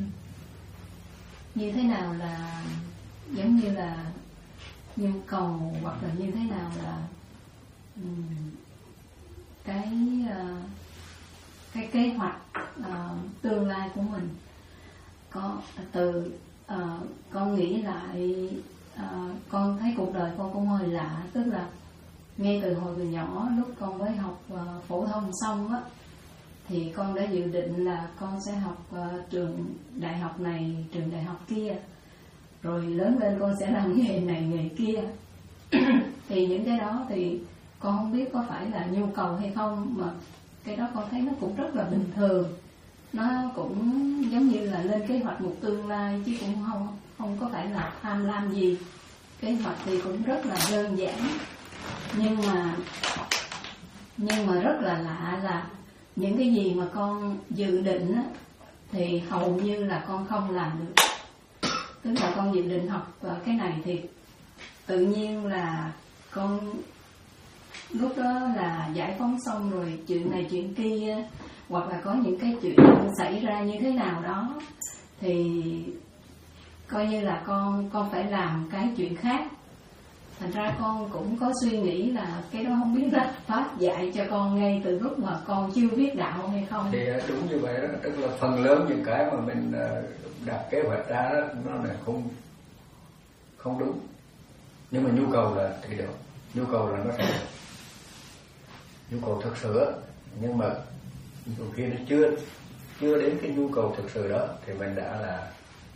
như thế nào là giống như là nhu cầu, hoặc là như thế nào là um, cái uh, cái kế hoạch uh, tương lai của mình. Có từ uh, con nghĩ lại, uh, con thấy cuộc đời con cũng hơi lạ, tức là ngay từ hồi từ nhỏ, lúc con mới học uh, phổ thông xong á, thì con đã dự định là con sẽ học uh, trường đại học này, trường đại học kia, rồi lớn lên con sẽ làm nghề này nghề kia. Thì những cái đó thì con không biết có phải là nhu cầu hay không, mà cái đó con thấy nó cũng rất là bình thường, nó cũng giống như là lên kế hoạch một tương lai, chứ cũng không không có phải là tham lam gì. Kế hoạch thì cũng rất là đơn giản, nhưng mà nhưng mà rất là lạ là những cái gì mà con dự định á, thì hầu như là con không làm được. Tức là con dự định học cái này thì tự nhiên là con lúc đó là giải phóng xong rồi, chuyện này chuyện kia, hoặc là có những cái chuyện xảy ra như thế nào đó, thì coi như là con con phải làm cái chuyện khác. Thành ra con cũng có suy nghĩ là cái đó không biết là Pháp dạy cho con ngay từ lúc mà con chưa biết đạo hay không. Thì đúng như vậy đó, tức là phần lớn những cái mà mình đặt kế hoạch ra đó, nó là không không đúng. Nhưng mà nhu cầu là thì được, nhu cầu là nó sẽ nhu cầu thực sự, nhưng mà đôi khi nó chưa chưa đến cái nhu cầu thực sự đó thì mình đã là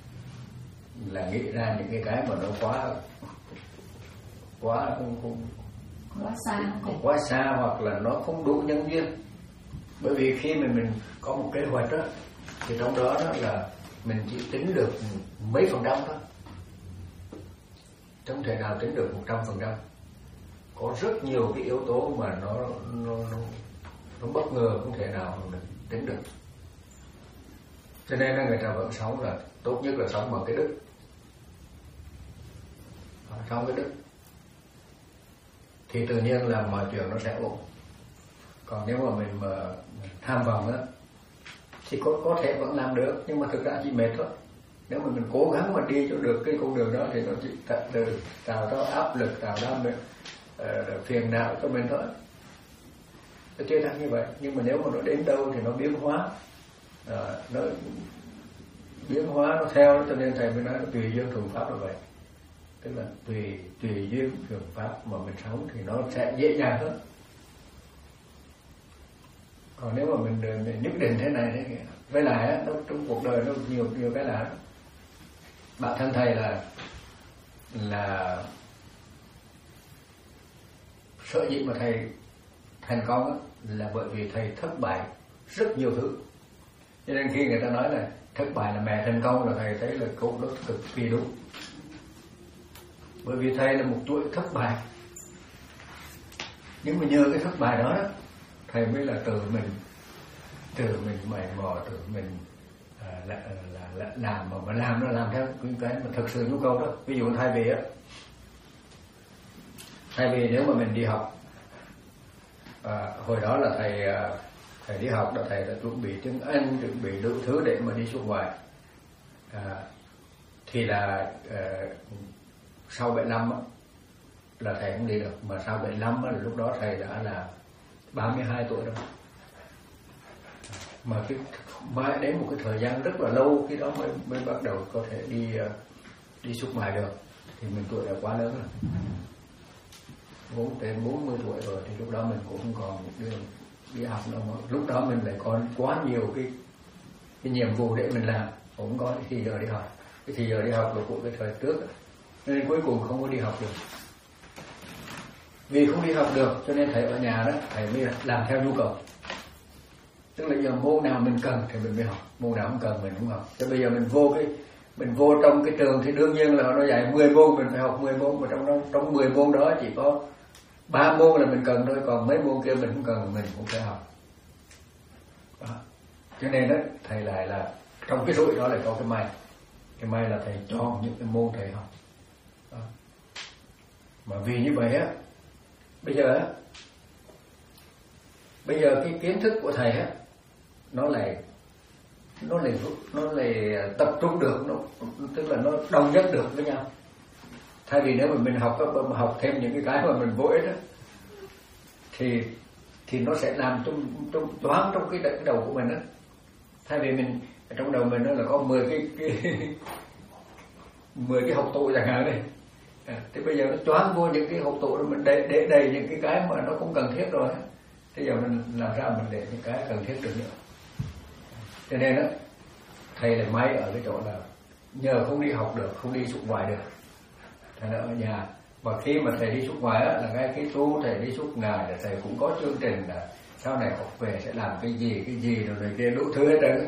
là nghĩ ra những cái cái mà nó quá quá không không quá xa, không quá xa, hoặc là nó không đủ nhân duyên. Bởi vì khi mà mình có một kế hoạch đó, thì trong đó đó là mình chỉ tính được mấy phần trăm thôi, không thể nào tính được một trăm phần trăm. Có rất nhiều cái yếu tố mà nó nó nó, nó bất ngờ, không thể nào mình tính được. Cho nên là người ta vẫn sống là tốt nhất là sống bằng cái đức, sống cái đức thì tự nhiên là mọi chuyện nó sẽ ổn. Còn nếu mà mình mà tham vọng á thì có có thể vẫn làm được, nhưng mà thực ra chỉ mệt thôi. Nếu mà mình cố gắng mà đi cho được cái con đường đó thì nó chỉ thật từ tạo ra áp lực, tạo ra mình uh, phiền não cho mình thôi. Nó chưa thành như vậy. Nhưng mà nếu mà nó đến đâu thì nó biến hóa, uh, nó biến hóa nó theo, cho nên thầy mới nói là tùy duyên thuận pháp là vậy. Tức là tùy tùy duyên thuận pháp mà mình sống thì nó sẽ dễ dàng hơn. Còn nếu mà mình, mình nhất định thế này thế kia, với lại á, nó trong cuộc đời nó nhiều nhiều cái lạ. Bản thân thầy là là sở dĩ mà thầy thành công á, là bởi vì thầy thất bại rất nhiều thứ. Cho nên khi người ta nói là thất bại là mẹ thành công, là thầy thấy là câu đó cực kỳ đúng. Bởi vì thầy là một chuỗi thất bại, nhưng mà nhờ cái thất bại đó, đó thầy mới là tự mình tự mình mày mò, tự mình à, là, là, là làm mà, mà làm nó làm theo những cái mà thực sự nhu cầu đó. Ví dụ thay vì á, thay vì nếu mà mình đi học, à, hồi đó là thầy thầy đi học là thầy đã chuẩn bị tiếng Anh, chuẩn bị đủ thứ để mà đi xuất ngoại, à, thì là à, sau bảy năm á, là thầy không đi được, mà sau bảy năm á, là lúc đó thầy đã là ba mươi hai tuổi rồi. Mà cái mãi đến một cái thời gian rất là lâu khi đó mới mới bắt đầu có thể đi đi xuất ngoại được, thì mình tuổi đã quá lớn rồi, bốn đến bốn mươi tuổi rồi, thì lúc đó mình cũng không còn đi, đi học đâu mà. Lúc đó mình lại còn quá nhiều cái cái nhiệm vụ để mình làm, cũng có thì giờ đi học. Cái thì giờ đi học là của cái thời trước, nên cuối cùng không có đi học được. vì không đi học được cho nên thầy ở nhà đó, thầy mới làm theo nhu cầu. Tức là giờ môn nào mình cần thì mình mới học, môn nào không cần mình không học. Chứ bây giờ mình vô cái mình vô trong cái trường thì đương nhiên là nó dạy mười môn mình phải học mười môn, mà trong đó trong mười môn đó chỉ có ba môn là mình cần thôi, còn mấy môn kia mình không cần mình cũng phải học. Đó. Cho nên đó thầy lại là trong cái rủi đó lại có cái may, cái may là thầy chọn những cái môn thầy học. Đó. Mà vì như vậy á, bây giờ á, bây giờ cái kiến thức của thầy á, nó lại nó lại nó lại tập trung được, nó tức là nó đồng nhất được với nhau. Thay vì nếu mà mình học mà học thêm những cái cái mà mình vô ích á, thì thì nó sẽ làm trong trong toán trong cái, cái đầu của mình á. Thay vì mình trong đầu mình đó là có mười cái cái mười cái hộp tụ chẳng hạn này, à, thì bây giờ nó choáng vô những cái hộp tụ đó, mình để, để đầy những cái cái mà nó không cần thiết rồi. Thế giờ mình làm sao mình để những cái cần thiết được nữa. Cho nên đó thầy lại may ở cái chỗ là nhờ không đi học được, không đi xuất ngoại được, thầy đã ở nhà. Và khi mà thầy đi xuất ngoại á, là ngay cái tu thầy đi xuất ngài là thầy cũng có chương trình là sau này học về sẽ làm cái gì cái gì rồi này kia đủ thứ hết trơn.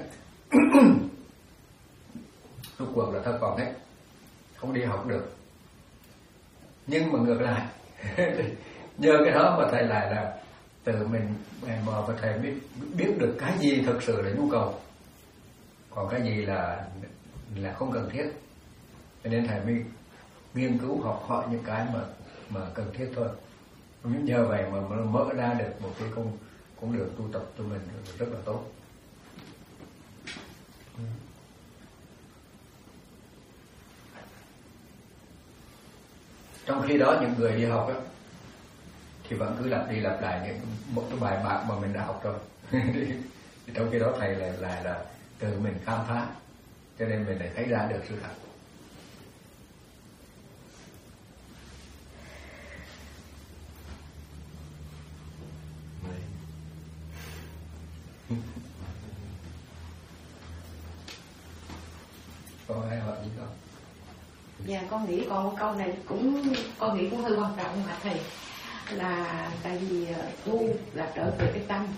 Rốt cuộc là thất vọng hết, không đi học được. Nhưng mà ngược lại nhờ cái đó mà thầy lại là tự mình mày mò và thầy biết biết được cái gì thực sự là nhu cầu, còn cái gì là là không cần thiết. Cho nên thầy mới nghiên cứu học hỏi những cái mà mà cần thiết thôi. Nhờ vậy mà nó mở ra được một cái công cũng được tu tập cho mình rất là tốt. Trong khi đó những người đi học á thì vẫn cứ lặp đi lặp lại những một cái bài bản mà mình đã học rồi. Thì trong khi đó thầy lại lại là từ mình khám phá, cho nên mình lại thấy ra được sự thật. Có ai hỏi gì không? Dạ con nghĩ còn một câu này cũng con nghĩ cũng hơi quan trọng mà thầy, là tại vì tu là trở về cái tâm,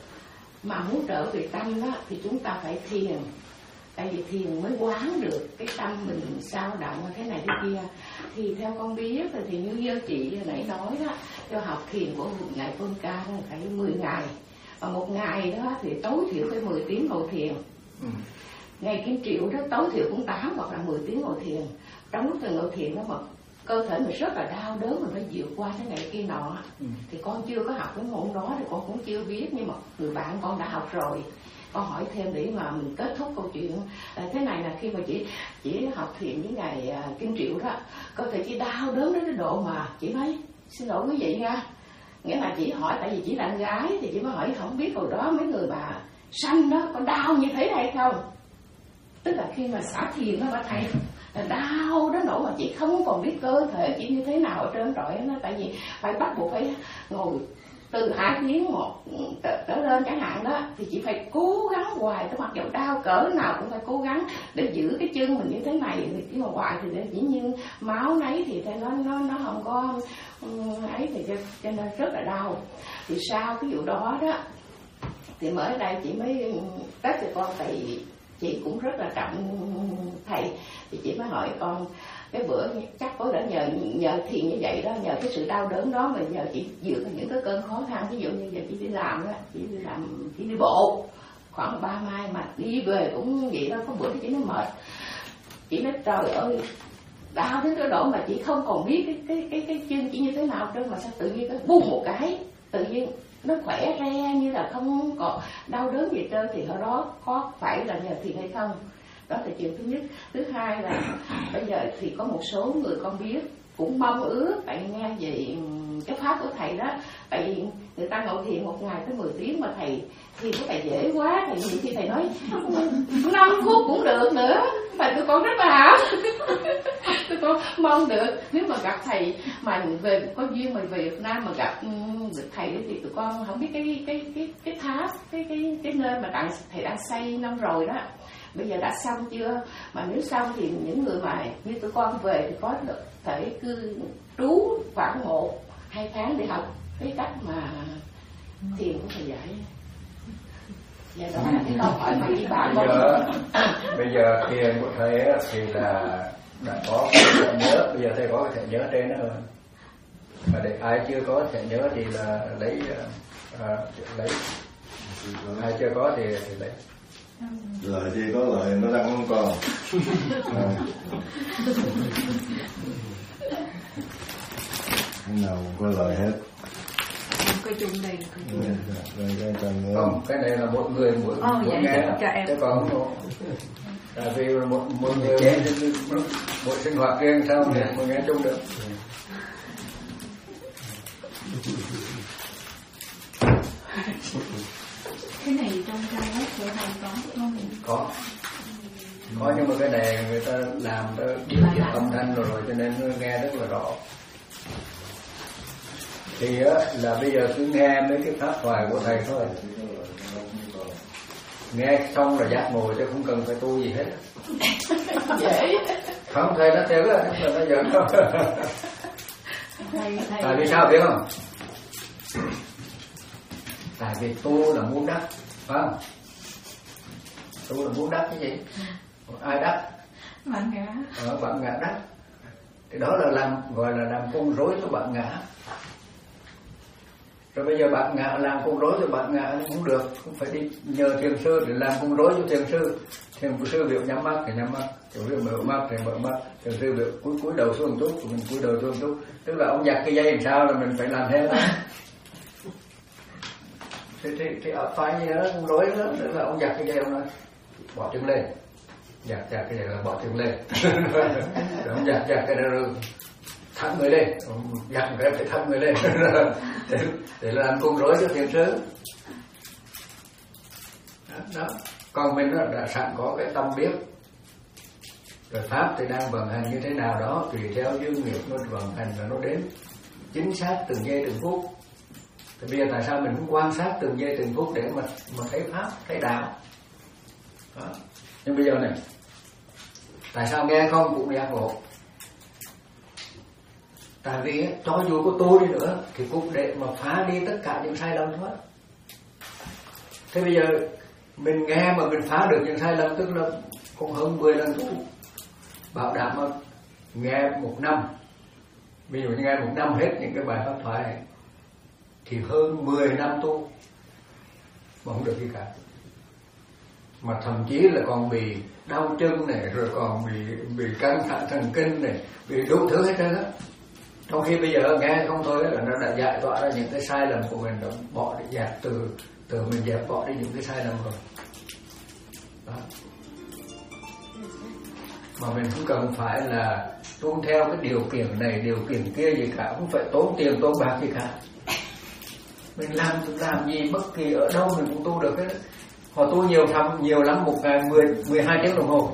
mà muốn trở về tâm đó thì chúng ta phải thiền, tại vì thiền mới quán được cái tâm mình sao động thế này thế kia. Thì theo con biết thì như như chị nãy nói đó, cho học thiền của ngài Phương Ca phải mười ngày, và một ngày đó thì tối thiểu phải mười tiếng ngồi thiền. Ừ. Ngày Kim Triệu đó tối thiểu cũng tám hoặc là mười tiếng ngồi thiền. Trong lúc từ ngồi thiền đó mà cơ thể mình rất là đau đớn, mình phải vượt qua thế này kia nọ. Ừ. Thì con chưa có học cái môn đó thì con cũng chưa biết, nhưng mà người bạn con đã học rồi. Con hỏi thêm để mà mình kết thúc câu chuyện. À, thế này là khi mà chỉ chỉ học thiền với ngày uh, Kim Triệu đó, cơ thể chỉ đau đớn đến cái độ mà chỉ nói xin lỗi quý vị nha. Nghĩa là chỉ hỏi, tại vì chỉ là gái thì chỉ mới hỏi không biết hồi đó mấy người bà sanh đó có đau như thế hay không. Tức là khi mà xả thiền đó bà thầy là đau đó nỗi mà chị không còn biết cơ thể chị như thế nào ở trên trọi nó, tại vì phải bắt buộc phải ngồi từ hai tiếng một trở lên chẳng hạn đó, thì chị phải cố gắng hoài, tới mặc dù đau cỡ nào cũng phải cố gắng để giữ cái chân mình như thế này, thì khi mà hoài thì để dĩ nhiên máu nấy thì nó nó nó không có ấy, thì cho, cho nên rất là đau. Thì sau cái vụ đó đó thì mới đây chị mới test cho con, tại chị cũng rất là trọng thầy, thì chị mới hỏi con cái bữa chắc có đã nhờ nhờ thiền như vậy đó, nhờ cái sự đau đớn đó mà nhờ chị vượt những cái cơn khó khăn. Ví dụ như giờ chị đi làm đó, chị đi làm chị đi bộ khoảng ba mai mà đi về cũng vậy đó. Có bữa thì chị nói mệt, chị nói trời ơi đau đến cái độ mà chị không còn biết cái cái cái cái chân chị như thế nào trơn, mà sao tự nhiên cái bung một cái tự nhiên nó khỏe re như là không còn đau đớn gì trơn. Thì ở đó có phải là nhờ thiền hay không? Đó là chuyện thứ nhất. Thứ hai là bây giờ thì có một số người con biết cũng mong ước tại nghe về cái pháp của thầy đó, tại vì người ta ngồi thiền một ngày tới mười tiếng mà thầy thiền của thầy dễ quá, thầy nhiều khi thầy nói năm phút cũng được nữa, mà tụi con rất là hảo. Tụi con mong được nếu mà gặp thầy mà về có duyên mà về Việt Nam mà gặp được thầy thì tụi con không biết cái cái cái cái tháp cái cái cái nơi mà đang thầy đang xây năm rồi đó bây giờ đã xong chưa, mà nếu xong thì những người mà như tụi con về thì có được thể cư trú khoảng một hai tháng để học cái cách mà thiền của thầy dạy. Dạ đó là cái câu hỏi mà chị bạn bây giờ bây giờ thiền của thầy á, thì là đã có cái thẻ nhớ, bây giờ thầy có cái thẻ nhớ trên đó rồi. Mà để ai chưa có thẻ nhớ thì là lấy à, lấy ai chưa có thì, thì lấy. Lời thì có lời nó đang không còn. À. Cái nào có lời hết. Cái chung đây là cái chung. Rồi cái cần nữa. Không, cái này là một người mỗi oh, mỗi dạ, nghe, cho em. chứ còn không. Tại vì một một người nghe mỗi sinh hoạt riêng sao để mà nghe chung được. Cái này trong trang web của thầy có không? Có. Có, nhưng mà cái này người ta làm ta điều chỉnh âm thanh rồi rồi cho nên nó nghe rất là rõ. Thì á là bây giờ cứ nghe mấy cái pháp thoại của thầy thôi. Nghe xong là giác ngộ chứ không cần phải tu gì hết. dễ. Không, thầy nó theo á, nhưng mà nó giỡn không. Thầy, thầy... Tại vì sao biết không? Tại vì tu là muốn đắc, phải không? Tu là muốn đắc cái gì? Ai đắc? Bạn ngã. Ờ, bạn ngã đắc. Thì đó là làm, gọi là làm con rối cho bạn ngã. Rồi bây giờ bạn ngã làm con rối cho bạn ngã không được, không phải đi nhờ thiền sư để làm con rối cho thiền sư. Thiền sư biểu nhắm mắt thì nhắm mắt, thiền sư mở mắt thì mở mắt, thiền sư biểu cúi cúi đầu xuống một chút, mình cúi đầu xuống một chút. Tức là ông giặt cái dây làm sao là mình phải làm hết đó. thì thì thì phải gì đó con rối đó, tức là ông giặt cái dây ông nói bỏ chân lên, giặt giặt cái dây là bỏ chân lên, rồi ông giặt giặt cái đó rồi thẳng người lên, giặt cái phải thẳng người lên để, để làm con rối cho thiền sư. Đó, đó. Còn mình đó, đã sẵn có cái tâm biết, rồi pháp thì đang vận hành như thế nào đó tùy theo duyên nghiệp nó vận hành là nó đến chính xác từng giây từng phút. Thì bây giờ tại sao mình không quan sát từng giây từng phút để mà mà thấy pháp, thấy đạo? Đó. Nhưng bây giờ này, tại sao nghe không cũng giác ngộ? Tại vì cho dù có tu đi nữa thì cũng để mà phá đi tất cả những sai lầm thôi. Thế bây giờ mình nghe mà mình phá được những sai lầm, tức là cũng hơn mười lần tu. Bảo đảm mà nghe một năm, ví dụ như nghe một năm hết những cái bài pháp thoại này, thì hơn mười năm tu mà không được gì cả. Mà thậm chí là còn bị đau chân này, rồi còn bị bị căng thẳng thần kinh này, bị đủ thứ hết trơn á. Trong khi bây giờ nghe không thôi là nó đã giải tỏa ra những cái sai lầm của mình, đã bỏ đi, dẹp từ từ mình dẹp bỏ đi những cái sai lầm rồi. Đó. Mà mình không cần phải là tuân theo cái điều kiện này điều kiện kia gì cả, không phải tốn tiền tốn bạc gì cả. Mình làm làm gì bất kỳ ở đâu mình cũng tu được hết. Họ tu nhiều thăm nhiều lắm, một ngày mười mười hai tiếng đồng hồ,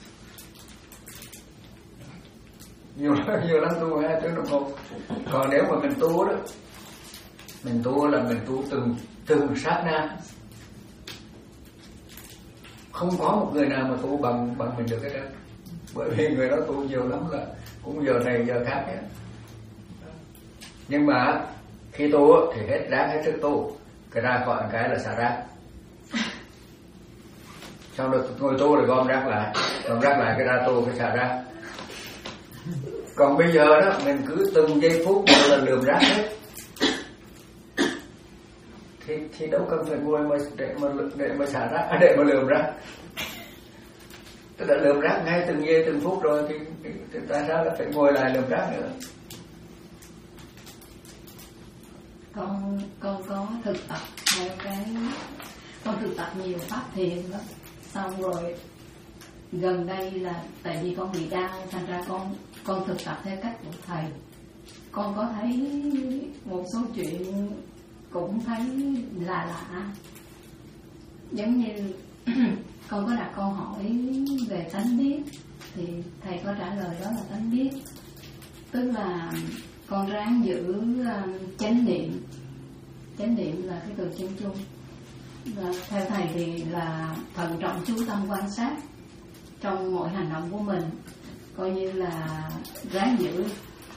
nhiều nhiều lắm, tu hai tiếng đồng hồ. Còn nếu mà mình tu đó, mình tu là mình tu từng từng sát na, không có một người nào mà tu bằng bằng mình được hết trơn. Bởi vì người đó tu nhiều lắm là cũng giờ này giờ khác hết. Nhưng mà khi tu thì hết ráng hết sức tu, cái ra khỏi cái là xả rác. Xong rồi ngồi tu rồi gom rác lại, gom rác lại cái ra tu cái xả rác. Còn bây giờ đó mình cứ từng giây phút một lần lườm rác hết, thì thì đâu cần phải ngồi mà để mà để mà xả rác, để mà lườm rác. Tức là lườm rác ngay từng giây từng phút rồi thì, thì, thì tại sao lại phải ngồi lại lườm rác nữa? Con con có thực tập theo cái con thực tập nhiều pháp thiền đó, xong rồi gần đây là tại vì con bị đau, thành ra con con thực tập theo cách của thầy. Con có thấy một số chuyện cũng thấy lạ lạ, giống như con có đặt câu hỏi về tánh biết thì thầy có trả lời đó là tánh biết, tức là con ráng giữ um, chánh niệm. Chánh niệm là cái từ chân chung. Và theo thầy thì là thận trọng chú tâm quan sát trong mọi hành động của mình, coi như là ráng giữ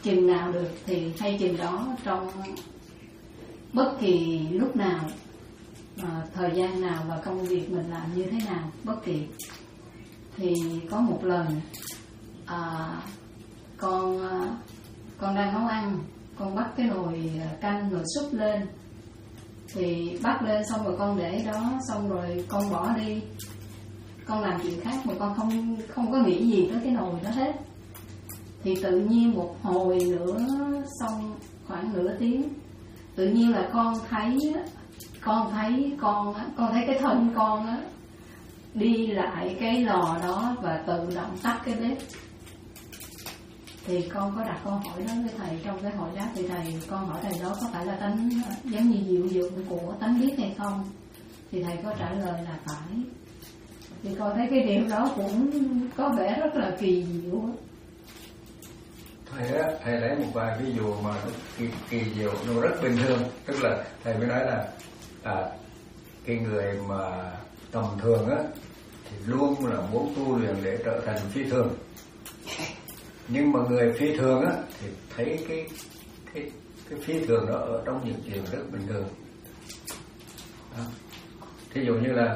chừng nào được thì hay chừng đó, trong bất kỳ lúc nào, à, thời gian nào và công việc mình làm như thế nào bất kỳ. Thì có một lần à, con à, con đang nấu ăn, con bắt cái nồi canh, nồi súp lên, thì bắt lên xong rồi con để đó, xong rồi con bỏ đi, con làm chuyện khác mà con không không có nghĩ gì tới cái nồi đó hết. Thì tự nhiên một hồi nữa, xong khoảng nửa tiếng, tự nhiên là con thấy con thấy con con thấy cái thân con á đi lại cái lò đó và tự động tắt cái bếp. Thì con có đặt câu hỏi đó với thầy, trong cái hỏi đáp thì thầy con hỏi thầy đó có phải là tánh giống như diệu dụng của tánh biết hay không, thì thầy có trả lời là phải. Thì con thấy cái điều đó cũng có vẻ rất là kỳ diệu. Thầy á, thầy lấy một vài ví dụ mà nó kỳ, kỳ diệu, nó rất bình thường. Tức là thầy mới nói là à, cái người mà tầm thường á thì luôn là muốn tu luyện để trở thành phi thường. Nhưng mà người phi thường á thì thấy cái cái cái phi thường đó ở trong những chuyện rất bình thường. Đó. Thí dụ như là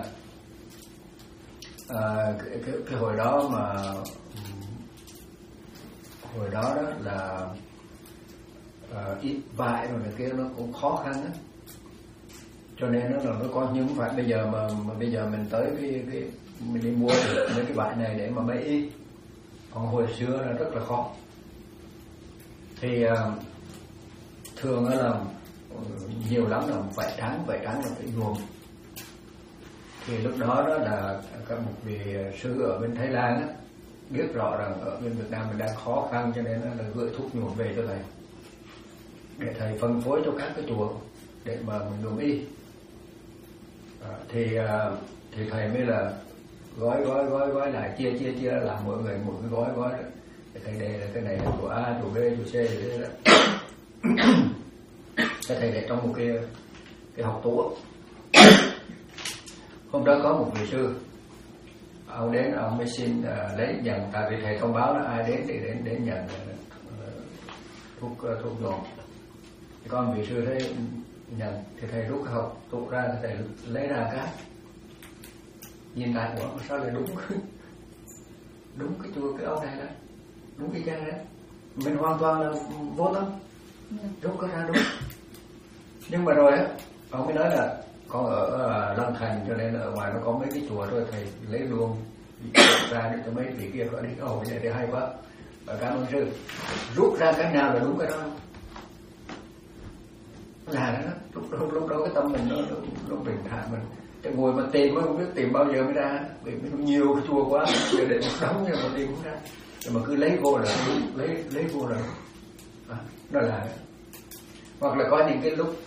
à, cái, cái, cái hồi đó mà hồi đó đó là uh, ít vải rồi này kia nó cũng khó khăn á, cho nên nó là nó có những phải bây giờ mà, mà bây giờ mình tới cái, cái mình đi mua được mấy cái vải này để mà mấy ít, còn hồi xưa là rất là khó. Thì uh, thường là nhiều lắm là vải trắng, vải trắng là phải nhuộm. Thì lúc đó đó là các một vị sư ở bên Thái Lan á biết rõ rằng ở bên Việt Nam mình đang khó khăn, cho nên là gửi thuốc nhuộm về cho thầy để thầy phân phối cho các cái chùa để mà mình nhuộm y. À, thì thì thầy mới là gói gói gói gói lại, chia chia chia làm mỗi người một cái gói gói đó. Để thầy đây là cái này là chùa A, chùa B, chùa C vậy đó. Cái thầy để trong một cái cái hộp tủ. Hôm đó có một vị sư, ông đến ông mới xin uh, lấy nhận, tại vì thầy thông báo là ai đến thì đến đến nhận uh, thuốc uh, thuốc nhuộm. Thì con vị sư thấy nhận thì thầy rút cái hộp tủ ra, thì thầy lấy ra cái nhìn lại, ủa sao lại đúng đúng cái chùa cái ông này đó, đúng cái trang đấy, mình hoàn toàn là vô tâm, rút cái ra đúng. Nhưng mà rồi á ông mới nói là con ở uh, Long Thành, cho nên là ở ngoài nó có mấy cái chùa thôi, thầy lấy luôn ra để cho mấy vị kia có đi. Ồ, cái này thì hay quá, và cảm ơn sư. Rút ra cái nào là đúng cái đó là đó. Lúc, lúc, lúc đó cái tâm mình nó, nó, nó bình thản, mình để ngồi mà tìm mới không biết tìm bao giờ mới ra, vì nó nhiều cái chùa quá, giờ để một đống nhưng mà tìm không ra. Nhưng mà cứ lấy vô là đúng, lấy lấy vô là đúng. À, đó là. Hoặc là có những cái lúc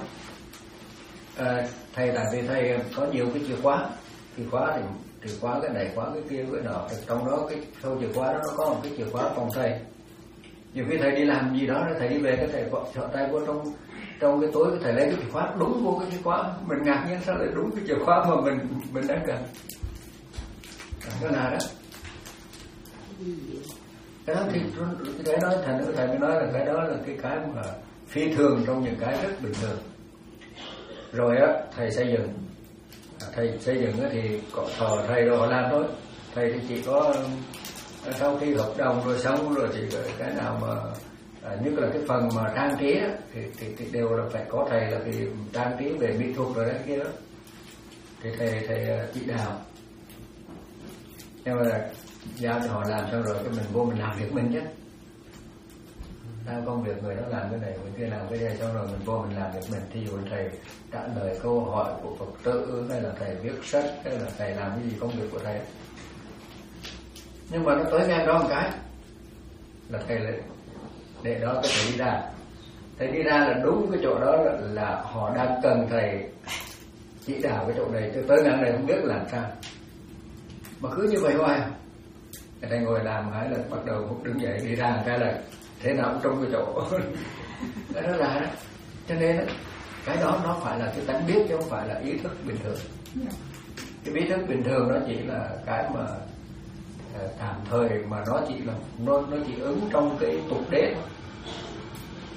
à, thầy tại vì thầy có nhiều cái chìa khóa, chìa khóa thì chìa khóa cái này, khóa cái kia, cái nọ, trong đó cái sau chìa khóa đó nó có một cái chìa khóa phòng thầy. Nhiều khi thầy đi làm gì đó, thầy đi về cái thầy chọn tay vô trong trong cái tối, cái thầy lấy cái chìa khóa đúng vô cái chìa khóa, mình ngạc nhiên sao lại đúng cái chìa khóa mà mình mình đang cần. Cái nào đó cái đó thì cái đó thầy nói thầy mới nói là cái đó là cái cái mà phi thường trong những cái rất bình thường. Rồi á thầy xây dựng, thầy xây dựng á thì có thờ thầy rồi họ làm thôi. Thầy thì chỉ có sau khi hợp đồng rồi xong rồi thì cái nào mà à, nhất là cái phần mà trang trí á, thì, thì thì đều là phải có thầy là vì trang trí về mỹ thuật rồi đấy kia đó, thì thầy thầy chỉ đạo. Nhưng mà giao cho họ làm xong rồi cái mình vô mình làm việc mình chứ, làm công việc người đó làm cái này, người kia làm cái này, xong rồi mình vô mình làm việc mình. Thí dụ thầy trả lời câu hỏi của Phật tử, hay là thầy viết sách, hay là thầy làm cái gì công việc của thầy. Nhưng mà nó tới ngang đó một cái là thầy lại để đó cái thầy đi ra, thầy đi ra là đúng cái chỗ đó là, là họ đang cần thầy chỉ đạo cái chỗ này, chứ tới ngang này không biết làm sao mà cứ như vậy hoài. Thầy ngồi làm cái là bắt đầu đứng dậy đi ra cái là thế nào cũng trong cái chỗ cái đó là đó. Cho nên đó, cái đó nó phải là cái tánh biết chứ không phải là ý thức bình thường. Cái ý thức bình thường nó chỉ là cái mà tạm thời, mà nó chỉ là nó nó chỉ ứng trong cái tục đế thôi.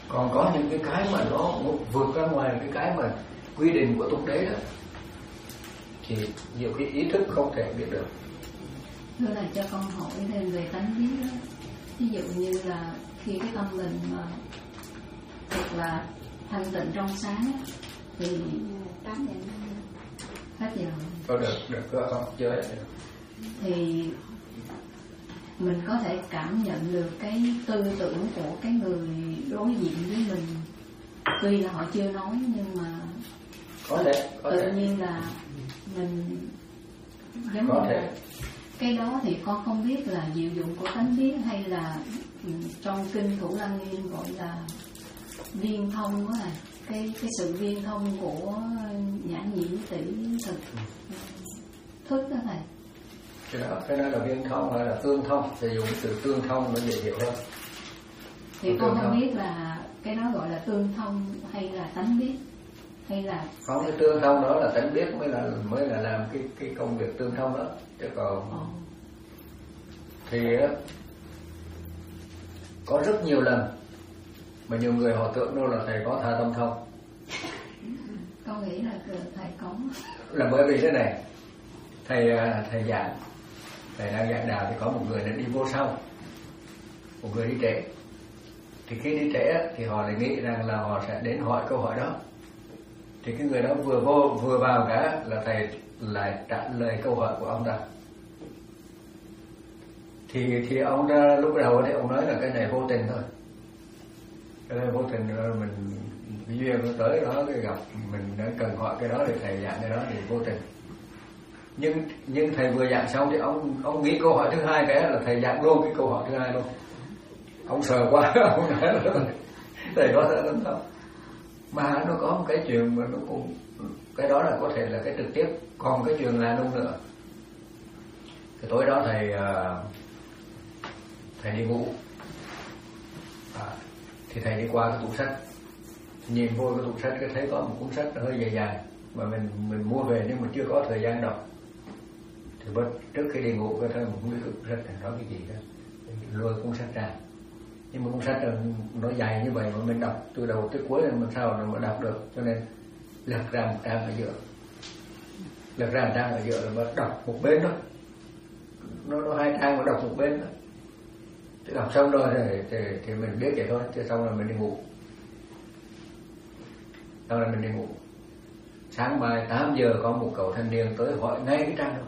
Còn có những cái cái mà nó vượt ra ngoài cái cái mà quy định của tục đế đó thì nhiều cái ý thức không thể biết được. Thưa là cho con hỏi thêm về tánh biết đó. Ví dụ như là khi cái tâm mình mà thật là thanh tịnh trong sáng thì tám giờ hết giờ có được được có không chơi thì mình có thể cảm nhận được cái tư tưởng của cái người đối diện với mình, tuy là họ chưa nói nhưng mà có thể có tự thể. nhiên là mình giống có như thể. là cái đó thì con không biết là diệu dụng của tánh biết hay là trong kinh Thủ Lăng Nghiêm gọi là viên thông đó này, cái cái sự viên thông của nhãn nhĩ tỷ thực thức đó thầy. Cái đó cái đó là viên thông hay là tương thông, sử dụng từ tương thông nó dễ hiểu hơn. Thì con không thông biết là cái đó gọi là tương thông hay là tánh biết hay là không, cái tương thông đó là tánh biết mới là mới là làm cái cái công việc tương thông đó, chứ còn Ồ. thì có rất nhiều lần mà nhiều người họ tưởng đâu là thầy có tha tâm thông. Con nghĩ là thầy có. Là bởi vì thế này, thầy thầy giảng, thầy đang giảng đạo thì có một người đi vô sau, một người đi trễ. Thì khi đi trễ thì họ lại nghĩ rằng là họ sẽ đến hỏi câu hỏi đó. Thì cái người đó vừa vô vừa vào cả là thầy lại trả lời câu hỏi của ông ta. Thì thì ông ta lúc đầu thì ông nói là cái này vô tình thôi. Cái này vô tình rồi mình cái duyên nó tới đó cái gặp mình đã cần hỏi cái đó thì thầy giảng cái đó thì vô tình. Nhưng nhưng thầy vừa giảng xong thì ông ông nghĩ câu hỏi thứ hai cái là thầy giảng luôn cái câu hỏi thứ hai luôn. Ông sợ quá, ông nói là thầy có thể làm sao. Mà nó có một cái chuyện mà nó cũng cái đó là có thể là cái trực tiếp, còn cái chuyện là luôn nữa. Cái tối đó thầy thầy đi ngủ, à, thì thầy đi qua cái tủ sách, nhìn vô cái tủ sách cái thấy có một cuốn sách hơi dài dài mà mình mình mua về nhưng mà chưa có thời gian đọc. Thì bất trước khi đi ngủ cái thấy một cuốn sách này nói cái gì đó, lôi cuốn sách ra. Nhưng mà cuốn sách nó dài như vậy mà mình đọc từ đầu tới cuối là mình sao mà đọc được, cho nên lật ra một trang ở giữa, lật ra một trang ở giữa và đọc một bên thôi, nó nó hai trang mà đọc một bên thôi. Thì đọc xong rồi thì, thì, thì mình biết vậy thôi, chứ xong rồi mình đi ngủ. Xong rồi mình đi ngủ. Sáng mai tám giờ có một cậu thanh niên tới hỏi ngay cái trang đó,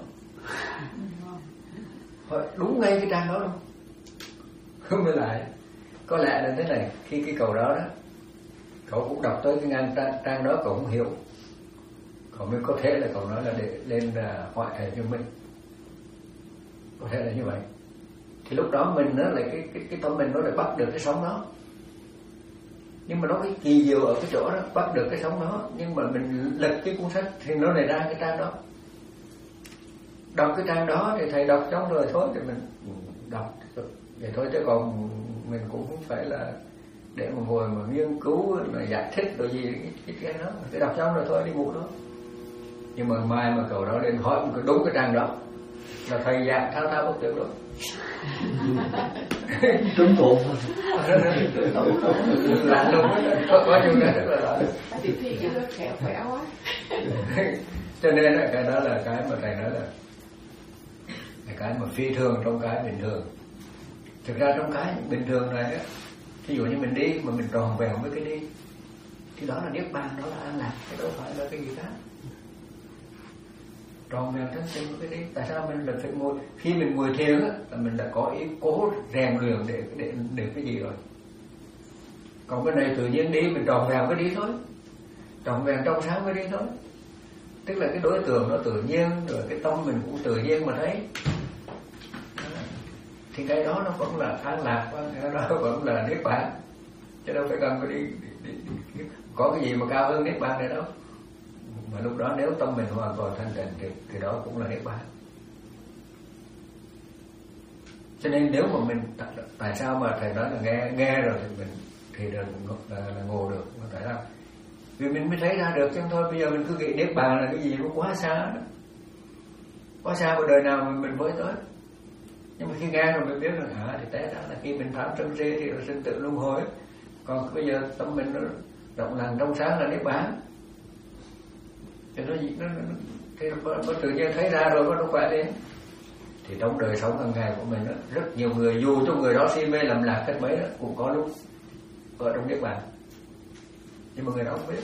hỏi đúng ngay cái trang đó luôn, không mới lại. Có lẽ là thế này, khi cái cậu đó đó cậu cũng đọc tới cái ngang trang, trang đó cậu cũng hiểu, cậu mới có thể là cậu nói là để lên là hỏi thầy cho mình, có thể là như vậy. Thì lúc đó mình nó lại cái cái cái tâm mình nó lại bắt được cái sóng đó. Nhưng mà nó cái kỳ diệu ở cái chỗ đó, bắt được cái sóng đó, nhưng mà mình lật cái cuốn sách thì nó lại ra cái trang đó. Đọc cái trang đó thì thầy đọc xong rồi thôi thì mình đọc vậy thôi, chứ còn mình cũng không phải là để mà ngồi mà nghiên cứu là giải thích rồi gì cái cái đó, cái đọc xong rồi thôi đi ngủ đó. Nhưng mà mai mà cậu đó lên hỏi một cái đúng cái trang đó là thầy giảng thao thao bất tuyệt luôn. Trúng tụng lạ luôn có có nhiều cái rất là lạ. Thì khi cái nó khéo khỏe quá. Cho nên là cái đó là cái mà thầy nói là là cái mà phi thường trong cái bình thường. Thực ra trong cái bình thường này á, ví dụ như mình đi mà mình tròn vẹn với cái đi thì đó là niết bàn, đó là an lạc, cái đâu phải là cái gì khác. Tròn vẹn thân sinh với cái đi. Tại sao mình lại phải ngồi, khi mình ngồi thiền á là mình đã có ý cố rèn luyện để để để cái gì rồi. Còn cái này tự nhiên đi mình tròn vẹn cái đi thôi, tròn vẹn trong sáng cái đi thôi. Tức là cái đối tượng nó tự nhiên, rồi cái tâm mình cũng tự nhiên mà thấy. Thì cái đó nó vẫn là an lạc, cái đó vẫn là niết bàn, chứ đâu phải cần phải đi, đi, đi, đi có cái gì mà cao hơn niết bàn này đâu. Mà lúc đó nếu tâm mình hoàn toàn thanh tịnh thì, thì đó cũng là niết bàn. Cho nên nếu mà mình, tại sao mà thầy nói là nghe nghe rồi thì mình thì là, là, là ngồi được, mà tại sao? Vì mình mới thấy ra được, chứ thôi bây giờ mình cứ nghĩ niết bàn là cái gì nó quá xa đó, quá xa vào đời nào mình, mình mới tới. Nhưng mà khi nghe rồi mình biết rằng à thì té ra là khi mình tham sân si thì là sinh tử luân hồi, Còn bây giờ tâm mình nó rộng lặng trong sáng là niết bàn. Thì nó nó, nó thì nó, nó tự nhiên thấy ra rồi nó khỏe lên. Thì trong đời sống hàng ngày của mình đó, rất nhiều người dù cho người đó si mê lầm lạc cách mấy đó cũng có lúc ở trong niết bàn, nhưng mà người đó không biết.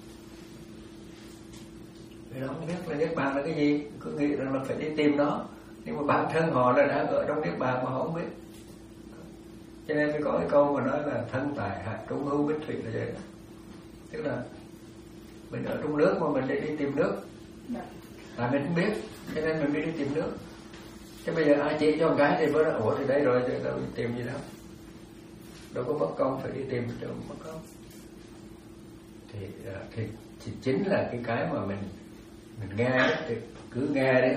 Người đó không biết là niết bàn là cái gì, cứ nghĩ rằng là phải đi tìm nó, nhưng mà bản thân họ là đang ở trong niết bàn mà họ không biết. Cho nên mới có cái câu mà nói là thân tài hạt trung hữu bích thủy là vậy đó. Tức là mình ở trong nước mà mình để đi tìm nước, tại mình không biết, cho nên mình mới đi tìm nước. Chứ bây giờ ai chỉ cho một cái thì mới nói ủa thì đây rồi thì đâu tìm gì đâu, đâu có mất công phải đi tìm cho mất công. Thì, thì thì chính là cái cái mà mình mình nghe đó, thì cứ nghe đấy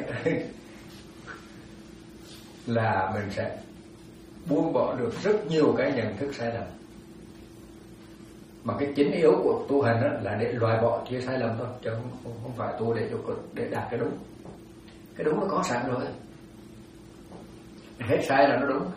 là mình sẽ buông bỏ được rất nhiều cái nhận thức sai lầm. Mà cái chính yếu của tu hành đó là để loại bỏ chia sai lầm thôi, chứ không, không, không phải tu để để đạt cái đúng. Cái đúng nó có sẵn rồi, hết sai là nó đúng.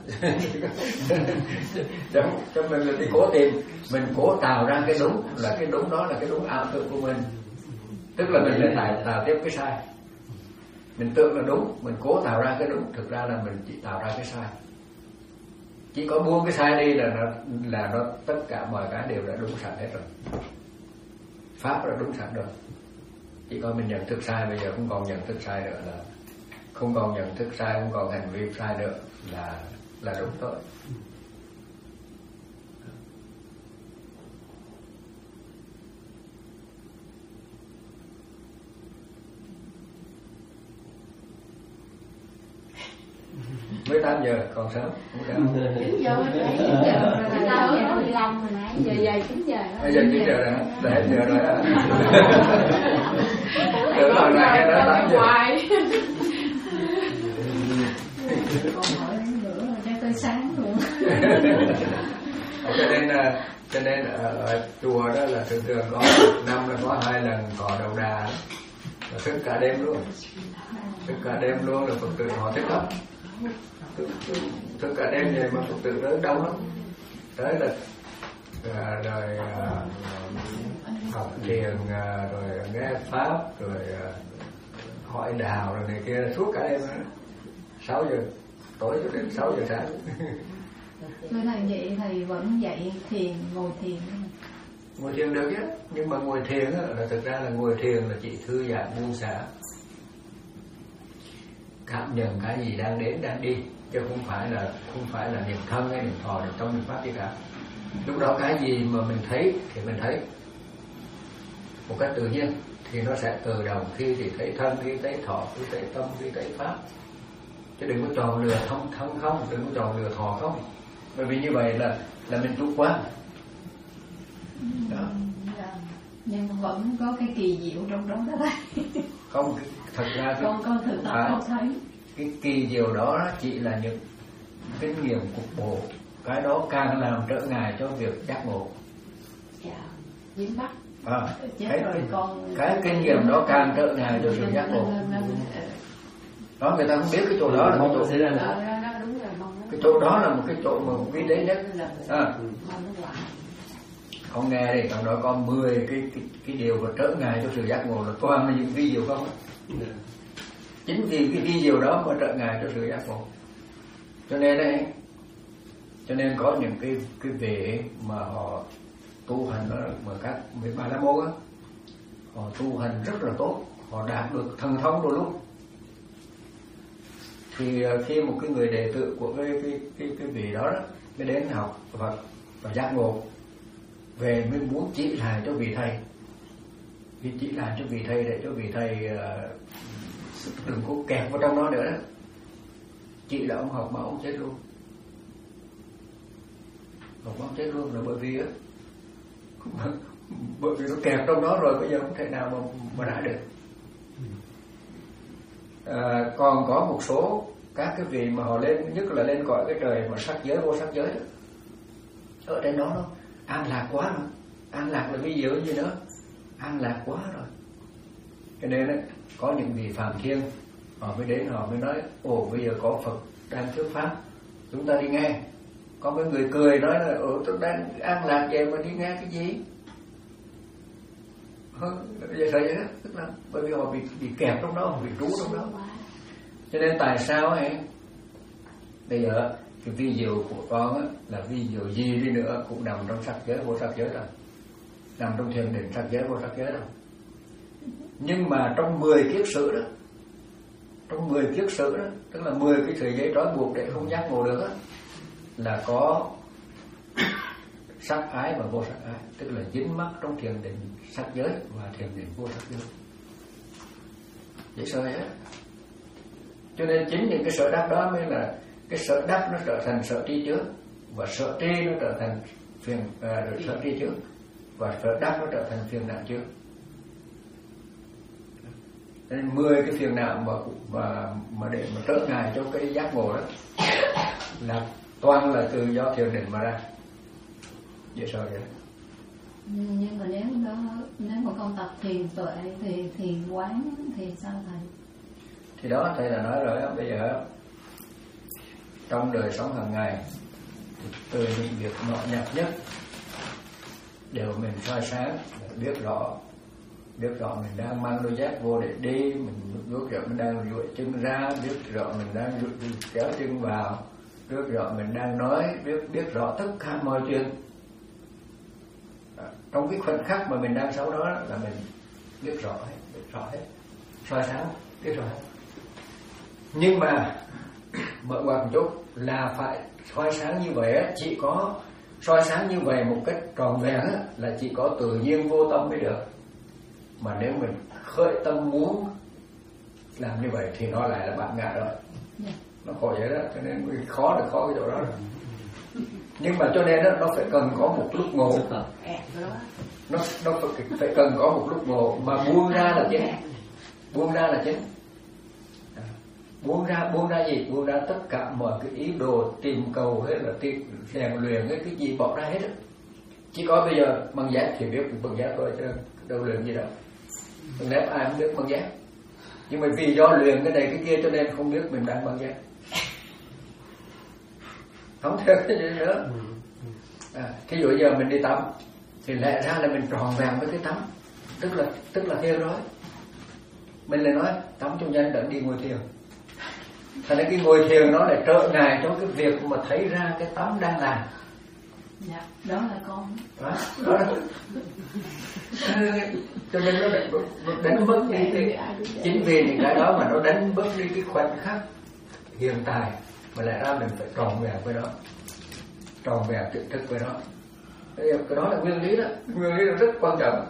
Cho mình là đi cố tìm, mình cố tạo ra cái đúng, là cái đúng đó là cái đúng ảo tưởng của mình. Tức là mình lại tạo, tạo tiếp cái sai. Mình tưởng là đúng, mình cố tạo ra cái đúng, thực ra là mình chỉ tạo ra cái sai. Chỉ có buông cái sai đi là nó là nó tất cả mọi cái đều đã đúng sẵn hết rồi. Pháp đã đúng sẵn rồi. Chỉ có mình nhận thức sai, bây giờ không còn nhận thức sai nữa, là không còn nhận thức sai, không còn hành vi sai nữa, là là đúng thôi. Mới tám giờ còn sớm, không sao. chín giờ rồi, chín giờ rồi, chín giờ mười lăm rồi nãy giờ về chín giờ đó. Bây giờ chín giờ rồi, đã hết giờ rồi á. Tưởng là này nó tám giờ. Còn hỏi đến nữa là cho tới sáng luôn. Cho nên cho nên ở chùa đó là thường thường có năm là có hai lần cò đầu đà, là thức cả đêm luôn, thức cả đêm luôn là Phật tử họ thức lắm. Thức cả đêm vậy mà Phật tử tới đông lắm, tới là à, rồi à, học thiền, à, rồi nghe pháp, rồi à, hỏi đạo rồi này kia suốt cả đêm đó. sáu giờ tối cho đến sáu giờ sáng. Thưa thầy, vậy thầy vẫn dạy thiền, ngồi thiền. Ngồi thiền được chứ, nhưng mà ngồi thiền á, là thực ra là ngồi thiền là chỉ thư giãn buông xả, cảm nhận cái gì đang đến đang đi, chứ không phải là không phải là niệm thân hay niệm thọ niệm tâm niệm pháp gì cả. Lúc đó cái gì mà mình thấy thì mình thấy một cách tự nhiên, thì nó sẽ tự động, khi thì thấy thân, khi thấy thọ, khi thấy tâm, khi thấy pháp. Chứ đừng có tròn lừa thân thân không, đừng có tròn lừa thọ không, bởi vì như vậy là là mình chủ quan. Đó. Nhưng vẫn có cái kỳ diệu trong đó đó thầy. Không, thật ra cái, con con thực tập không thấy cái kỳ diệu đó chỉ là những kinh nghiệm cục bộ, cái đó càng làm trở ngại cho việc giác ngộ. Dạ, dính bắt. À, cái, rồi con cái kinh nghiệm đó càng trở ngại cho sự giác ngộ. Đó, người ta không biết cái chỗ đó là cái chỗ cái chỗ đó là một cái chỗ mà vi tế nhất. À, không nghe đi, trong đó có mười cái cái cái điều mà trở ngại cho sự giác ngộ là toàn là những vi diệu không. Chính vì cái vi diệu đó mà trở ngại cho sự giác ngộ. Cho nên đấy, cho nên có những cái cái vị mà họ tu hành đó, mà các vị Bà La Môn á, họ tu hành rất là tốt, họ đạt được thần thông đôi lúc. Thì khi một cái người đệ tử của cái cái cái cái vị đó, đó mới đến học Phật và giác ngộ, về mới muốn chỉ lại cho vị thầy, vì chỉ lại cho vị thầy để cho vị thầy uh, đừng có kẹt vào trong đó nữa đó. Chỉ là ông học mà ông chết luôn, học mà ông chết luôn là bởi vì á, bởi vì nó kẹt trong đó rồi, bây giờ không thể nào mà mà đã được. À, còn có một số các cái vị mà họ lên, nhất là lên cõi cái trời mà sắc giới vô sắc giới đó, ở trên đó đó an lạc quá rồi, an lạc là ví dụ gì nữa, an lạc quá rồi. Cho nên đấy, có những vị phàm thiên họ mới đến, họ mới nói ồ bây giờ có Phật đang thuyết pháp, chúng ta đi nghe. Có mấy người cười nói là ủa tôi đang an lạc vậy mà đi nghe cái gì? Vậy thôi đó, tức là bởi vì họ bị bị kẹp trong đó, họ bị trú trong đó. Cho nên tại sao ấy bây giờ cái vi diệu của con á, là vi diệu gì đi nữa cũng nằm trong sắc giới vô sắc giới rồi, nằm trong thiền định sắc giới vô sắc giới rồi. Nhưng mà trong mười kiết sử đó, trong mười kiết sử đó, tức là mười cái sợi dây trói buộc để không giác ngộ được á, là có sắc ái và vô sắc ái, tức là dính mắc trong thiền định sắc giới và thiền định vô sắc giới. Dễ sợ hết. Cho nên chính những cái sở đắc đó mới là cái sở đắc nó trở thành sở tri trước, và sở tri nó trở thành phiền à, sở tri trước, và sở đắc nó trở thành phiền não trước. Nên mười cái phiền não mà mà mà để mà trở ngại cho cái giác ngộ đó là toàn là từ do thiền định mà ra. Dễ sợ vậy. Nhưng mà nếu đó nếu mà con tập thiền tuệ thì thiền quán thì sao thầy? Thì đó thầy đã nói rồi đó, bây giờ trong đời sống hàng ngày từ những việc nhỏ nhặt nhất đều mình soi sáng, biết rõ biết rõ mình đang mang đôi dép vô để đi, mình biết rõ mình đang duỗi chân ra, biết rõ mình đang kéo chân vào, biết rõ mình đang nói, biết biết rõ tất cả mọi chuyện. Trong cái khoảnh khắc mà mình đang sống đó là mình biết rõ hết, biết rõ hết, soi sáng, biết rõ hết. Nhưng mà mở ngoặt một chút là phải soi sáng như vậy á, chỉ có soi sáng như vậy một cách tròn vẹn á, là chỉ có tự nhiên vô tâm mới được. Mà nếu mình khởi tâm muốn làm như vậy thì nó lại là bản ngã rồi. Nó khổ vậy đó, cho nên khó là khó cái chỗ đó rồi. Nhưng mà cho nên đó, nó phải cần có một lúc ngộ. Nó, nó phải, phải cần có một lúc ngộ mà buông ra là chính. Buông ra là chính. Buông ra, buông ra gì? Buông ra tất cả mọi cái ý đồ tìm cầu hay là tìm rèn luyện cái cái gì bỏ ra hết á. Chỉ có bây giờ bằng giác thì biết bằng giác thôi chứ đâu luyện gì đâu. Bằng nếp ai không biết bằng giác. Nhưng mà vì do luyện cái này cái kia cho nên không biết mình đang bằng giác. Không theo cái gì nữa. À, thí dụ giờ mình đi tắm thì lẽ ra là mình tròn vẹn với cái tắm, tức là tức là thiền rồi. Mình lại nói tắm trong danh đã đi ngồi thiền. Thành ra cái ngồi thiền nó lại trở ngại trong cái việc mà thấy ra cái tắm đang làm. Dạ, đó là con. Đó, đó là... cho nên nó đánh, đánh bớt đi cái, chính vì những cái đó mà nó đánh bớt đi cái khoảnh khắc hiện tại, mà lại ra mình phải tròn vẹn với đó, tròn vẹn trực thức với đó. Cái đó là nguyên lý đó, nguyên lý là rất quan trọng.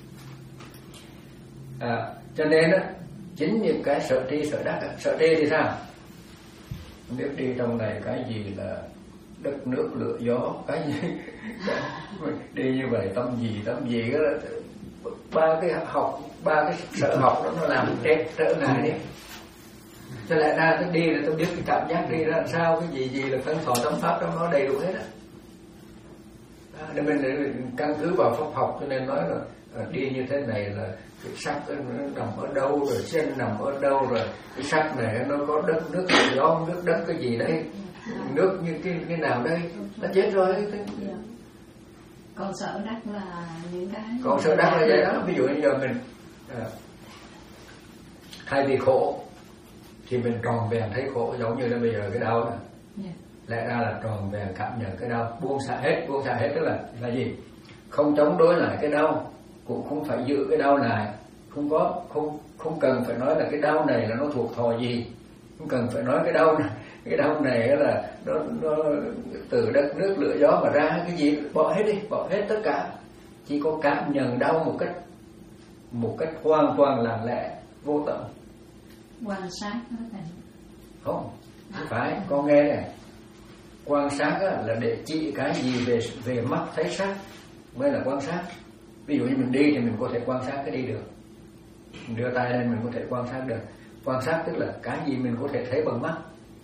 À, cho nên đó, chính những cái sở tri sở đắc, sở tri thì sao? Biết đi trong này cái gì là đất nước lửa gió, cái gì đi như vậy tâm gì tâm gì đó, ba cái học ba cái sở học đó nó làm chết trở ngại đi. Cho lại ra tôi đi là tôi biết cái cảm giác đi ra làm sao, cái gì gì là phân thọ tâm pháp trong nó đầy đủ hết á. Nên mình để căn cứ vào pháp học cho nên nói là đi như thế này là cái sắc nó nằm ở đâu, rồi sen nằm ở đâu, rồi cái sắc này nó có đất nước gió, nước đất cái gì đây, nước như cái cái nào đây, nó chết rồi. Còn sở đắc là những cái còn sở đắc là vậy đó. Ví dụ như giờ mình à, thay vì khổ thì mình tròn vẹn thấy khổ, giống như là bây giờ cái đau này. Yeah. Lẽ ra là tròn vẹn cảm nhận cái đau, buông xả hết, buông xả hết tức là là gì? Không chống đối lại cái đau, cũng không phải giữ cái đau lại, không có không không cần phải nói là cái đau này là nó thuộc thọ gì, không cần phải nói cái đau này cái đau này là nó nó từ đất nước lửa gió mà ra cái gì, bỏ hết đi, bỏ hết tất cả, chỉ có cảm nhận đau một cách một cách hoàn toàn lặng lẽ vô tận. Quan sát đó thầy. Không, không phải, con nghe này. Quan sát là để chỉ cái gì về về mắt thấy sắc mới là quan sát. Ví dụ như mình đi thì mình có thể quan sát cái đi được, mình đưa tay lên mình có thể quan sát được. Quan sát tức là cái gì mình có thể thấy bằng mắt.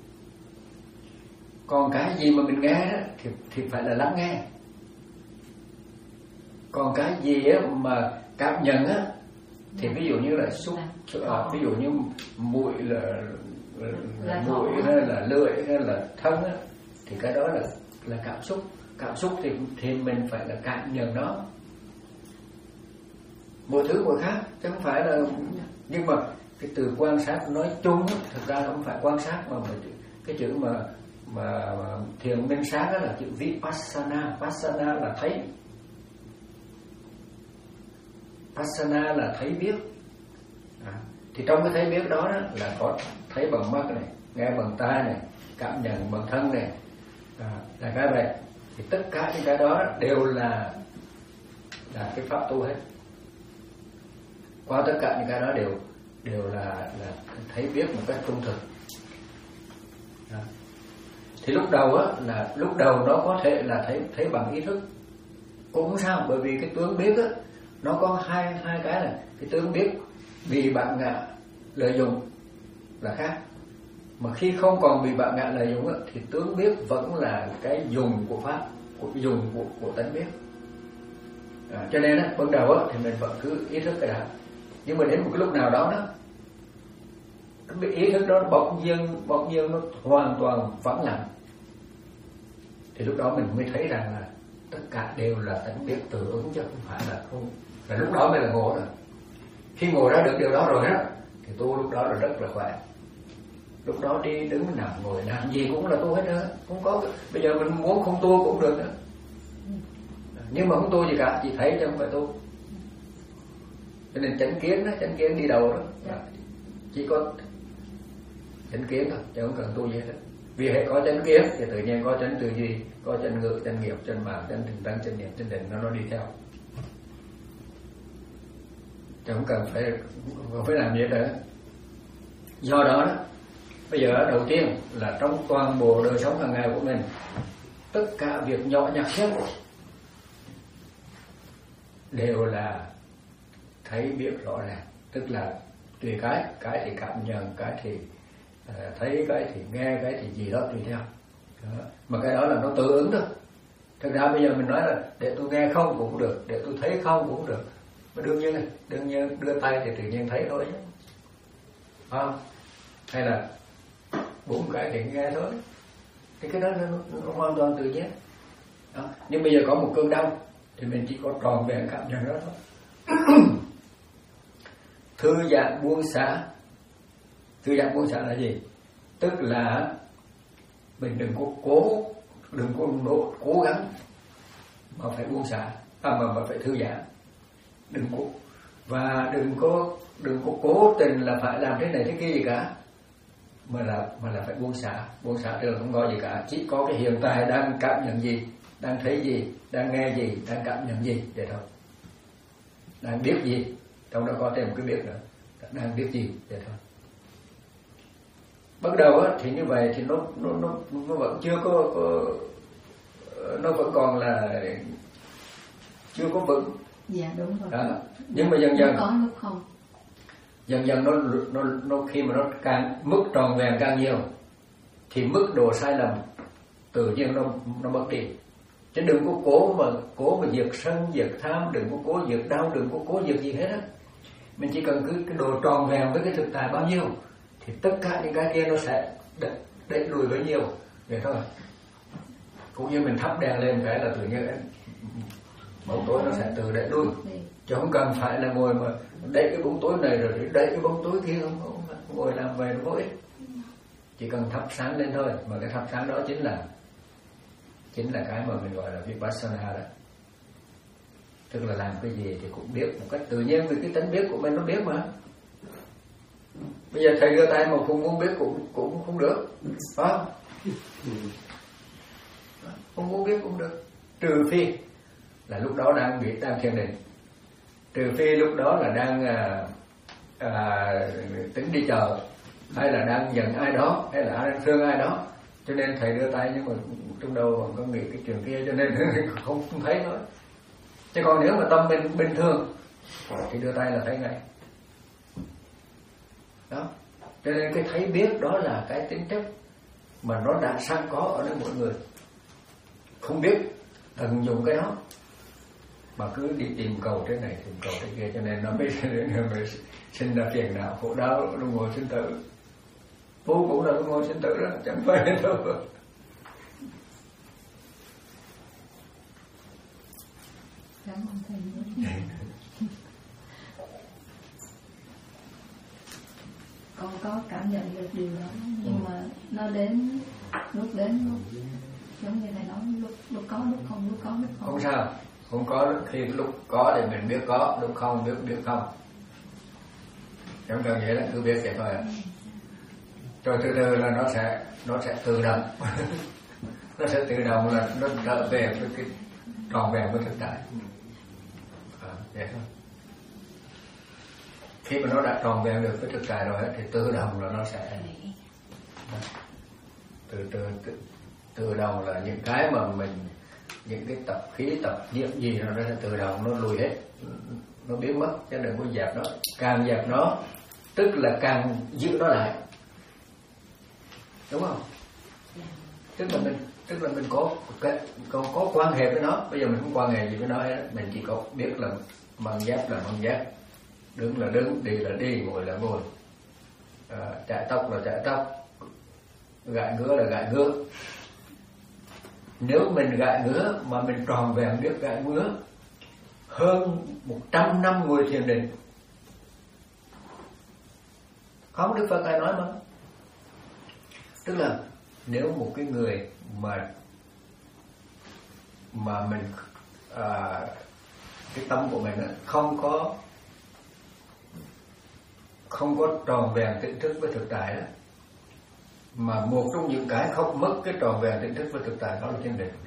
Còn cái gì mà mình nghe đó, thì thì phải là lắng nghe. Còn cái gì á mà cảm nhận á thì ví dụ như là xúc, à, ví dụ như mũi là, là, là mũi hay là lưỡi hay là thân á, thì cái đó là là cảm xúc. Cảm xúc thì thì mình phải là cảm nhận nó, mỗi thứ mỗi khác chứ không phải là. Nhưng mà cái từ quan sát nói chung thực ra không phải quan sát, mà cái chữ mà mà, mà thiền minh sát đó là chữ vipassana. Vipassana là thấy, Vipassana là thấy biết. À, thì trong cái thấy biết đó, đó là có thấy bằng mắt này, nghe bằng tai này, cảm nhận bằng thân này, à, là cái vậy. Thì tất cả những cái đó đều là là cái pháp tu hết. Qua tất cả những cái đó đều đều là là thấy biết một cách trung thực. À. Thì lúc đầu á là lúc đầu nó có thể là thấy thấy bằng ý thức, cũng không sao, bởi vì cái tướng biết á nó có hai hai cái là cái tướng biết vì bạn ngã lợi dụng là khác, mà khi không còn bị bạn ngã lợi dụng á thì tướng biết vẫn là cái dùng của pháp, của dùng của của tánh biết. À, cho nên á ban đầu á thì mình vẫn cứ ý thức cái đó, nhưng mà đến một cái lúc nào đó đó cái ý thức đó bỗng nhiên bỗng nhiên nó hoàn toàn vắng lặng, thì lúc đó mình mới thấy rằng là tất cả đều là tánh biết tự ứng chứ không phải là không. Và lúc đó mới là ngộ rồi. Khi ngộ ra được điều đó rồi đó thì tu lúc đó là rất là khỏe. Lúc đó đi đứng nằm ngồi làm gì cũng là tu hết đó, không có. Bây giờ mình muốn không tu cũng được đó, nhưng mà không tu gì cả, chỉ thấy chứ không phải tu. Cho nên chánh kiến đó, chánh kiến đi đầu đó, chỉ có chánh kiến thôi, chứ không cần tu gì hết. Vì hệ có chánh kiến thì tự nhiên có chánh tư duy, có chánh ngữ, chánh nghiệp, chánh mạng, chánh tinh tấn, chánh niệm, chánh định, nó nó đi theo. Chứ không cần phải không phải làm gì hết nữa. Do đó đó, bây giờ đầu tiên là trong toàn bộ đời sống hàng ngày của mình, tất cả việc nhỏ nhặt nhất đều là thấy biết rõ ràng, tức là tùy cái, cái thì cảm nhận, cái thì uh, thấy, cái thì nghe, cái thì gì đó tùy theo. Đó. Mà cái đó là nó tự ứng thôi. Thực ra bây giờ mình nói là để tôi nghe không cũng được, để tôi thấy không cũng được. Mà đương nhiên, đương nhiên đưa tay thì tự nhiên thấy thôi chứ. À, hay là bốn cái thì nghe thôi. Thì cái đó nó, nó hoàn toàn tự nhiên. Đó. Nhưng bây giờ có một cơn đau thì mình chỉ có tròn vẹn cảm nhận đó thôi. Thư giãn buông xả. Thư giãn buông xả là gì? Tức là mình đừng có cố, đừng có nỗ, cố gắng mà phải buông xả, à mà, mà phải thư giãn. Đừng có, và đừng có đừng có cố tình là phải làm thế này thế kia gì cả, mà là mà là phải buông xả. Buông xả tức là không có gì cả, chỉ có cái hiện tại đang cảm nhận gì, đang thấy gì, đang nghe gì, đang cảm nhận gì vậy thôi. Đang biết gì, trong đó có thêm một cái biết nữa, đang biết gì vậy thôi. Bắt đầu á, thì như vậy thì nó nó nó nó vẫn chưa có, có nó vẫn còn là chưa có vững. Dạ đúng rồi. Đó. Nhưng mà dần dần có lúc không. Dần dần nó nó nó khi mà nó càng mức tròn vẹn càng nhiều thì mức độ sai lầm tự nhiên nó nó mất đi. Chứ đừng có cố mà cố mà diệt sân, diệt tham, đừng có cố diệt đau, đừng có cố diệt gì hết á. Mình chỉ cần cứ cái độ tròn vẹn với cái thực tại bao nhiêu thì tất cả những cái kia nó sẽ đẩy, đẩy lùi bấy nhiêu vậy thôi. Cũng như mình thắp đèn lên cái là tự nhiên bóng tối nó sẽ tự đẩy lui, chứ không cần phải là ngồi mà đẩy cái bóng tối này rồi đẩy cái bóng tối kia, không, không, không ngồi làm về nó vô ích. Chỉ cần thắp sáng lên thôi, mà cái thắp sáng đó chính là chính là cái mà mình gọi là vipassana đó. Tức là làm cái gì thì cũng biết một cách tự nhiên, vì cái tính biết của mình nó biết mà. Bây giờ thầy đưa tay mà không muốn biết cũng cũng không được, phải không? Không muốn biết cũng được, trừ phi là lúc đó đang bị đang thiền định, trừ phi lúc đó là đang à, à, tính đi chợ, hay là đang giận ai đó, hay là đang thương ai đó, cho nên thầy đưa tay, nhưng mà trong đầu còn có nghĩ cái chuyện kia cho nên không, không thấy nữa. Chứ còn nếu mà tâm mình bình thường thì đưa tay là thấy ngay. Đó. Cho nên cái thấy biết đó là cái tính chất mà nó đã sẵn có ở nơi mỗi người. Không biết tận dụng cái đó mà cứ đi tìm cầu thế này tìm cầu thế kia, cho nên nó mới, mới sinh ra phiền não khổ đau luân hồi sinh tử. Tu cũng là luân hồi sinh tử đó, chẳng phải đâu. Cảm ơn thầy. Con có cảm nhận được điều đó, nhưng ừ. mà nó đến lúc đến lúc giống như thầy nói, lúc lúc có lúc không, lúc có lúc không. Không sao, không có khi lúc có thì mình biết có, lúc không biết biết không. Chẳng cần vậy đó, cứ biết vậy thôi ạ. Rồi từ từ là nó sẽ nó sẽ tự động nó sẽ tự động là nó trở về với cái tròn vẹn với thực tại. À, vậy thôi. Khi mà nó đã tròn vẹn được với thực tại rồi thì tự động là nó sẽ từ từ tự, tự động là những cái mà mình những cái tập khí tập niệm gì nó sẽ tự động nó lùi hết, nó biến mất, chứ đừng có dẹp nó. Càng dẹp nó tức là càng giữ nó lại, đúng không? Tức là mình tức là mình có cái có, có quan hệ với nó. Bây giờ mình không quan hệ gì với nó hết, mình chỉ có biết là mang giáp là mang giáp, đứng là đứng, đi là đi, ngồi là ngồi, à, chạy tóc là chạy tóc, gãi ngứa là gãi ngứa. Nếu mình gãi ngứa mà mình tròn vẹn biết gãi ngứa hơn một trăm năm ngồi thiền định, không, Đức Phật Ngài nói mà. Tức là nếu một cái người mà mà mình à, cái tâm của mình không có không có tròn vẹn tỉnh thức với thực tại đó, mà một trong những cái không mất cái tròn vẹn tỉnh thức với thực tại đó là thiền định.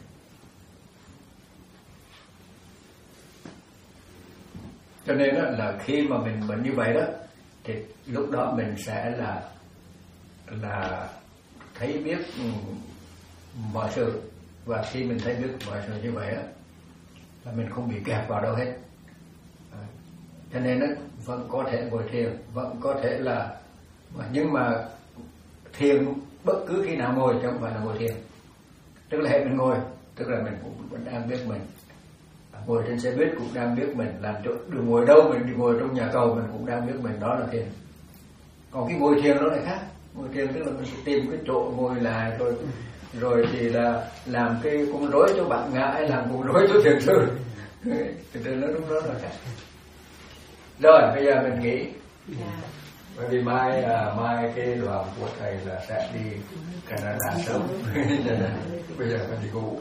Cho nên đó là khi mà mình mình như vậy đó thì lúc đó mình sẽ là là thấy biết mọi sự, và khi mình thấy biết mọi sự như vậy đó là mình không bị kẹt vào đâu hết. À, cho nên đó, vẫn có thể ngồi thiền, vẫn có thể là, nhưng mà thiền bất cứ khi nào ngồi chứ không phải là ngồi thiền. Tức là hệ mình ngồi, tức là mình cũng vẫn đang biết mình. À, ngồi trên xe buýt cũng đang biết mình, làm chỗ đường ngồi đâu mình đi ngồi trong nhà cầu mình cũng đang biết mình, đó là thiền. Còn cái ngồi thiền nó lại khác. Ngồi thiền tức là mình sẽ tìm cái chỗ ngồi lại, rồi rồi thì là làm cái cung rối cho bạn ngã, hay làm cung rối cho thiền sư. Thì nó đúng đó là khác. Rồi bây giờ mình nghĩ, bởi vì mai à, mai cái đoàn của thầy là sẽ đi Canada sớm. Bây giờ phải đi ngủ.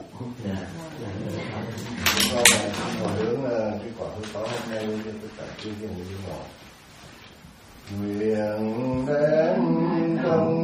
Con là ngồi hướng cái quả thứ sáu hôm nay cho tất cả chư thiên như ngồi. Nguyện đến không